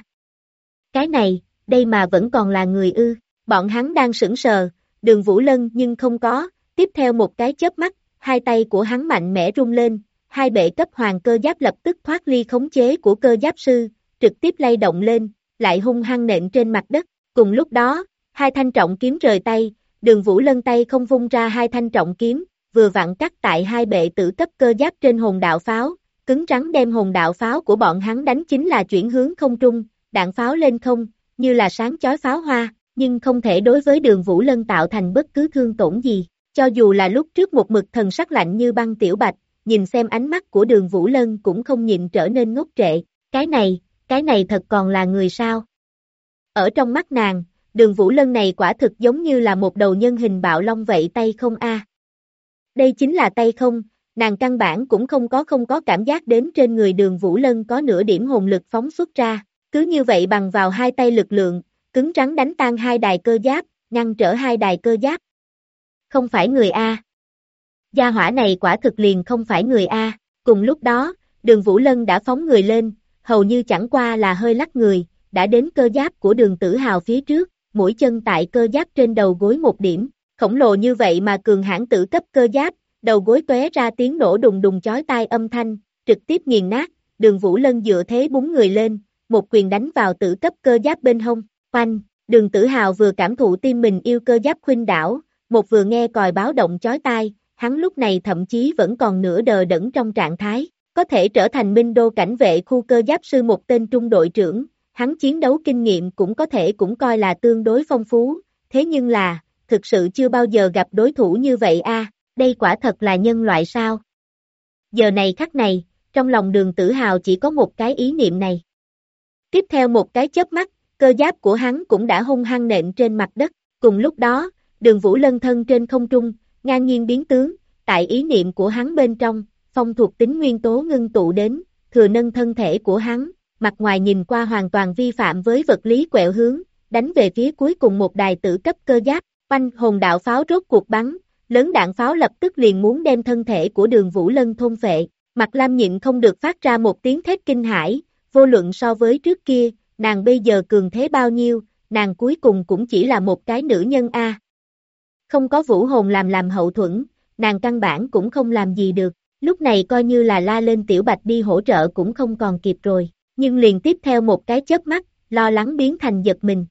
B: Cái này, đây mà vẫn còn là người ư, bọn hắn đang sững sờ. Đường Vũ Lân nhưng không có, tiếp theo một cái chớp mắt, hai tay của hắn mạnh mẽ rung lên, hai bệ cấp hoàng cơ giáp lập tức thoát ly khống chế của cơ giáp sư, trực tiếp lay động lên, lại hung hăng nện trên mặt đất. Cùng lúc đó, hai thanh trọng kiếm rời tay, Đường Vũ Lân tay không vung ra hai thanh trọng kiếm, vừa vặn cắt tại hai bệ tử cấp cơ giáp trên hồn đạo pháo, cứng rắn đem hồn đạo pháo của bọn hắn đánh chính là chuyển hướng không trung, đạn pháo lên không, như là sáng chói pháo hoa, nhưng không thể đối với Đường Vũ Lân tạo thành bất cứ thương tổn gì. Cho dù là lúc trước một mực thần sắc lạnh như băng Tiểu Bạch, nhìn xem ánh mắt của Đường Vũ Lân cũng không nhịn trở nên ngốc trệ, cái này thật còn là người sao? Ở trong mắt nàng, Đường Vũ Lân này quả thực giống như là một đầu nhân hình bạo long vậy tay không a. Đây chính là tay không, nàng căn bản cũng không có cảm giác đến trên người Đường Vũ Lân có nửa điểm hồn lực phóng xuất ra, cứ như vậy bằng vào hai tay lực lượng, cứng rắn đánh tan hai đài cơ giáp, ngăn trở hai đài cơ giáp. Không phải người a. Gia hỏa này quả thực liền không phải người a. Cùng lúc đó, Đường Vũ Lân đã phóng người lên, hầu như chẳng qua là hơi lắc người, đã đến cơ giáp của Đường Tử Hào phía trước, mũi chân tại cơ giáp trên đầu gối một điểm, khổng lồ như vậy mà cường hãn tử cấp cơ giáp, đầu gối tóe ra tiếng nổ đùng đùng chói tai âm thanh, trực tiếp nghiền nát. Đường Vũ Lân dựa thế búng người lên, một quyền đánh vào tử cấp cơ giáp bên hông, oanh. Đường Tử Hào vừa cảm thụ tim mình yêu cơ giáp khuynh đảo, một vừa nghe còi báo động chói tai, hắn lúc này thậm chí vẫn còn nửa đờ đẫn trong trạng thái, có thể trở thành Minh Đô cảnh vệ khu cơ giáp sư một tên trung đội trưởng, hắn chiến đấu kinh nghiệm cũng có thể cũng coi là tương đối phong phú, thế nhưng là, thực sự chưa bao giờ gặp đối thủ như vậy a. Đây quả thật là nhân loại sao? Giờ này khắc này, trong lòng Đường Tử Hào chỉ có một cái ý niệm này. Tiếp theo một cái chớp mắt, cơ giáp của hắn cũng đã hung hăng nện trên mặt đất, cùng lúc đó, Đường Vũ Lân thân trên không trung, ngang nhiên biến tướng, tại ý niệm của hắn bên trong, phong thuộc tính nguyên tố ngưng tụ đến, thừa nâng thân thể của hắn, mặt ngoài nhìn qua hoàn toàn vi phạm với vật lý quẹo hướng, đánh về phía cuối cùng một đài tử cấp cơ giáp, oanh hồn đạo pháo rốt cuộc bắn, lớn đạn pháo lập tức liền muốn đem thân thể của Đường Vũ Lân thôn phệ, Mặt Lam nhịn không được phát ra một tiếng thét kinh hãi, vô luận so với trước kia, nàng bây giờ cường thế bao nhiêu, nàng cuối cùng cũng chỉ là một cái nữ nhân a. Không có vũ hồn làm hậu thuẫn, nàng căn bản cũng không làm gì được, lúc này coi như là la lên Tiểu Bạch đi hỗ trợ cũng không còn kịp rồi, nhưng liền tiếp theo một cái chớp mắt, lo lắng biến thành giật mình.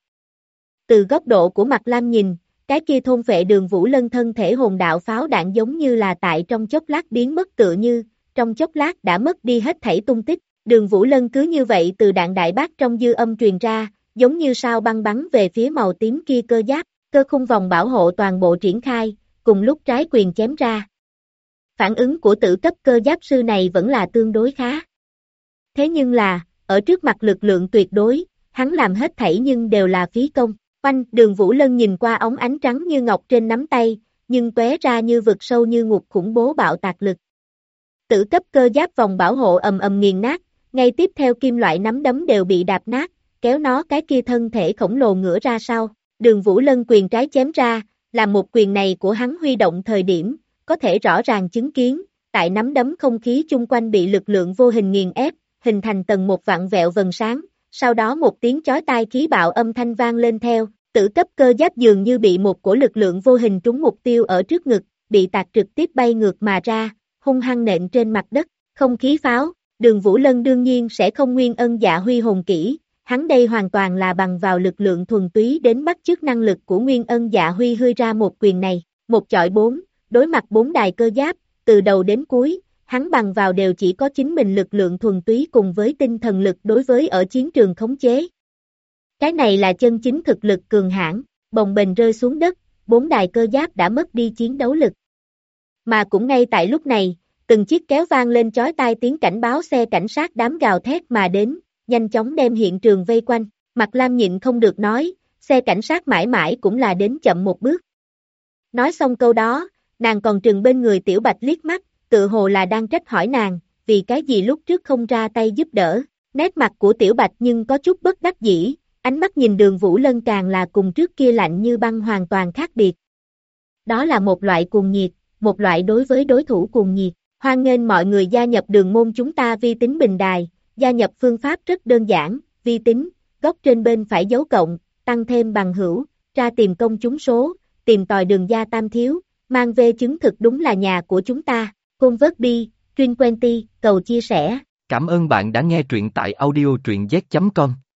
B: Từ góc độ của Mặt Lam nhìn, cái kia thôn phệ Đường Vũ Lân thân thể hồn đạo pháo đạn giống như là tại trong chốc lát biến mất tựa như, trong chốc lát đã mất đi hết thảy tung tích, Đường Vũ Lân cứ như vậy từ đạn đại bác trong dư âm truyền ra, giống như sao băng bắn về phía màu tím kia cơ giáp, cơ khung vòng bảo hộ toàn bộ triển khai, cùng lúc trái quyền chém ra. Phản ứng của tử cấp cơ giáp sư này vẫn là tương đối khá. Thế nhưng là, ở trước mặt lực lượng tuyệt đối, hắn làm hết thảy nhưng đều là phí công. Oanh, Đường Vũ Lân nhìn qua ống ánh trắng như ngọc trên nắm tay, nhưng tóe ra như vực sâu như ngục khủng bố bạo tạc lực. Tử cấp cơ giáp vòng bảo hộ ầm ầm nghiền nát, ngay tiếp theo kim loại nắm đấm đều bị đạp nát, kéo nó cái kia thân thể khổng lồ ngửa ra sau. Đường Vũ Lân quyền trái chém ra, làm một quyền này của hắn huy động thời điểm, có thể rõ ràng chứng kiến, tại nắm đấm không khí chung quanh bị lực lượng vô hình nghiền ép, hình thành tầng một vặn vẹo vầng sáng, sau đó một tiếng chói tai khí bạo âm thanh vang lên theo, tử cấp cơ giáp dường như bị một cổ lực lượng vô hình trúng mục tiêu ở trước ngực, bị tạc trực tiếp bay ngược mà ra, hung hăng nện trên mặt đất, không khí pháo, Đường Vũ Lân đương nhiên sẽ không nguyên ân dạ huy hồn kỹ, hắn đây hoàn toàn là bằng vào lực lượng thuần túy đến bắt chước năng lực của nguyên ân dạ huy hươi ra một quyền này, một chọi bốn, đối mặt bốn đài cơ giáp, từ đầu đến cuối, hắn bằng vào đều chỉ có chính mình lực lượng thuần túy cùng với tinh thần lực đối với ở chiến trường khống chế. Cái này là chân chính thực lực cường hãn, bồng bềnh rơi xuống đất, bốn đài cơ giáp đã mất đi chiến đấu lực. Mà cũng ngay tại lúc này, từng chiếc kéo vang lên chói tai tiếng cảnh báo xe cảnh sát đám gào thét mà đến, nhanh chóng đem hiện trường vây quanh, Mặt Lam nhịn không được nói, xe cảnh sát mãi mãi cũng là đến chậm một bước. Nói xong câu đó, nàng còn trừng bên người Tiểu Bạch liếc mắt, tự hồ là đang trách hỏi nàng, vì cái gì lúc trước không ra tay giúp đỡ, nét mặt của Tiểu Bạch nhưng có chút bất đắc dĩ, ánh mắt nhìn Đường Vũ Lân càng là cùng trước kia lạnh như băng hoàn toàn khác biệt. Đó là một loại cuồng nhiệt, một loại đối với đối thủ cuồng nhiệt, hoan nghênh mọi người gia nhập đường môn chúng ta vi tính bình đài, gia nhập phương pháp rất đơn giản, vi tính, góc trên bên phải dấu cộng, tăng thêm bằng hữu, tra tìm công chúng số, tìm tòi đường gia tam thiếu, mang về chứng thực đúng là nhà của chúng ta, Convert bi, Stream 20, cầu chia sẻ.
A: Cảm ơn bạn đã nghe truyện tại audio truyện z.com.